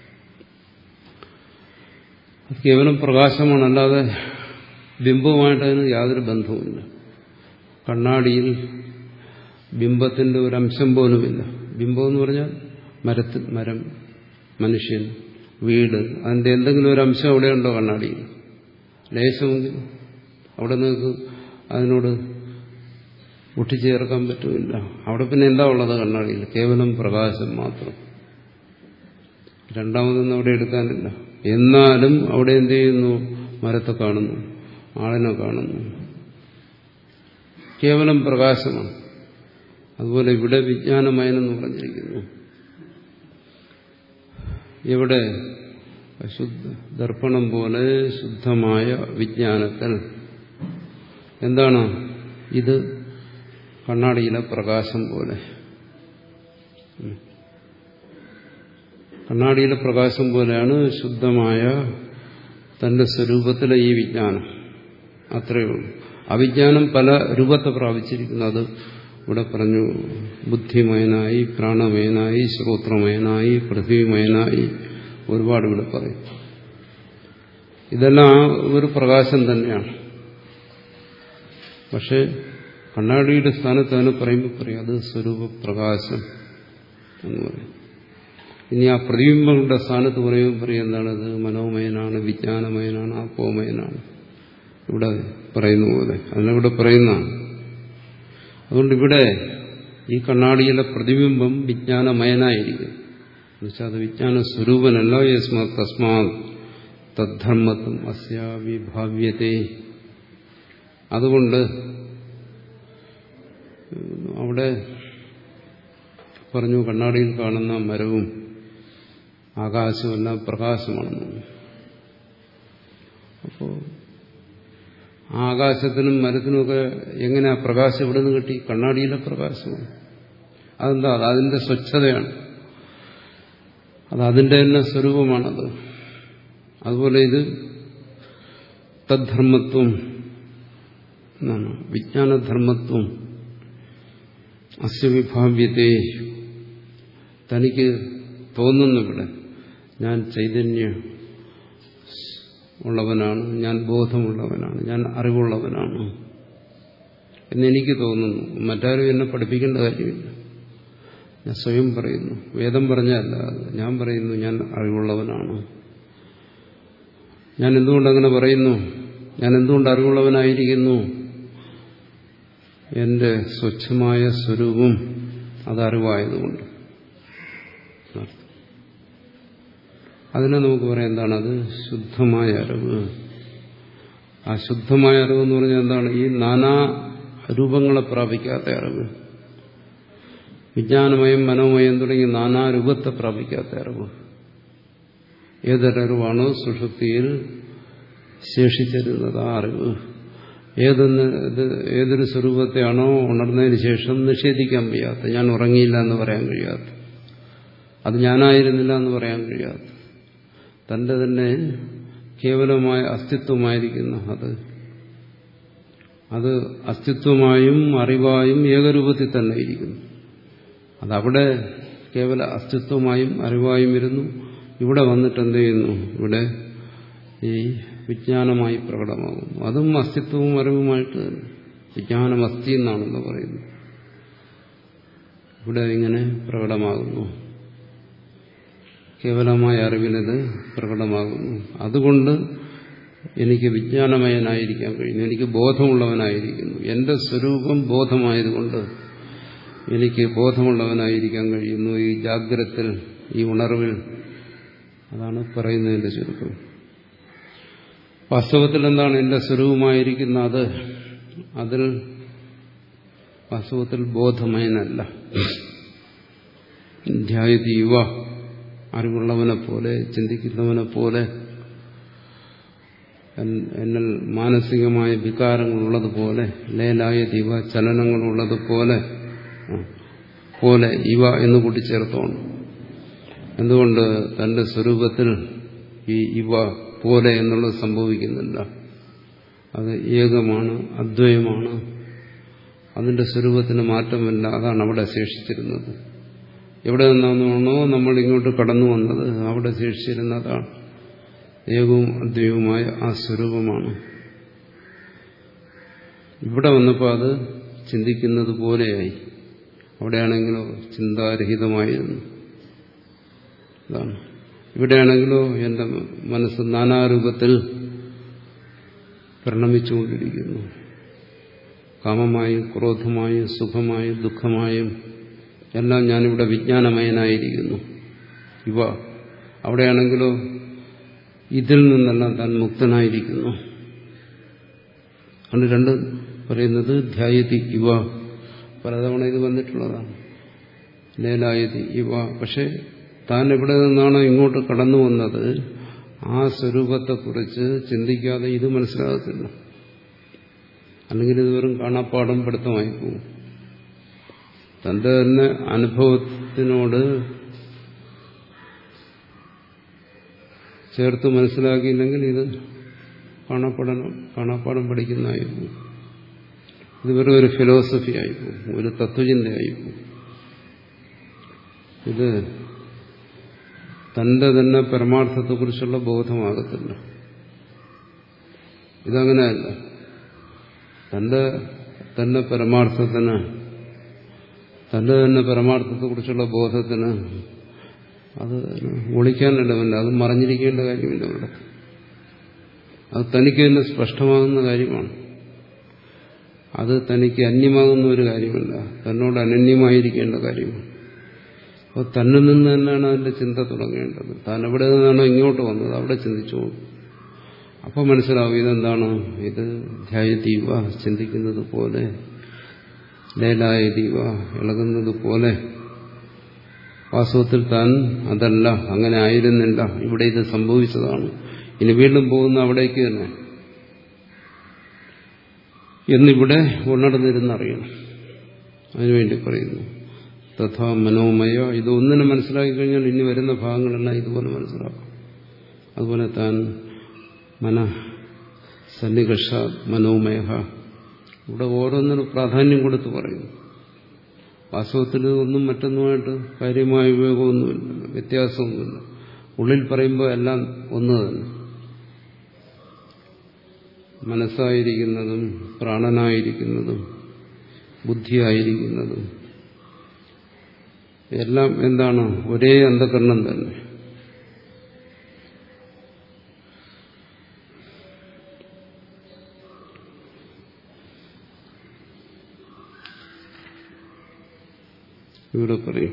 അത് കേവലം പ്രകാശമാണ്, അല്ലാതെ ബിംബവുമായിട്ട് അതിന് യാതൊരു ബന്ധവുമില്ല. കണ്ണാടിയിൽ ബിംബത്തിന്റെ ഒരു അംശം പോലുമില്ല. ബിംബം എന്ന് പറഞ്ഞാൽ മരത്തിൽ, മരം, മനുഷ്യൻ, വീട്, അതിന്റെ എന്തെങ്കിലും ഒരു അംശം അവിടെയുണ്ടോ? കണ്ണാടിയിൽ ലേശമെങ്കിലും അവിടെ നിങ്ങൾക്ക് അതിനോട് ഒട്ടിച്ചേർക്കാൻ പറ്റുമില്ല. അവിടെ പിന്നെ എന്താ ഉള്ളത്? കണ്ണാടിയിൽ കേവലം പ്രകാശം മാത്രം. രണ്ടാമതൊന്നും അവിടെ എടുക്കാനില്ല. എന്നാലും അവിടെ എന്ത് ചെയ്യുന്നു? മരത്തെ കാണുന്നു, ആളിനെ കാണുന്നു, കേവലം പ്രകാശമാണ്. അതുപോലെ ഇവിടെ വിജ്ഞാനമയനെന്ന് പറഞ്ഞിരിക്കുന്നു. ഇവിടെ ശുദ്ധ ദർപ്പണം പോലെ ശുദ്ധമായ വിജ്ഞാനത്തിൽ എന്താണ്? ഇത് കണ്ണാടിയിലെ പ്രകാശം പോലെ. കണ്ണാടിയിലെ പ്രകാശം പോലെയാണ് ശുദ്ധമായ തന്റെ സ്വരൂപത്തിലെ ഈ വിജ്ഞാനം. അത്രയേ ഉള്ളൂ. അവിജ്ഞാനം പല രൂപത്തെ പ്രാപിച്ചിരിക്കുന്നു. അത് ഇവിടെ പറഞ്ഞു. ബുദ്ധിമയനായി, പ്രാണമയനായി, ശ്രോത്രമയനായി, പൃഥ്വിമയനായി, ഒരുപാട് ഇവിടെ പറയും. ഇതെല്ലാം ഒരു പ്രകാശം തന്നെയാണ്. പക്ഷെ കണ്ണാടിയുടെ സ്ഥാനത്ത് അതിനെ പറയുമ്പോൾ പറയും അത് സ്വരൂപ പ്രകാശം എന്ന് പറയും. ഇനി ആ പ്രതിബിംബങ്ങളുടെ സ്ഥാനത്ത് പറയുമ്പോൾ പറയും എന്താണത്? മനോമയനാണ്, വിജ്ഞാനമയനാണ്, ആപോമയനാണ്. ഇവിടെ പറയുന്ന പോലെ അതിനിവിടെ പറയുന്നതാണ്. അതുകൊണ്ട് ഇവിടെ ഈ കണ്ണാടിയിലെ പ്രതിബിംബം വിജ്ഞാനമയനായിരിക്കും. എന്നുവെച്ചാൽ അത് വിജ്ഞാന സ്വരൂപനല്ല. യസ്മാ തസ്മാത് തദ്ധർമ്മത്വം അസ്യ വിഭാവ്യതേ. അതുകൊണ്ട് അവിടെ പറഞ്ഞു കണ്ണാടിയിൽ കാണുന്ന മരവും ആകാശവും എല്ലാം പ്രകാശമാണെന്ന്. അപ്പോൾ ആകാശത്തിനും മരത്തിനുമൊക്കെ എങ്ങനെയാ പ്രകാശം എവിടെ നിന്ന് കിട്ടി? കണ്ണാടിയിലെ പ്രകാശമാണ്. അതെന്താ? അത് അതിന്റെ സ്വച്ഛതയാണ്, അത് അതിന്റെ തന്നെ സ്വരൂപമാണത്. അതുപോലെ ഇത് തദ്ധർമ്മത്വം എന്നാണ്, വിജ്ഞാനധർമ്മത്വം അസ്യ വിഭാവ്യതേ. തനിക്ക് തോന്നുന്നിവിടെ ഞാൻ ചൈതന്യ ഉള്ളവനാണ്, ഞാൻ ബോധമുള്ളവനാണ്, ഞാൻ അറിവുള്ളവനാണ് എന്നെനിക്ക് തോന്നുന്നു. മറ്റാരും എന്നെ പഠിപ്പിക്കേണ്ട കാര്യമില്ല. ഞാൻ സ്വയം പറയുന്നു, വേദം പറഞ്ഞല്ല, ഞാൻ പറയുന്നു ഞാൻ അറിവുള്ളവനാണ്. ഞാൻ എന്തുകൊണ്ടങ്ങനെ പറയുന്നു? ഞാൻ എന്തുകൊണ്ട് അറിവുള്ളവനായിരിക്കുന്നു? എന്റെ സ്വച്ഛമായ സ്വരൂപം അത് അറിവായതുകൊണ്ട്. അതിനെ നമുക്ക് പറയാം എന്താണ്? അത് ശുദ്ധമായ അറിവ്. ആ ശുദ്ധമായ അറിവ് എന്ന് പറഞ്ഞാൽ എന്താണ്? ഈ നാനാ രൂപങ്ങളെ പ്രാപിക്കാത്ത അറിവ്, വിജ്ഞാനമയം, മനോമയം തുടങ്ങി നാനാ രൂപത്തെ പ്രാപിക്കാത്ത അറിവ്. ഏതൊരറിവാണോ സുഷുപ്തിയിൽ ശേഷിച്ചിരുന്നത് ആ അറിവ്, ഏതൊന്ന് ഏതൊരു സ്വരൂപത്തെയാണോ ഉണർന്നതിന് ശേഷം നിഷേധിക്കാൻ വയ്യാത്ത, ഞാൻ ഉറങ്ങിയില്ല എന്ന് പറയാൻ കഴിയാത്ത, അത് ഞാനായിരുന്നില്ല എന്ന് പറയാൻ കഴിയാത്ത, തന്റെ തന്നെ കേവലമായ അസ്തിത്വമായിരിക്കുന്ന അത് അത് അസ്തിത്വമായും അറിവായും ഏകരൂപത്തിൽ തന്നെ ഇരിക്കുന്നു. അതവിടെ കേവല അസ്തിത്വമായും അറിവായും ഇരുന്നു. ഇവിടെ വന്നിട്ട് എന്ത് ചെയ്യുന്നു? ഇവിടെ ഈ വിജ്ഞാനമായി പ്രകടമാകുന്നു. അതും അസ്തിത്വവും അറിവുമായിട്ട് തന്നെ. വിജ്ഞാനം അസ്ഥി എന്നാണല്ലോ പറയുന്നത്. ഇവിടെ ഇങ്ങനെ പ്രകടമാകുന്നു. കേവലമായ അറിവിനത് പ്രകടമാകുന്നു. അതുകൊണ്ട് എനിക്ക് വിജ്ഞാനമയനായിരിക്കാൻ കഴിയുന്നു, എനിക്ക് ബോധമുള്ളവനായിരിക്കുന്നു. എന്റെ സ്വരൂപം ബോധമായതുകൊണ്ട് എനിക്ക് ബോധമുള്ളവനായിരിക്കാൻ കഴിയുന്നു ഈ ജാഗ്രത്തിൽ, ഈ ഉണർവിൽ. അതാണ് പറയുന്നതിന്റെ ചുരുക്കം. വാസ്തവത്തിൽ എന്താണ് എന്റെ സ്വരൂപമായിരിക്കുന്ന അത്? അതിൽ വാസ്തവത്തിൽ ബോധമയനല്ല. ധ്യായതി യുവ, അറിവുള്ളവനെ പോലെ, ചിന്തിക്കുന്നവനെ പോലെ, എന്നിൽ മാനസികമായ വികാരങ്ങളുള്ളതുപോലെ, ലേലായ ദിവ, ചലനങ്ങളുള്ളതുപോലെ, പോലെ ഇവ എന്ന് കൂട്ടിച്ചേർത്തോണം. എന്തുകൊണ്ട്? തന്റെ സ്വരൂപത്തിൽ ഈ ഇവ പോലെ എന്നുള്ളത് സംഭവിക്കുന്നില്ല. അത് ഏകമാണ്, അദ്വയമാണ്. അതിന്റെ സ്വരൂപത്തിന് മാറ്റമില്ല. അതാണ് അവിടെ ശേഷിച്ചിരുന്നത്. എവിടെ നിന്നാണോ നമ്മൾ ഇങ്ങോട്ട് കടന്നു വന്നത് അവിടെ ശേഷിച്ചിരുന്നതാണ്. ഏകവും അദ്വൈതവുമായ ആ സ്വരൂപമാണ്. ഇവിടെ വന്നപ്പോൾ അത് ചിന്തിക്കുന്നത് പോലെയായി. അവിടെയാണെങ്കിലോ ചിന്താരഹിതമായിരുന്നു. അതാണ്. ഇവിടെയാണെങ്കിലോ എന്റെ മനസ്സ് നാനാരൂപത്തിൽ പരിണമിച്ചുകൊണ്ടിരിക്കുന്നു. കാമമായും ക്രോധമായും സുഖമായും ദുഃഖമായും എല്ലാം ഞാനിവിടെ വിജ്ഞാനമയനായിരിക്കുന്നു. ഇവ അവിടെയാണെങ്കിലോ ഇതിൽ നിന്നെല്ലാം താൻ മുക്തനായിരിക്കുന്നു. അത് രണ്ട് പറയുന്നത് ധ്യായതി ഇവ. പലതവണ ഇത് വന്നിട്ടുള്ളതാണ്. ലേലായതി ഇവ. പക്ഷെ താൻ എവിടെ നിന്നാണോ ഇങ്ങോട്ട് കടന്നു വന്നത് ആ സ്വരൂപത്തെക്കുറിച്ച് ചിന്തിക്കാതെ ഇത് മനസ്സിലാകത്തില്ല. അല്ലെങ്കിൽ ഇത് വെറും കാണാപ്പാടം പഠിത്തമായി പോകും. തന്റെ തന്നെ അനുഭവത്തിനോട് ചേർത്ത് മനസ്സിലാക്കിയില്ലെങ്കിൽ ഇത് കാണാപ്പാടം കാണാപ്പാടം പഠിക്കുന്നതായി പോകും. ഇത് വെറും ഒരു ഫിലോസഫി ആയിപ്പോകും, ഒരു തത്വചിന്തയായിപ്പോകും. ഇത് തന്റെ തന്നെ പരമാർത്ഥത്തെക്കുറിച്ചുള്ള ബോധമാകത്തില്ല. ഇതങ്ങനെയല്ല. തന്റെ തന്നെ പരമാർത്ഥത്തിന് തന്റെ തന്നെ പരമാർത്ഥത്തെക്കുറിച്ചുള്ള ബോധത്തിന് അത് ഒളിക്കാനിടമില്ല. അത് മറഞ്ഞിരിക്കേണ്ട കാര്യമില്ല. ഇവിടെ അത് തനിക്ക് തന്നെ സ്പഷ്ടമാകുന്ന കാര്യമാണ്. അത് തനിക്ക് അന്യമാകുന്ന ഒരു കാര്യമല്ല. തന്നോട് അനന്യമായിരിക്കേണ്ട കാര്യമാണ്. അപ്പോൾ തന്നിൽ നിന്ന് തന്നെയാണ് അതിന്റെ ചിന്ത തുടങ്ങേണ്ടത്. താൻ എവിടെ നിന്നാണോ ഇങ്ങോട്ട് വന്നത് അവിടെ ചിന്തിച്ചു പോകും. അപ്പോൾ മനസ്സിലാവും ഇതെന്താണ്? ഇത് ധ്യായതീവ, ചിന്തിക്കുന്നത് പോലെ, ലേലായതീവ, ഇളകുന്നത് പോലെ. വാസ്തവത്തിൽ താൻ അതല്ല, അങ്ങനെ ആയിരുന്നില്ല, ഇവിടെ ഇത് സംഭവിച്ചതാണ്. ഇനി വീണ്ടും പോകുന്ന അവിടേക്ക് തന്നെ എന്നിവിടെ ഉണർന്നിരുന്നറിയണം. അതിനുവേണ്ടി പറയുന്നു തഥാ മനോമയ. ഇതൊന്നിനെ മനസ്സിലാക്കി കഴിഞ്ഞാൽ ഇനി വരുന്ന ഭാഗങ്ങളെല്ലാം ഇതുപോലെ മനസ്സിലാക്കാം. അതുപോലെ താൻ മന സന്നികർഷ മനോമയ. ഇവിടെ ഓരോന്നിനും പ്രാധാന്യം കൊടുത്ത് പറയുന്നു. വാസ്തവത്തിൽ ഒന്നും മറ്റൊന്നുമായിട്ട് കാര്യമായ ഉപയോഗമൊന്നുമില്ല, വ്യത്യാസമൊന്നുമില്ല. ഉള്ളിൽ പറയുമ്പോൾ എല്ലാം ഒന്ന് തന്നെ. മനസ്സായിരിക്കുന്നതും പ്രാണനായിരിക്കുന്നതും ബുദ്ധിയായിരിക്കുന്നതും എല്ലാം എന്താണ്? ഒരേ അന്ധകരണം തന്നെ. ഇവിടെ പറയും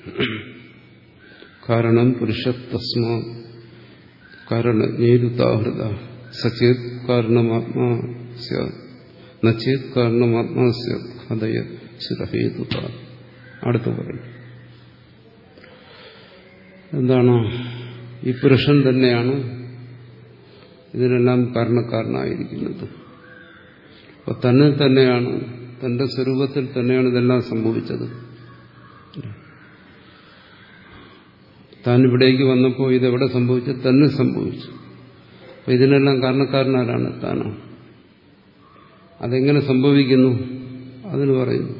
കാരണം പുരുഷ തസ്മാ കാരണജ്ഞേരുദാഹൃത സചേത് കാരണമാത്മാ നചേത് കാരണമാത്മാ ഹൃദയ ചിരഹേതുത. അടുത്ത് പറയും എന്താണ്? ഈ പുരുഷൻ തന്നെയാണ് ഇതിനെല്ലാം കാരണക്കാരനായിരിക്കുന്നത്. അപ്പൊ തന്നെ തന്നെയാണ്, തന്റെ സ്വരൂപത്തിൽ തന്നെയാണ് ഇതെല്ലാം സംഭവിച്ചത്. താൻ ഇവിടേക്ക് വന്നപ്പോൾ ഇതെവിടെ സംഭവിച്ചു? തന്നെ സംഭവിച്ചു. അപ്പൊ ഇതിനെല്ലാം കാരണക്കാരനാരാണ്? താനാണ്. അതെങ്ങനെ സംഭവിക്കുന്നു? അതിന് പറയുന്നു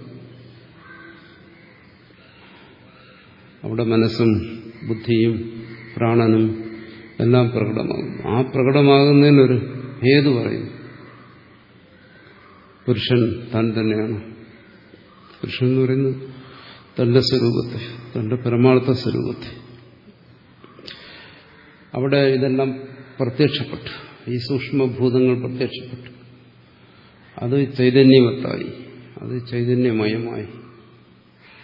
അവിടെ മനസ്സും ബുദ്ധിയും പ്രാണനും എല്ലാം പ്രകടമാകും. ആ പ്രകടമാകുന്നതിനൊരു ഹേതു പറയുന്നു. പുരുഷൻ താൻ തന്നെയാണ്. പുരുഷൻ എന്ന് പറയുന്നത് തന്റെ സ്വരൂപത്തെ, തന്റെ പരമാർത്ഥ സ്വരൂപത്തെ. അവിടെ ഇതെല്ലാം പ്രത്യക്ഷപ്പെട്ടു. ഈ സൂക്ഷ്മഭൂതങ്ങൾ പ്രത്യക്ഷപ്പെട്ടു. അത് ചൈതന്യവത്തായി, അത് ചൈതന്യമയമായി.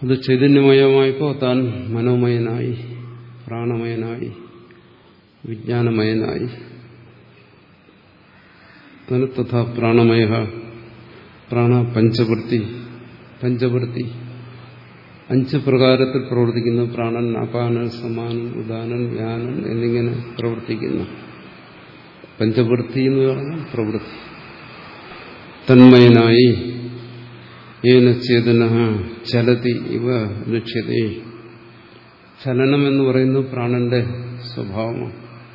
അത് ചൈതന്യമയമായപ്പോൾ താൻ മനോമയനായി, പ്രാണമയനായി, വിജ്ഞാനമയനായി. അതിന് തഥാ പ്രാണമയ, പ്രാണ പഞ്ചവൃത്തി, പഞ്ചവൃത്തി അഞ്ച് പ്രകാരത്തിൽ പ്രവർത്തിക്കുന്നു. പ്രാണൻ അപാനൻ സമാനൻ ഉദാനൻ വ്യാനൻ എന്നിങ്ങനെ പ്രവർത്തിക്കുന്നു. പഞ്ചവൃത്തി എന്ന് പറഞ്ഞാൽ പ്രവൃത്തി. തന്മയനായി ഏന ചേതന ചലതി ഇവ ലക്ഷ്യതേ. ചലനം എന്ന് പറയുന്നത് പ്രാണന്റെ സ്വഭാവമാണ്.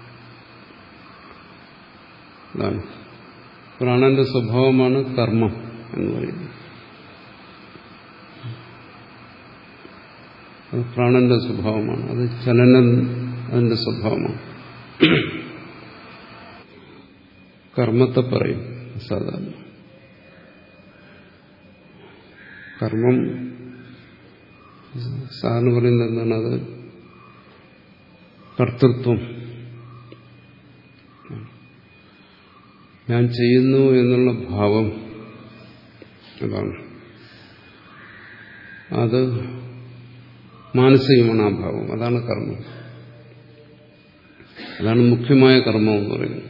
അതാണ് പ്രാണന്റെ സ്വഭാവമാണ് കർമ്മം എന്ന് പറയുന്നത്. അത് പ്രാണന്റെ സ്വഭാവമാണ്. അത് ചലനം അതിന്റെ സ്വഭാവമാണ്. കർമ്മത്തെ പറയും സാധാരണ. കർമ്മം സാധാരണ പറയുന്നത് എന്താണ്? അത് കർത്തൃത്വം. ഞാൻ ചെയ്യുന്നു എന്നുള്ള ഭാവം, അതാണ്. അത് മാനസികമാണ് ആ ഭാവം. അതാണ് കർമ്മം. അതാണ് മുഖ്യമായ കർമ്മം എന്ന് പറയുന്നത്.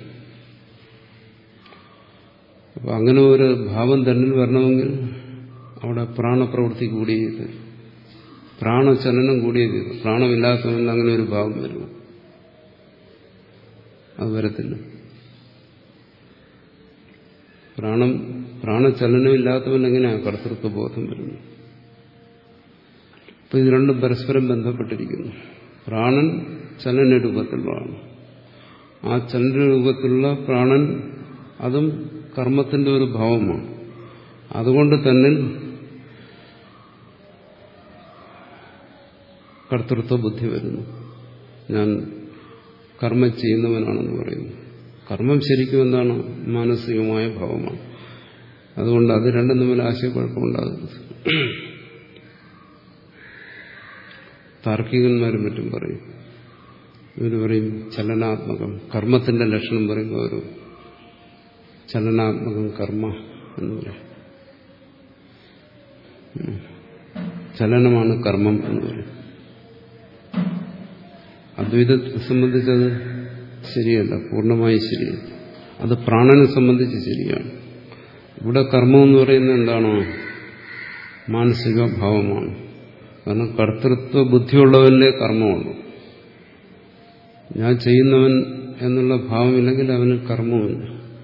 അപ്പൊ അങ്ങനെ ഒരു ഭാവം തന്നെ വരണമെങ്കിൽ അവിടെ പ്രാണപ്രവൃത്തി കൂടിയേ തീരും, പ്രാണചലനം കൂടിയേ തീരും. പ്രാണമില്ലാത്തവന് അങ്ങനെ ഒരു ഭാവം വരുമോ? അത് വരത്തില്ല. പ്രാണം പ്രാണചലനമില്ലാത്തവൻ എങ്ങനെയാണ് കർത്തൃത്വബോധം വരുന്നത്? അപ്പൊ ഇത് രണ്ടും പരസ്പരം ബന്ധപ്പെട്ടിരിക്കുന്നു. പ്രാണൻ ചലന രൂപത്തിലുള്ളതാണ്. ആ ചലന രൂപത്തിലുള്ള പ്രാണൻ അതും കർമ്മത്തിന്റെ ഒരു ഭാവമാണ്. അതുകൊണ്ട് തന്നെ കർത്തൃത്വ ബുദ്ധി വരുന്നു. ഞാൻ കർമ്മം ചെയ്യുന്നവനാണെന്ന് പറയുന്നു. കർമ്മം ശരിക്കും എന്താണ്? മാനസികമായ ഭാവമാണ്. അതുകൊണ്ട് അത് രണ്ടും തമ്മിൽ ആശയക്കുഴപ്പമുണ്ടാകുന്നത്. താർക്കികന്മാരും മറ്റും പറയും. ഇവർ പറയും ചലനാത്മകം, കർമ്മത്തിന്റെ ലക്ഷണം പറയുമ്പോൾ ഒരു ചലനാത്മകം കർമ്മ എന്ന് പറയും. ചലനമാണ് കർമ്മം എന്ന് പറയും. അദ്വൈതത്തെ സംബന്ധിച്ചത് ശരിയല്ല, പൂർണ്ണമായി ശരിയല്ല. അത് പ്രാണനെ സംബന്ധിച്ച് ശരിയാണ്. ഇവിടെ കർമ്മം എന്ന് പറയുന്നത് എന്താണോ? മാനസിക ഭാവമാണ്. കാരണം കർത്തൃത്വ ബുദ്ധിയുള്ളവന്റെ കർമ്മമുള്ളൂ. ഞാൻ ചെയ്യുന്നവൻ എന്നുള്ള ഭാവമില്ലെങ്കിൽ അവന് കർമ്മമില്ല.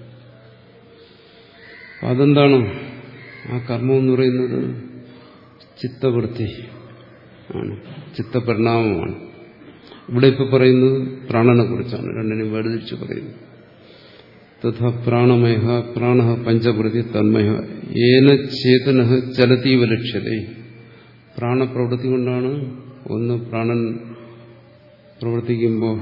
അതെന്താണ്? ആ കർമ്മം എന്ന് പറയുന്നത് ചിത്തവൃത്തി ആണ്, ചിത്തപരിണാമമാണ്. ഇവിടെ ഇപ്പൊ പറയുന്നത് പ്രാണനെ കുറിച്ചാണ്. രണ്ടിനും വേർതിരിച്ച് പറയുന്നു. തഥാ പ്രാണമയ പ്രാണ പഞ്ചവൃത്തി തന്മയ ഏന ചേതന ചലതീവ ലക്ഷ്യതേ. പ്രാണപ്രവൃത്തി കൊണ്ടാണ്. ഒന്ന്, പ്രാണൻ പ്രവർത്തിക്കുമ്പോൾ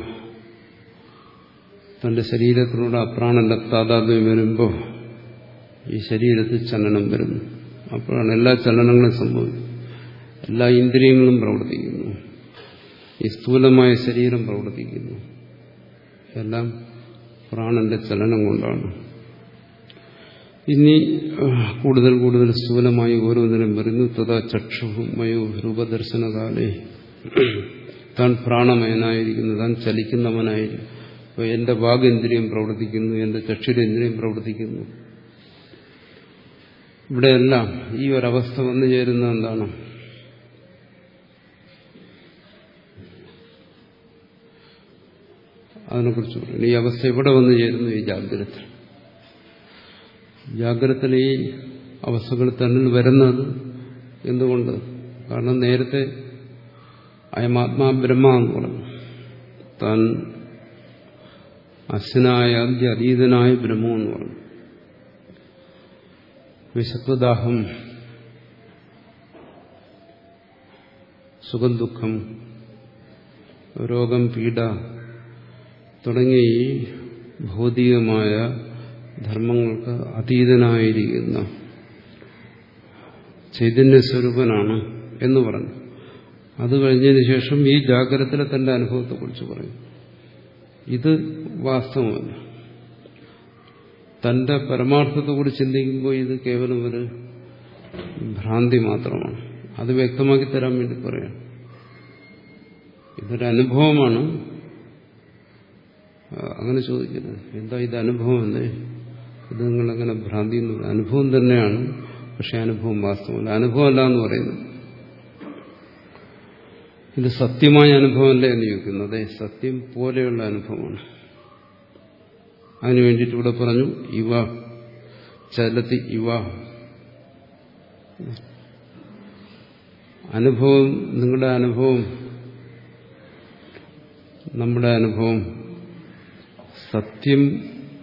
തന്റെ ശരീരത്തിലൂടെ അപ്രാണന്റെ താതാത്മ്യം വരുമ്പോൾ ഈ ശരീരത്തിൽ ചലനം വരുന്നു. അപ്പോഴാണ് എല്ലാ ചലനങ്ങളും സംഭവിക്കുന്നത്. എല്ലാ ഇന്ദ്രിയങ്ങളും പ്രവർത്തിക്കുന്നു. ഈ സ്ഥൂലമായ ശരീരം പ്രവർത്തിക്കുന്നു. എല്ലാം പ്രാണന്റെ ചലനം കൊണ്ടാണ്. ഇനി കൂടുതൽ കൂടുതൽ സ്ഥൂലമായി ഓരോന്നിനും വരുന്നു. തഥാ ചക്ഷുഹു മയോ രൂപദർശനകാലേ. താൻ പ്രാണമയനായിരിക്കുന്നു, താൻ ചലിക്കുന്നവനായിരിക്കും. അപ്പോൾ എന്റെ വാഗേന്ദ്രിയം പ്രവർത്തിക്കുന്നു, എന്റെ ചക്ഷുരേന്ദ്രിയം പ്രവർത്തിക്കുന്നു. ഇവിടെയെല്ലാം ഈ ഒരവസ്ഥ വന്നു ചേരുന്നത് എന്താണ്? അതിനെക്കുറിച്ച് പറയുന്നു. ഈ അവസ്ഥ ഇവിടെ വന്നു ചേരുന്നു ഈ ജാഗ്രത. ജാഗ്രതയിൽ ഈ അവസ്ഥകൾ തന്നിൽ വരുന്നത് എന്തുകൊണ്ട്? കാരണം നേരത്തെ അയമാത്മാ ബ്രഹ്മ എന്ന് പറഞ്ഞു. താൻ അസ്യനായ ആദ്യ അതീതനായ ബ്രഹ്മം എന്ന് പറഞ്ഞു. വിശത്വദാഹം, സുഖം ദുഃഖം, രോഗം പീഡ തുടങ്ങി ഭൗതികമായ ധർമ്മങ്ങൾക്ക് അതീതനായിരിക്കുന്ന ചൈതന്യസ്വരൂപനാണ് എന്ന് പറഞ്ഞു. അത് കഴിഞ്ഞതിന് ശേഷം ഈ ജാഗ്രതത്തിലെ തന്റെ അനുഭവത്തെക്കുറിച്ച് പറയും. ഇത് വാസ്തവമല്ല. തന്റെ പരമാർത്ഥത്തെക്കുറിച്ച് ചിന്തിക്കുമ്പോൾ ഇത് കേവലം ഒരു ഭ്രാന്തി മാത്രമാണ്. അത് വ്യക്തമാക്കി തരാൻ വേണ്ടി പറയാം. ഇതൊരു അനുഭവമാണ്. അങ്ങനെ ചോദിക്കുന്നത് എന്താ ഇത് അനുഭവം എന്നേ, ഇത് നിങ്ങളെങ്ങനെ ഭ്രാന്തി എന്ന് പറയും? അനുഭവം തന്നെയാണ്, പക്ഷെ അനുഭവം വാസ്തവമല്ല. അനുഭവമല്ല എന്ന് പറയുന്നത് ഇത് സത്യമായ അനുഭവമല്ലേ എന്ന് ചോദിക്കുന്നു. അതെ, സത്യം പോലെയുള്ള അനുഭവമാണ്. അതിനു വേണ്ടിയിട്ട് ഇവിടെ പറഞ്ഞു ഇവ ചലതി ഇവ. അനുഭവം, നിങ്ങളുടെ അനുഭവം, നമ്മുടെ അനുഭവം സത്യം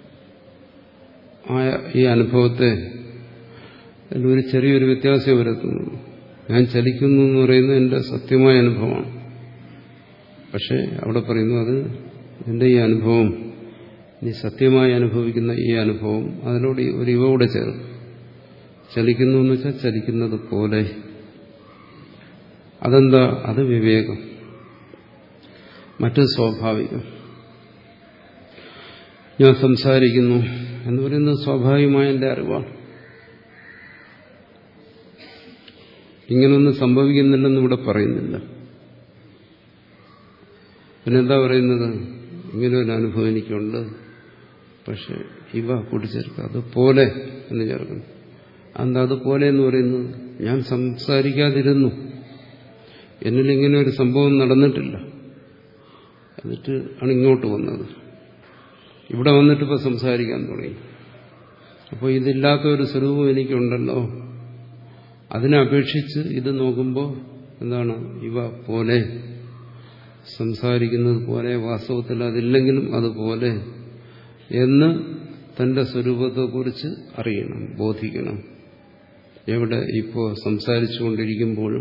ആയ ഈ അനുഭവത്തെ ഒരു ചെറിയൊരു വ്യത്യാസം വരുത്തുന്നു. ഞാൻ ചലിക്കുന്നു എന്ന് പറയുന്നത് എൻ്റെ സത്യമായ അനുഭവമാണ്. പക്ഷെ അവിടെ പറയുന്നു അത് എൻ്റെ ഈ അനുഭവം, നീ സത്യമായി അനുഭവിക്കുന്ന ഈ അനുഭവം, അതിനോട് ഒരു ഇവ കൂടെ ചേർന്ന് ചലിക്കുന്നു എന്ന് വെച്ചാൽ ചലിക്കുന്നത് പോലെ. അതെന്താ? അത് വിവേകം, മറ്റത് സ്വാഭാവികം. ഞാൻ സംസാരിക്കുന്നു എന്ന് പറയുന്നത് സ്വാഭാവികമായ എൻ്റെ അറിവാണ്. ഇങ്ങനൊന്നും സംഭവിക്കുന്നില്ലെന്ന് ഇവിടെ പറയുന്നില്ല. പിന്നെന്താ പറയുന്നത്? ഇങ്ങനൊരു അനുഭവം എനിക്കുണ്ട്, പക്ഷെ ഇവ കൂട്ടിച്ചേർക്കുക, അതുപോലെ എന്ന് ചേർക്കുന്നു. എന്താ അതുപോലെ എന്ന് പറയുന്നത്? ഞാൻ സംസാരിക്കാതിരുന്നു, എന്നിൽ ഇങ്ങനെ ഒരു സംഭവം നടന്നിട്ടില്ല, എന്നിട്ട് ആണ് ഇങ്ങോട്ട് വന്നത്. ഇവിടെ വന്നിട്ട് ഇപ്പോൾ സംസാരിക്കാൻ തുടങ്ങി. അപ്പോൾ ഇതില്ലാത്ത ഒരു സ്വരൂപം എനിക്കുണ്ടല്ലോ. അതിനെ അപേക്ഷിച്ച് ഇത് നോക്കുമ്പോൾ എന്താണ്? ഇവ പോലെ, സംസാരിക്കുന്നത് പോലെ, വാസ്തവത്തിൽ അതില്ലെങ്കിലും അതുപോലെ എന്ന് തന്റെ സ്വരൂപത്തെക്കുറിച്ച് അറിയണം, ബോധിക്കണം. എവിടെ? ഇപ്പോൾ സംസാരിച്ചുകൊണ്ടിരിക്കുമ്പോഴും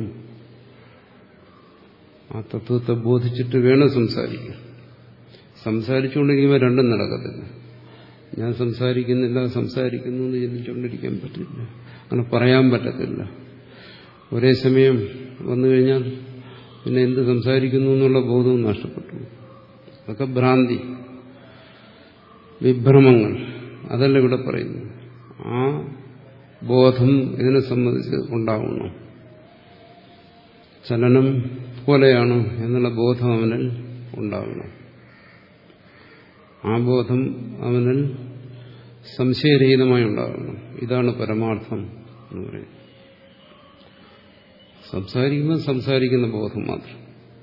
ആ തത്വത്തെ ബോധിച്ചിട്ട് വേണം സംസാരിക്കാൻ. സംസാരിച്ചുകൊണ്ടിരിക്കുമ്പോൾ രണ്ടും നടക്കത്തില്ല. ഞാൻ സംസാരിക്കുന്നില്ല, സംസാരിക്കുന്നു എന്ന് ചിന്തിച്ചുകൊണ്ടിരിക്കാൻ പറ്റില്ല, അങ്ങനെ പറയാൻ പറ്റത്തില്ല. ഒരേ സമയം വന്നു കഴിഞ്ഞാൽ പിന്നെ എന്ത് സംസാരിക്കുന്നു എന്നുള്ള ബോധവും നഷ്ടപ്പെട്ടു. അതൊക്കെ ഭ്രാന്തി, വിഭ്രമങ്ങൾ. അതല്ല ഇവിടെ പറയുന്നു. ആ ബോധം ഇതിനെ സംബന്ധിച്ച് ഉണ്ടാവണം. ചലനം പോലെയാണ് എന്നുള്ള ബോധം അവനിൽ ഉണ്ടാവണം. ആ ബോധം അവനിൽ സംശയരഹിതമായി ഉണ്ടാകണം. ഇതാണ് പരമാർത്ഥം എന്ന് പറയുന്നത്. സംസാരിക്കുമ്പോൾ സംസാരിക്കുന്ന ബോധം മാത്രം.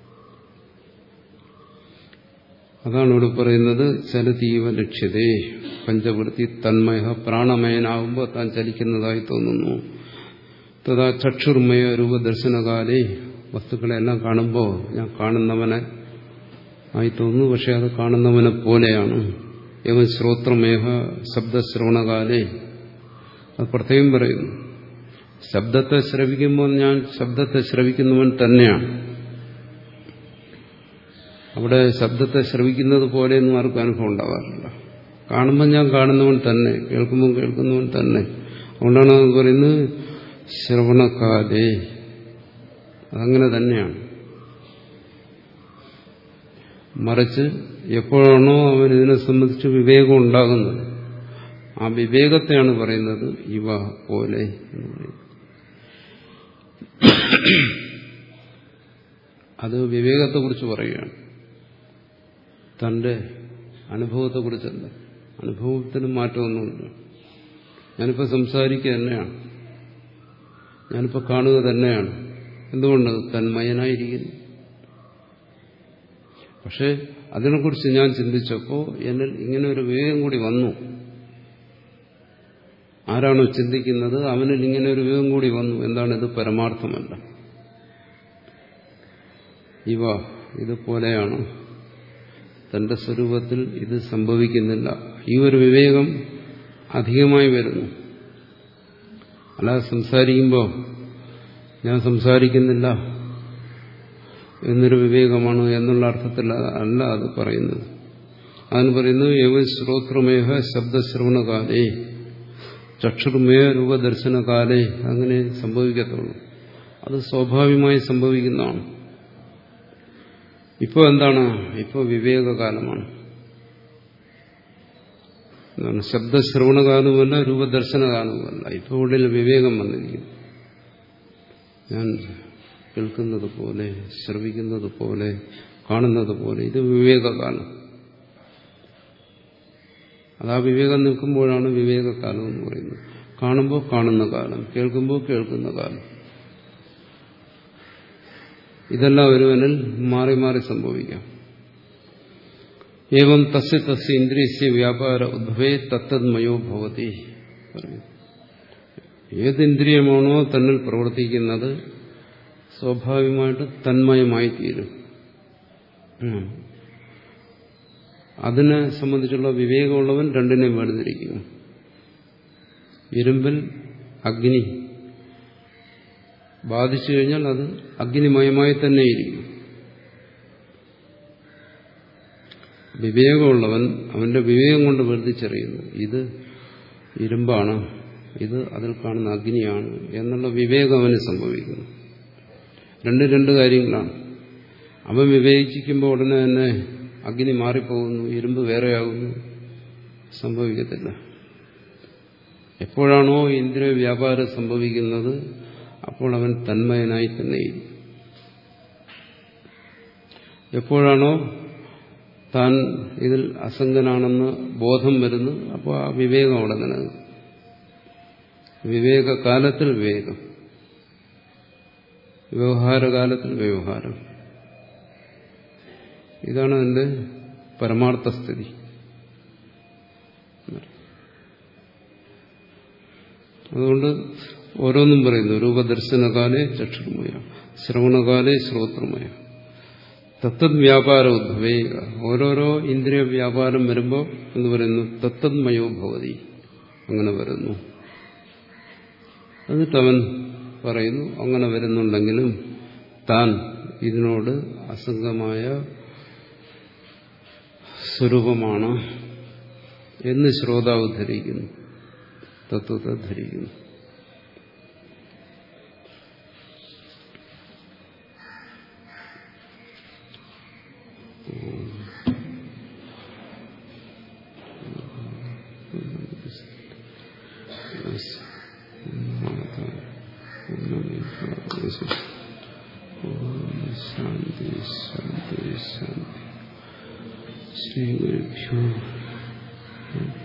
അതാണ് ഇവിടെ പറയുന്നത്. ചലതീവ ലക്ഷ്യതേ പഞ്ചവൃത്തി തന്മയ, പ്രാണമയനാകുമ്പോൾ താൻ ചലിക്കുന്നതായി തോന്നുന്നു. തഥാ ചക്ഷുർമയ രൂപദർശനകാലേ, വസ്തുക്കളെല്ലാം കാണുമ്പോൾ ഞാൻ കാണുന്നവനെ ആയി തോന്നുന്നു, പക്ഷെ അത് കാണുന്നവനെ പോലെയാണ്. ഏവം ശ്രോത്രമേഹ ശബ്ദശ്രവണകാലേ, അത് പ്രത്യേകം പറയുന്നു. ശബ്ദത്തെ ശ്രവിക്കുമ്പോൾ ഞാൻ ശബ്ദത്തെ ശ്രവിക്കുന്നവൻ തന്നെയാണ്. അവിടെ ശബ്ദത്തെ ശ്രവിക്കുന്നത് പോലെയൊന്നും ആർക്കും അനുഭവം ഉണ്ടാവാറില്ല. കാണുമ്പോൾ ഞാൻ കാണുന്നവൻ തന്നെ, കേൾക്കുമ്പോൾ കേൾക്കുന്നവൻ തന്നെ. അതുകൊണ്ടാണ് അത് പറയുന്നത് ശ്രവണകാലേ, അതങ്ങനെ തന്നെയാണ്. മറിച്ച് എപ്പോഴാണോ അവൻ ഇതിനെ സംബന്ധിച്ച് വിവേകം ഉണ്ടാകുന്നത്, ആ വിവേകത്തെയാണ് പറയുന്നത് ഇവ പോലെ എന്ന് പറയുന്നത്. അത് വിവേകത്തെക്കുറിച്ച് പറയുകയാണ്, തന്റെ അനുഭവത്തെക്കുറിച്ചല്ല. അനുഭവത്തിന് മാറ്റമൊന്നുമില്ല. ഞാനിപ്പോൾ സംസാരിക്കുക തന്നെയാണ്, ഞാനിപ്പോൾ കാണുക തന്നെയാണ്. എന്തുകൊണ്ട്? തന്മയനായിരിക്കുന്നു. പക്ഷെ അതിനെക്കുറിച്ച് ഞാൻ ചിന്തിച്ചപ്പോൾ എന്നിൽ ഇങ്ങനെ ഒരു വിവേകം കൂടി വന്നു. ആരാണോ ചിന്തിക്കുന്നത് അവനിൽ ഇങ്ങനെ ഒരു വിവേകം കൂടി വന്നു. എന്താണ്? ഇത് പരമാർത്ഥമല്ല, ഇവ ഇതുപോലെയാണ്, തന്റെ സ്വരൂപത്തിൽ ഇത് സംഭവിക്കുന്നില്ല. ഈ ഒരു വിവേകം അധികമായി വരുന്നു. അല്ലാതെ സംസാരിക്കുമ്പോൾ ഞാൻ സംസാരിക്കുന്നില്ല എന്നൊരു വിവേകമാണ് എന്നുള്ള അർത്ഥത്തിൽ അല്ല അത് പറയുന്നത്. അതിന് പറയുന്നത് ഏവ ശ്രോത്രമേഹ ശബ്ദശ്രവണകാലേ ചക്ഷുർമേഹ രൂപദർശനകാലേ, അങ്ങനെ സംഭവിക്കത്തുള്ളൂ. അത് സ്വാഭാവികമായി സംഭവിക്കുന്നതാണ്. ഇപ്പോൾ എന്താണ്? ഇപ്പോൾ വിവേകകാലമാണ്. ശബ്ദശ്രവണകാലവുമല്ല, രൂപദർശനകാലവുമല്ല. ഇപ്പോൾ ഉള്ളിൽ വിവേകം വന്നിരിക്കുന്നു. ഞാൻ കേൾക്കുന്നത് പോലെ, ശ്രവിക്കുന്നത് പോലെ, കാണുന്നത് പോലെ. ഇത് വിവേകകാലം. അതാ വിവേകം നിൽക്കുമ്പോഴാണ് വിവേകകാലം എന്ന് പറയുന്നത്. കാണുമ്പോൾ കാണുന്ന കാലം, കേൾക്കുമ്പോൾ കേൾക്കുന്ന കാലം. ഇതെല്ലാം ഒരുവനിൽ മാറി മാറി സംഭവിക്കാം. ഏവം തസ്യ തസ്യ ഇന്ദ്രിയസ്യ വ്യാപാര ഉദ്ഭവേ തത്തദ്മയോ ഭവതി. ഏത് ഇന്ദ്രിയമാണോ തന്നിൽ പ്രവർത്തിക്കുന്നത് സ്വാഭാവികമായിട്ട് തന്മയമായി തീരും. അതിനെ സംബന്ധിച്ചുള്ള വിവേകമുള്ളവൻ രണ്ടിനെയും വേർതിരിക്കുന്നു. ഇരുമ്പിൽ അഗ്നി ബാധിച്ചു കഴിഞ്ഞാൽ അത് അഗ്നിമയമായി തന്നെ ഇരിക്കും. വിവേകമുള്ളവൻ അവന്റെ വിവേകം കൊണ്ട് വേർതിരിച്ചറിയുന്നു ഇത് ഇരുമ്പാണ്, ഇത് അതിൽ കാണുന്ന അഗ്നിയാണ് എന്നുള്ള വിവേകം അവന് സംഭവിക്കുന്നു. രണ്ട് രണ്ട് കാര്യങ്ങളാണ്. അവൻ വിവേചിക്കുമ്പോൾ ഉടനെ തന്നെ അഗ്നി മാറിപ്പോകുന്നു, ഇരുമ്പ് വേറെയാകുന്നു, സംഭവിക്കത്തില്ല. എപ്പോഴാണോ ഇന്ദ്രിയ വ്യാപാരം സംഭവിക്കുന്നത് അപ്പോൾ അവൻ തന്മയനായി തന്നെയിരിക്കും. എപ്പോഴാണോ താൻ ഇതിൽ അസംഗനാണെന്ന് ബോധം വരുന്നു അപ്പോൾ ആ വിവേകം അവിടെ നിലനിൽക്കും. വിവേകകാലത്തിൽ വിവേകം, വ്യവഹാരകാലത്തിൽ വ്യവഹാരം. ഇതാണ് അതിന്റെ പരമാർത്ഥസ്ഥിതി. അതുകൊണ്ട് ഓരോന്നും പറയുന്നു. രൂപദർശനകാലേ ചക്ഷുർമയ, ശ്രവണകാലേ ശ്രോത്രമയ, തത്തത് വ്യാപാര ഉദ്ഭവേ. ഓരോരോ ഇന്ദ്രിയ വ്യാപാരം വരുമ്പോൾ എന്ന് പറയുന്നു തത്തദ്മയോ ഭവതി, അങ്ങനെ വരുന്നു. എന്നിട്ട് അവൻ പറയുന്നു അങ്ങനെ വരുന്നുണ്ടെങ്കിലും താൻ ഇതിനോട് അസംഗമായ സ്വരൂപമാണ് എന്ന് ശ്രോതാവ് ധരിക്കുന്നു, തത്വത്തെ ധരിക്കുന്നു. ശാന്തി ശാന്തി ശാന്തി. ശ്രീ ഗുരുഭ്യോ